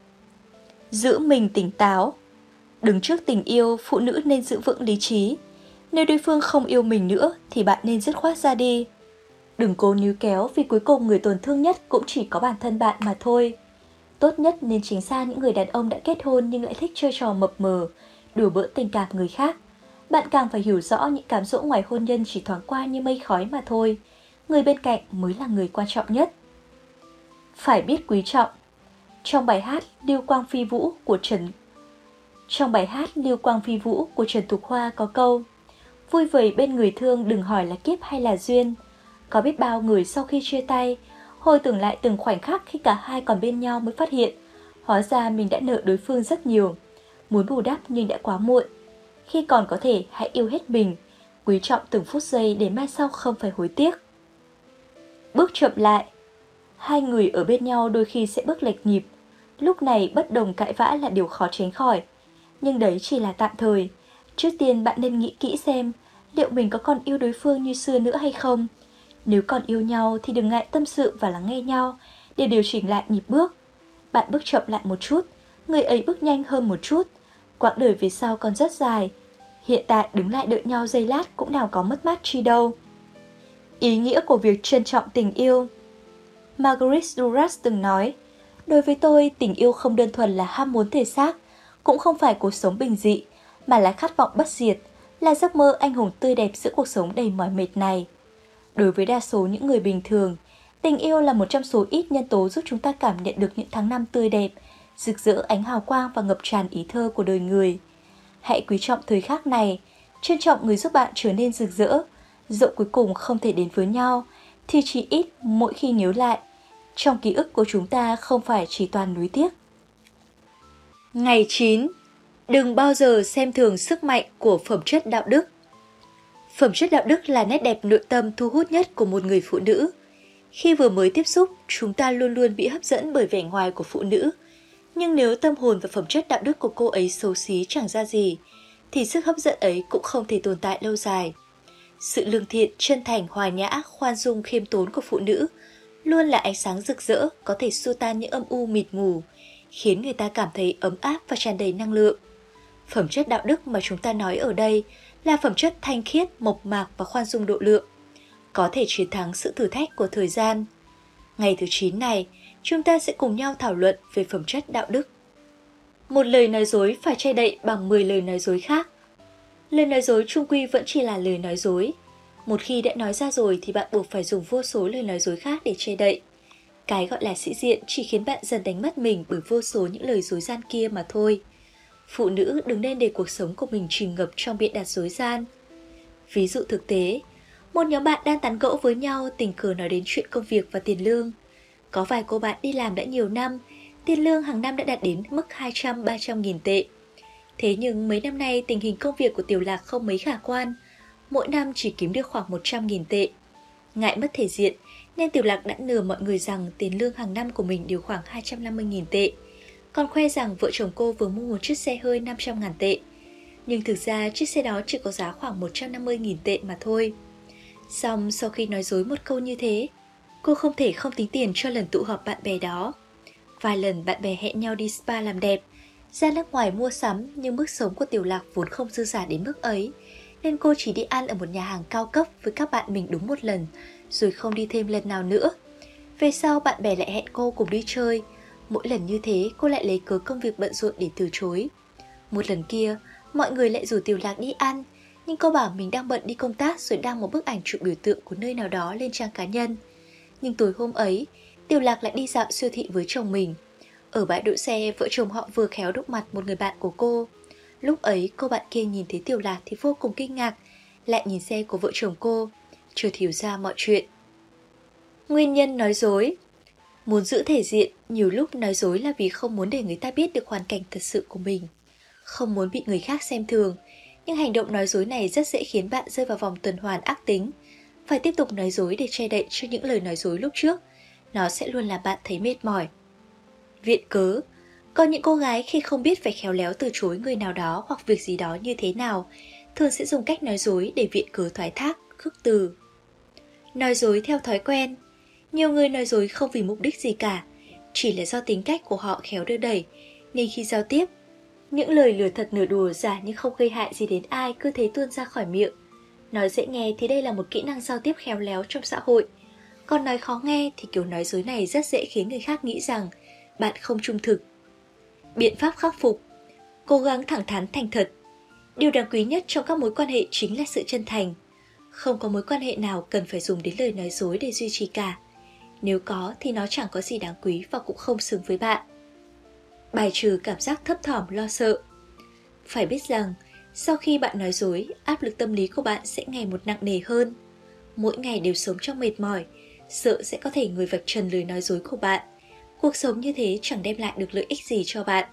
Giữ mình tỉnh táo. Đứng trước tình yêu, phụ nữ nên giữ vững lý trí. Nếu đối phương không yêu mình nữa thì bạn nên dứt khoát ra đi. Đừng cố níu kéo, vì cuối cùng người tổn thương nhất cũng chỉ có bản thân bạn mà thôi. Tốt nhất nên tránh xa những người đàn ông đã kết hôn nhưng lại thích chơi trò mập mờ, đùa bỡn tình cảm người khác. Bạn càng phải hiểu rõ những cám dỗ ngoài hôn nhân chỉ thoáng qua như mây khói mà thôi. Người bên cạnh mới là người quan trọng nhất. Phải biết quý trọng. Trong bài hát Lưu Quang Phi Vũ của Trần Trong bài hát Lưu Quang Phi Vũ của Trần Thục Hoa có câu: vui vầy bên người thương đừng hỏi là kiếp hay là duyên. Có biết bao người sau khi chia tay, hồi tưởng lại từng khoảnh khắc khi cả hai còn bên nhau mới phát hiện, hóa ra mình đã nợ đối phương rất nhiều. Muốn bù đắp nhưng đã quá muộn. Khi còn có thể, hãy yêu hết mình, quý trọng từng phút giây để mai sau không phải hối tiếc. Bước chậm lại. Hai người ở bên nhau đôi khi sẽ bước lệch nhịp. Lúc này bất đồng cãi vã là điều khó tránh khỏi. Nhưng đấy chỉ là tạm thời. Trước tiên bạn nên nghĩ kỹ xem liệu mình có còn yêu đối phương như xưa nữa hay không. Nếu còn yêu nhau thì đừng ngại tâm sự và lắng nghe nhau để điều chỉnh lại nhịp bước. Bạn bước chậm lại một chút, người ấy bước nhanh hơn một chút. Quãng đời về sau còn rất dài. Hiện tại đứng lại đợi nhau giây lát cũng nào có mất mát chi đâu. Ý nghĩa của việc trân trọng tình yêu. Marguerite Duras từng nói, đối với tôi, tình yêu không đơn thuần là ham muốn thể xác, cũng không phải cuộc sống bình dị, mà là khát vọng bất diệt, là giấc mơ anh hùng tươi đẹp giữa cuộc sống đầy mỏi mệt này. Đối với đa số những người bình thường, tình yêu là một trong số ít nhân tố giúp chúng ta cảm nhận được những tháng năm tươi đẹp, rực rỡ ánh hào quang và ngập tràn ý thơ của đời người. Hãy quý trọng thời khắc này, trân trọng người giúp bạn trở nên rực rỡ. Dẫu cuối cùng không thể đến với nhau, thì chỉ ít mỗi khi nhớ lại, trong ký ức của chúng ta không phải chỉ toàn nuối tiếc. Ngày chín. Đừng bao giờ xem thường sức mạnh của phẩm chất đạo đức. Phẩm chất đạo đức là nét đẹp nội tâm thu hút nhất của một người phụ nữ. Khi vừa mới tiếp xúc, chúng ta luôn luôn bị hấp dẫn bởi vẻ ngoài của phụ nữ. Nhưng nếu tâm hồn và phẩm chất đạo đức của cô ấy xấu xí chẳng ra gì, thì sức hấp dẫn ấy cũng không thể tồn tại lâu dài. Sự lương thiện, chân thành, hòa nhã, khoan dung, khiêm tốn của phụ nữ luôn là ánh sáng rực rỡ, có thể xua tan những âm u mịt mù, khiến người ta cảm thấy ấm áp và tràn đầy năng lượng. Phẩm chất đạo đức mà chúng ta nói ở đây là phẩm chất thanh khiết, mộc mạc và khoan dung độ lượng, có thể chiến thắng sự thử thách của thời gian. Ngày thứ chín này, chúng ta sẽ cùng nhau thảo luận về phẩm chất đạo đức. Một lời nói dối phải che đậy bằng mười lời nói dối khác. Lời nói dối chung quy vẫn chỉ là lời nói dối. Một khi đã nói ra rồi thì bạn buộc phải dùng vô số lời nói dối khác để che đậy. Cái gọi là sĩ diện chỉ khiến bạn dần đánh mất mình bởi vô số những lời dối gian kia mà thôi. Phụ nữ đừng nên để cuộc sống của mình chìm ngập trong bịa đặt dối gian. Ví dụ thực tế, một nhóm bạn đang tán gẫu với nhau tình cờ nói đến chuyện công việc và tiền lương. Có vài cô bạn đi làm đã nhiều năm, tiền lương hàng năm đã đạt đến mức hai trăm đến ba trăm nghìn tệ. Thế nhưng mấy năm nay tình hình công việc của Tiểu Lạc không mấy khả quan, mỗi năm chỉ kiếm được khoảng một trăm nghìn tệ. Ngại mất thể diện nên Tiểu Lạc đã lừa mọi người rằng tiền lương hàng năm của mình đều khoảng hai trăm năm mươi nghìn tệ, còn khoe rằng vợ chồng cô vừa mua một chiếc xe hơi năm trăm ngàn tệ. Nhưng thực ra chiếc xe đó chỉ có giá khoảng một trăm năm mươi nghìn tệ mà thôi. Xong sau khi nói dối một câu như thế, cô không thể không tính tiền cho lần tụ họp bạn bè đó. Vài lần bạn bè hẹn nhau đi spa làm đẹp, ra nước ngoài mua sắm, nhưng mức sống của Tiểu Lạc vốn không dư giả đến mức ấy, nên cô chỉ đi ăn ở một nhà hàng cao cấp với các bạn mình đúng một lần, rồi không đi thêm lần nào nữa. Về sau bạn bè lại hẹn cô cùng đi chơi. Mỗi lần như thế cô lại lấy cớ công việc bận rộn để từ chối. Một lần kia, mọi người lại rủ Tiểu Lạc đi ăn, nhưng cô bảo mình đang bận đi công tác rồi đăng một bức ảnh chụp biểu tượng của nơi nào đó lên trang cá nhân. Nhưng tối hôm ấy, Tiểu Lạc lại đi dạo siêu thị với chồng mình. Ở bãi đỗ xe, vợ chồng họ vừa khéo đụng mặt một người bạn của cô. Lúc ấy, cô bạn kia nhìn thấy Tiểu Lạc thì vô cùng kinh ngạc, lại nhìn xe của vợ chồng cô, chợt hiểu ra mọi chuyện. Nguyên nhân nói dối. Muốn giữ thể diện, nhiều lúc nói dối là vì không muốn để người ta biết được hoàn cảnh thật sự của mình, không muốn bị người khác xem thường. Nhưng hành động nói dối này rất dễ khiến bạn rơi vào vòng tuần hoàn ác tính. Phải tiếp tục nói dối để che đậy cho những lời nói dối lúc trước. Nó sẽ luôn làm bạn thấy mệt mỏi. Viện cớ. Có những cô gái khi không biết phải khéo léo từ chối người nào đó hoặc việc gì đó như thế nào, thường sẽ dùng cách nói dối để viện cớ thoái thác, khước từ. Nói dối theo thói quen. Nhiều người nói dối không vì mục đích gì cả, chỉ là do tính cách của họ khéo đưa đẩy, nên khi giao tiếp, những lời lừa thật nửa đùa giả nhưng không gây hại gì đến ai cứ thế tuôn ra khỏi miệng. Nói dễ nghe thì đây là một kỹ năng giao tiếp khéo léo trong xã hội, còn nói khó nghe thì kiểu nói dối này rất dễ khiến người khác nghĩ rằng bạn không trung thực. Biện pháp khắc phục. Cố gắng thẳng thắn thành thật. Điều đáng quý nhất trong các mối quan hệ chính là sự chân thành. Không có mối quan hệ nào cần phải dùng đến lời nói dối để duy trì cả. Nếu có thì nó chẳng có gì đáng quý và cũng không xứng với bạn. Bài trừ cảm giác thấp thỏm lo sợ. Phải biết rằng, sau khi bạn nói dối, áp lực tâm lý của bạn sẽ ngày một nặng nề hơn. Mỗi ngày đều sống trong mệt mỏi, sợ sẽ có thể người vạch trần lời nói dối của bạn. Cuộc sống như thế chẳng đem lại được lợi ích gì cho bạn.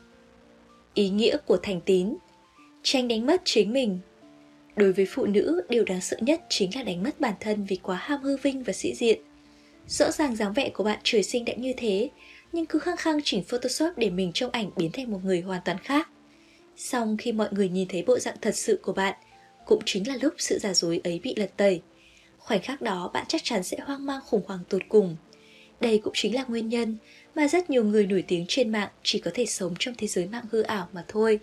Ý nghĩa của thành tín. Tránh đánh mất chính mình. Đối với phụ nữ, điều đáng sợ nhất chính là đánh mất bản thân vì quá ham hư vinh và sĩ diện. Rõ ràng dáng vẻ của bạn trời sinh đã như thế, nhưng cứ khăng khăng chỉnh Photoshop để mình trong ảnh biến thành một người hoàn toàn khác. Xong khi mọi người nhìn thấy bộ dạng thật sự của bạn, cũng chính là lúc sự giả dối ấy bị lật tẩy. Khoảnh khắc đó bạn chắc chắn sẽ hoang mang khủng hoảng tột cùng. Đây cũng chính là nguyên nhân mà rất nhiều người nổi tiếng trên mạng chỉ có thể sống trong thế giới mạng hư ảo mà thôi.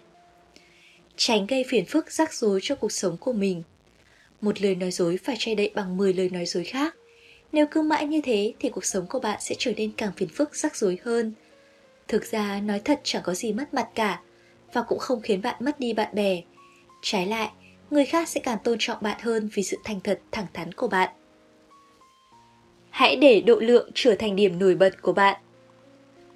Tránh gây phiền phức rắc rối cho cuộc sống của mình. Một lời nói dối phải che đậy bằng mười lời nói dối khác. Nếu cứ mãi như thế thì cuộc sống của bạn sẽ trở nên càng phiền phức rắc rối hơn. Thực ra nói thật chẳng có gì mất mặt cả, và cũng không khiến bạn mất đi bạn bè. Trái lại, người khác sẽ càng tôn trọng bạn hơn vì sự thành thật thẳng thắn của bạn. Hãy để độ lượng trở thành điểm nổi bật của bạn.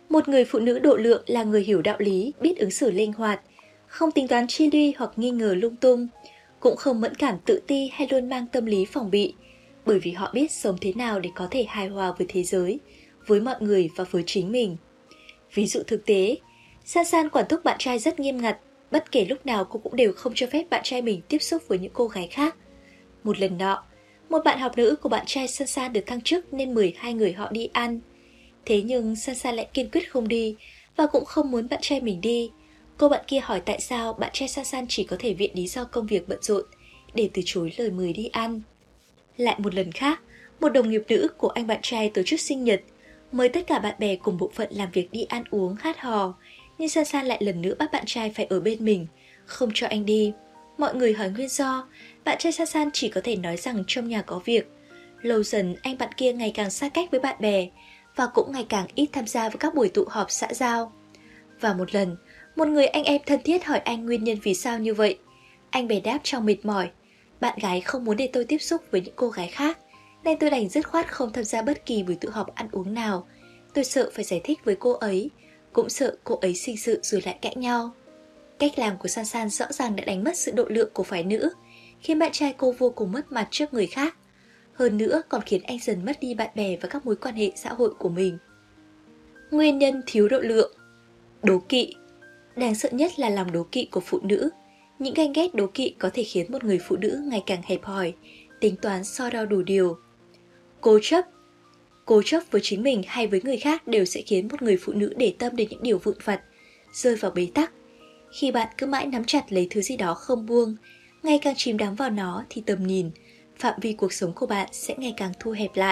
Một người phụ nữ độ lượng là người hiểu đạo lý, biết ứng xử linh hoạt, không tính toán chi ly hoặc nghi ngờ lung tung, cũng không mẫn cảm tự ti hay luôn mang tâm lý phòng bị, bởi vì họ biết sống thế nào để có thể hài hòa với thế giới, với mọi người và với chính mình. Ví dụ thực tế, San San quản thúc bạn trai rất nghiêm ngặt, bất kể lúc nào cô cũng đều không cho phép bạn trai mình tiếp xúc với những cô gái khác. Một lần nọ, một bạn học nữ của bạn trai San San được thăng chức nên mời hai người họ đi ăn. Thế nhưng San San lại kiên quyết không đi và cũng không muốn bạn trai mình đi. Cô bạn kia hỏi tại sao bạn trai San San chỉ có thể viện lý do công việc bận rộn để từ chối lời mời đi ăn. Lại một lần khác, một đồng nghiệp nữ của anh bạn trai tổ chức sinh nhật, mời tất cả bạn bè cùng bộ phận làm việc đi ăn uống hát hò, nhưng San San lại lần nữa bắt bạn trai phải ở bên mình, không cho anh đi. Mọi người hỏi nguyên do, bạn trai San San chỉ có thể nói rằng trong nhà có việc. Lâu dần anh bạn kia ngày càng xa cách với bạn bè và cũng ngày càng ít tham gia vào các buổi tụ họp xã giao. Và một lần, một người anh em thân thiết hỏi anh nguyên nhân vì sao như vậy. Anh bèn đáp trong mệt mỏi, bạn gái không muốn để tôi tiếp xúc với những cô gái khác, nên tôi đành dứt khoát không tham gia bất kỳ buổi tụ họp ăn uống nào. Tôi sợ phải giải thích với cô ấy, cũng sợ cô ấy sinh sự rồi lại cãi nhau. Cách làm của San San rõ ràng đã đánh mất sự độ lượng của phái nữ, khiến bạn trai cô vô cùng mất mặt trước người khác. Hơn nữa còn khiến anh dần mất đi bạn bè và các mối quan hệ xã hội của mình. Nguyên nhân thiếu độ lượng. Đố kỵ. Đáng sợ nhất là lòng đố kỵ của phụ nữ. Những ganh ghét đố kỵ có thể khiến một người phụ nữ ngày càng hẹp hòi, tính toán so đo đủ điều. Cố chấp. Cố chấp với chính mình hay với người khác đều sẽ khiến một người phụ nữ để tâm đến những điều vụn vặt, rơi vào bế tắc. Khi bạn cứ mãi nắm chặt lấy thứ gì đó không buông, ngày càng chìm đắm vào nó thì tầm nhìn, phạm vi cuộc sống của bạn sẽ ngày càng thu hẹp lại.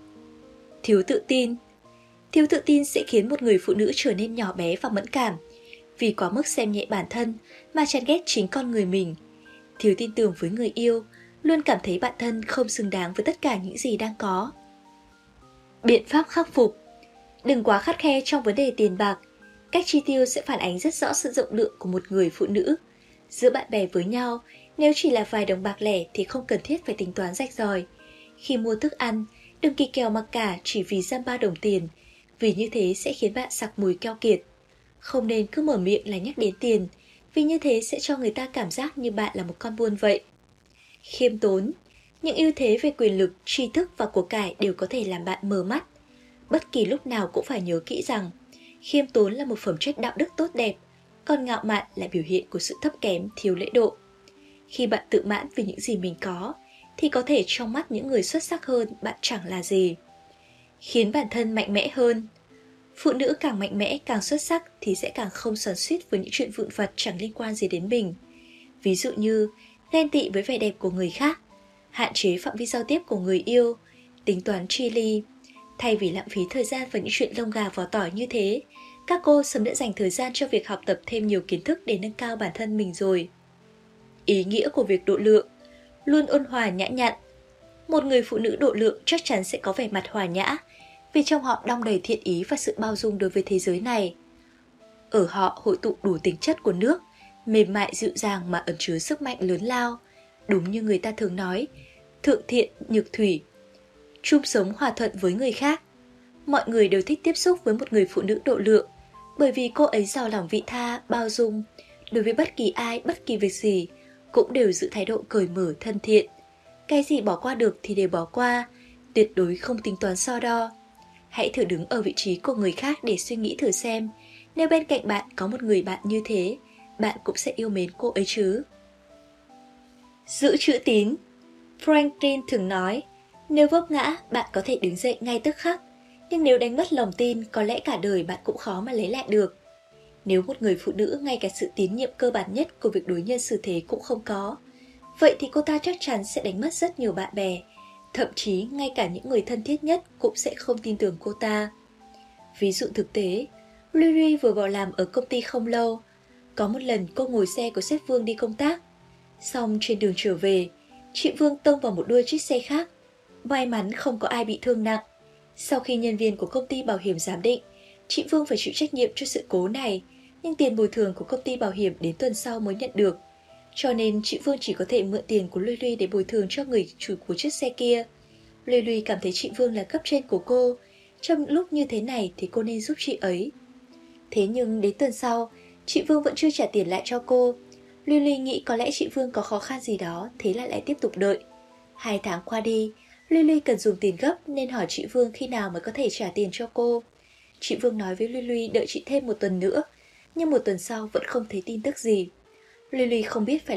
Thiếu tự tin. Thiếu tự tin sẽ khiến một người phụ nữ trở nên nhỏ bé và mẫn cảm, vì quá mức xem nhẹ bản thân mà chán ghét chính con người mình. Thiếu tin tưởng với người yêu, luôn cảm thấy bản thân không xứng đáng với tất cả những gì đang có. Biện pháp khắc phục. Đừng quá khắt khe trong vấn đề tiền bạc. Cách chi tiêu sẽ phản ánh rất rõ sự rộng lượng của một người phụ nữ. Giữa bạn bè với nhau, nếu chỉ là vài đồng bạc lẻ thì không cần thiết phải tính toán rạch ròi. Khi mua thức ăn, đừng kỳ kèo mặc cả chỉ vì dăm ba đồng tiền, vì như thế sẽ khiến bạn sặc mùi keo kiệt. Không nên cứ mở miệng là nhắc đến tiền, vì như thế sẽ cho người ta cảm giác như bạn là một con buôn vậy. Khiêm tốn. Những ưu thế về quyền lực, tri thức và của cải đều có thể làm bạn mờ mắt. Bất kỳ lúc nào cũng phải nhớ kỹ rằng, khiêm tốn là một phẩm chất đạo đức tốt đẹp, còn ngạo mạn là biểu hiện của sự thấp kém, thiếu lễ độ. Khi bạn tự mãn vì những gì mình có, thì có thể trong mắt những người xuất sắc hơn bạn chẳng là gì. Khiến bản thân mạnh mẽ hơn. Phụ nữ càng mạnh mẽ, càng xuất sắc thì sẽ càng không xoắn xuýt với những chuyện vụn vặt chẳng liên quan gì đến mình. Ví dụ như ghen tị với vẻ đẹp của người khác, hạn chế phạm vi giao tiếp của người yêu, tính toán chi ly. Thay vì lãng phí thời gian vào những chuyện lông gà vỏ tỏi như thế, các cô sớm đã dành thời gian cho việc học tập thêm nhiều kiến thức để nâng cao bản thân mình rồi. Ý nghĩa của việc độ lượng. Luôn ôn hòa nhã nhặn. Một người phụ nữ độ lượng chắc chắn sẽ có vẻ mặt hòa nhã, vì trong họ đong đầy thiện ý và sự bao dung đối với thế giới này. Ở họ hội tụ đủ tính chất của nước, mềm mại dịu dàng mà ẩn chứa sức mạnh lớn lao. Đúng như người ta thường nói, thượng thiện nhược thủy. Chung sống hòa thuận với người khác. Mọi người đều thích tiếp xúc với một người phụ nữ độ lượng, bởi vì cô ấy giàu lòng vị tha, bao dung. Đối với bất kỳ ai, bất kỳ việc gì, cũng đều giữ thái độ cởi mở, thân thiện. Cái gì bỏ qua được thì đều bỏ qua, tuyệt đối không tính toán so đo. Hãy thử đứng ở vị trí của người khác để suy nghĩ thử xem, nếu bên cạnh bạn có một người bạn như thế, bạn cũng sẽ yêu mến cô ấy chứ. Giữ chữ tín. Franklin thường nói, nếu vấp ngã, bạn có thể đứng dậy ngay tức khắc, nhưng nếu đánh mất lòng tin, có lẽ cả đời bạn cũng khó mà lấy lại được. Nếu một người phụ nữ ngay cả sự tín nhiệm cơ bản nhất của việc đối nhân xử thế cũng không có, vậy thì cô ta chắc chắn sẽ đánh mất rất nhiều bạn bè, thậm chí ngay cả những người thân thiết nhất cũng sẽ không tin tưởng cô ta. Ví dụ thực tế, Lily vừa vào làm ở công ty không lâu. Có một lần cô ngồi xe của sếp Vương đi công tác. Xong trên đường trở về, chị Vương tông vào một đuôi chiếc xe khác. May mắn không có ai bị thương nặng. Sau khi nhân viên của công ty bảo hiểm giám định, chị Vương phải chịu trách nhiệm cho sự cố này, nhưng tiền bồi thường của công ty bảo hiểm đến tuần sau mới nhận được. Cho nên chị Vương chỉ có thể mượn tiền của Lily để bồi thường cho người chủ của chiếc xe kia. Lily cảm thấy chị Vương là cấp trên của cô. Trong những lúc như thế này thì cô nên giúp chị ấy. Thế nhưng đến tuần sau, chị Vương vẫn chưa trả tiền lại cho cô. Lily nghĩ có lẽ chị Vương có khó khăn gì đó, thế là lại tiếp tục đợi. Hai tháng qua đi, Lily cần dùng tiền gấp nên hỏi chị Vương khi nào mới có thể trả tiền cho cô. Chị Vương nói với Lily đợi chị thêm một tuần nữa, nhưng một tuần sau vẫn không thấy tin tức gì. Lily không biết phải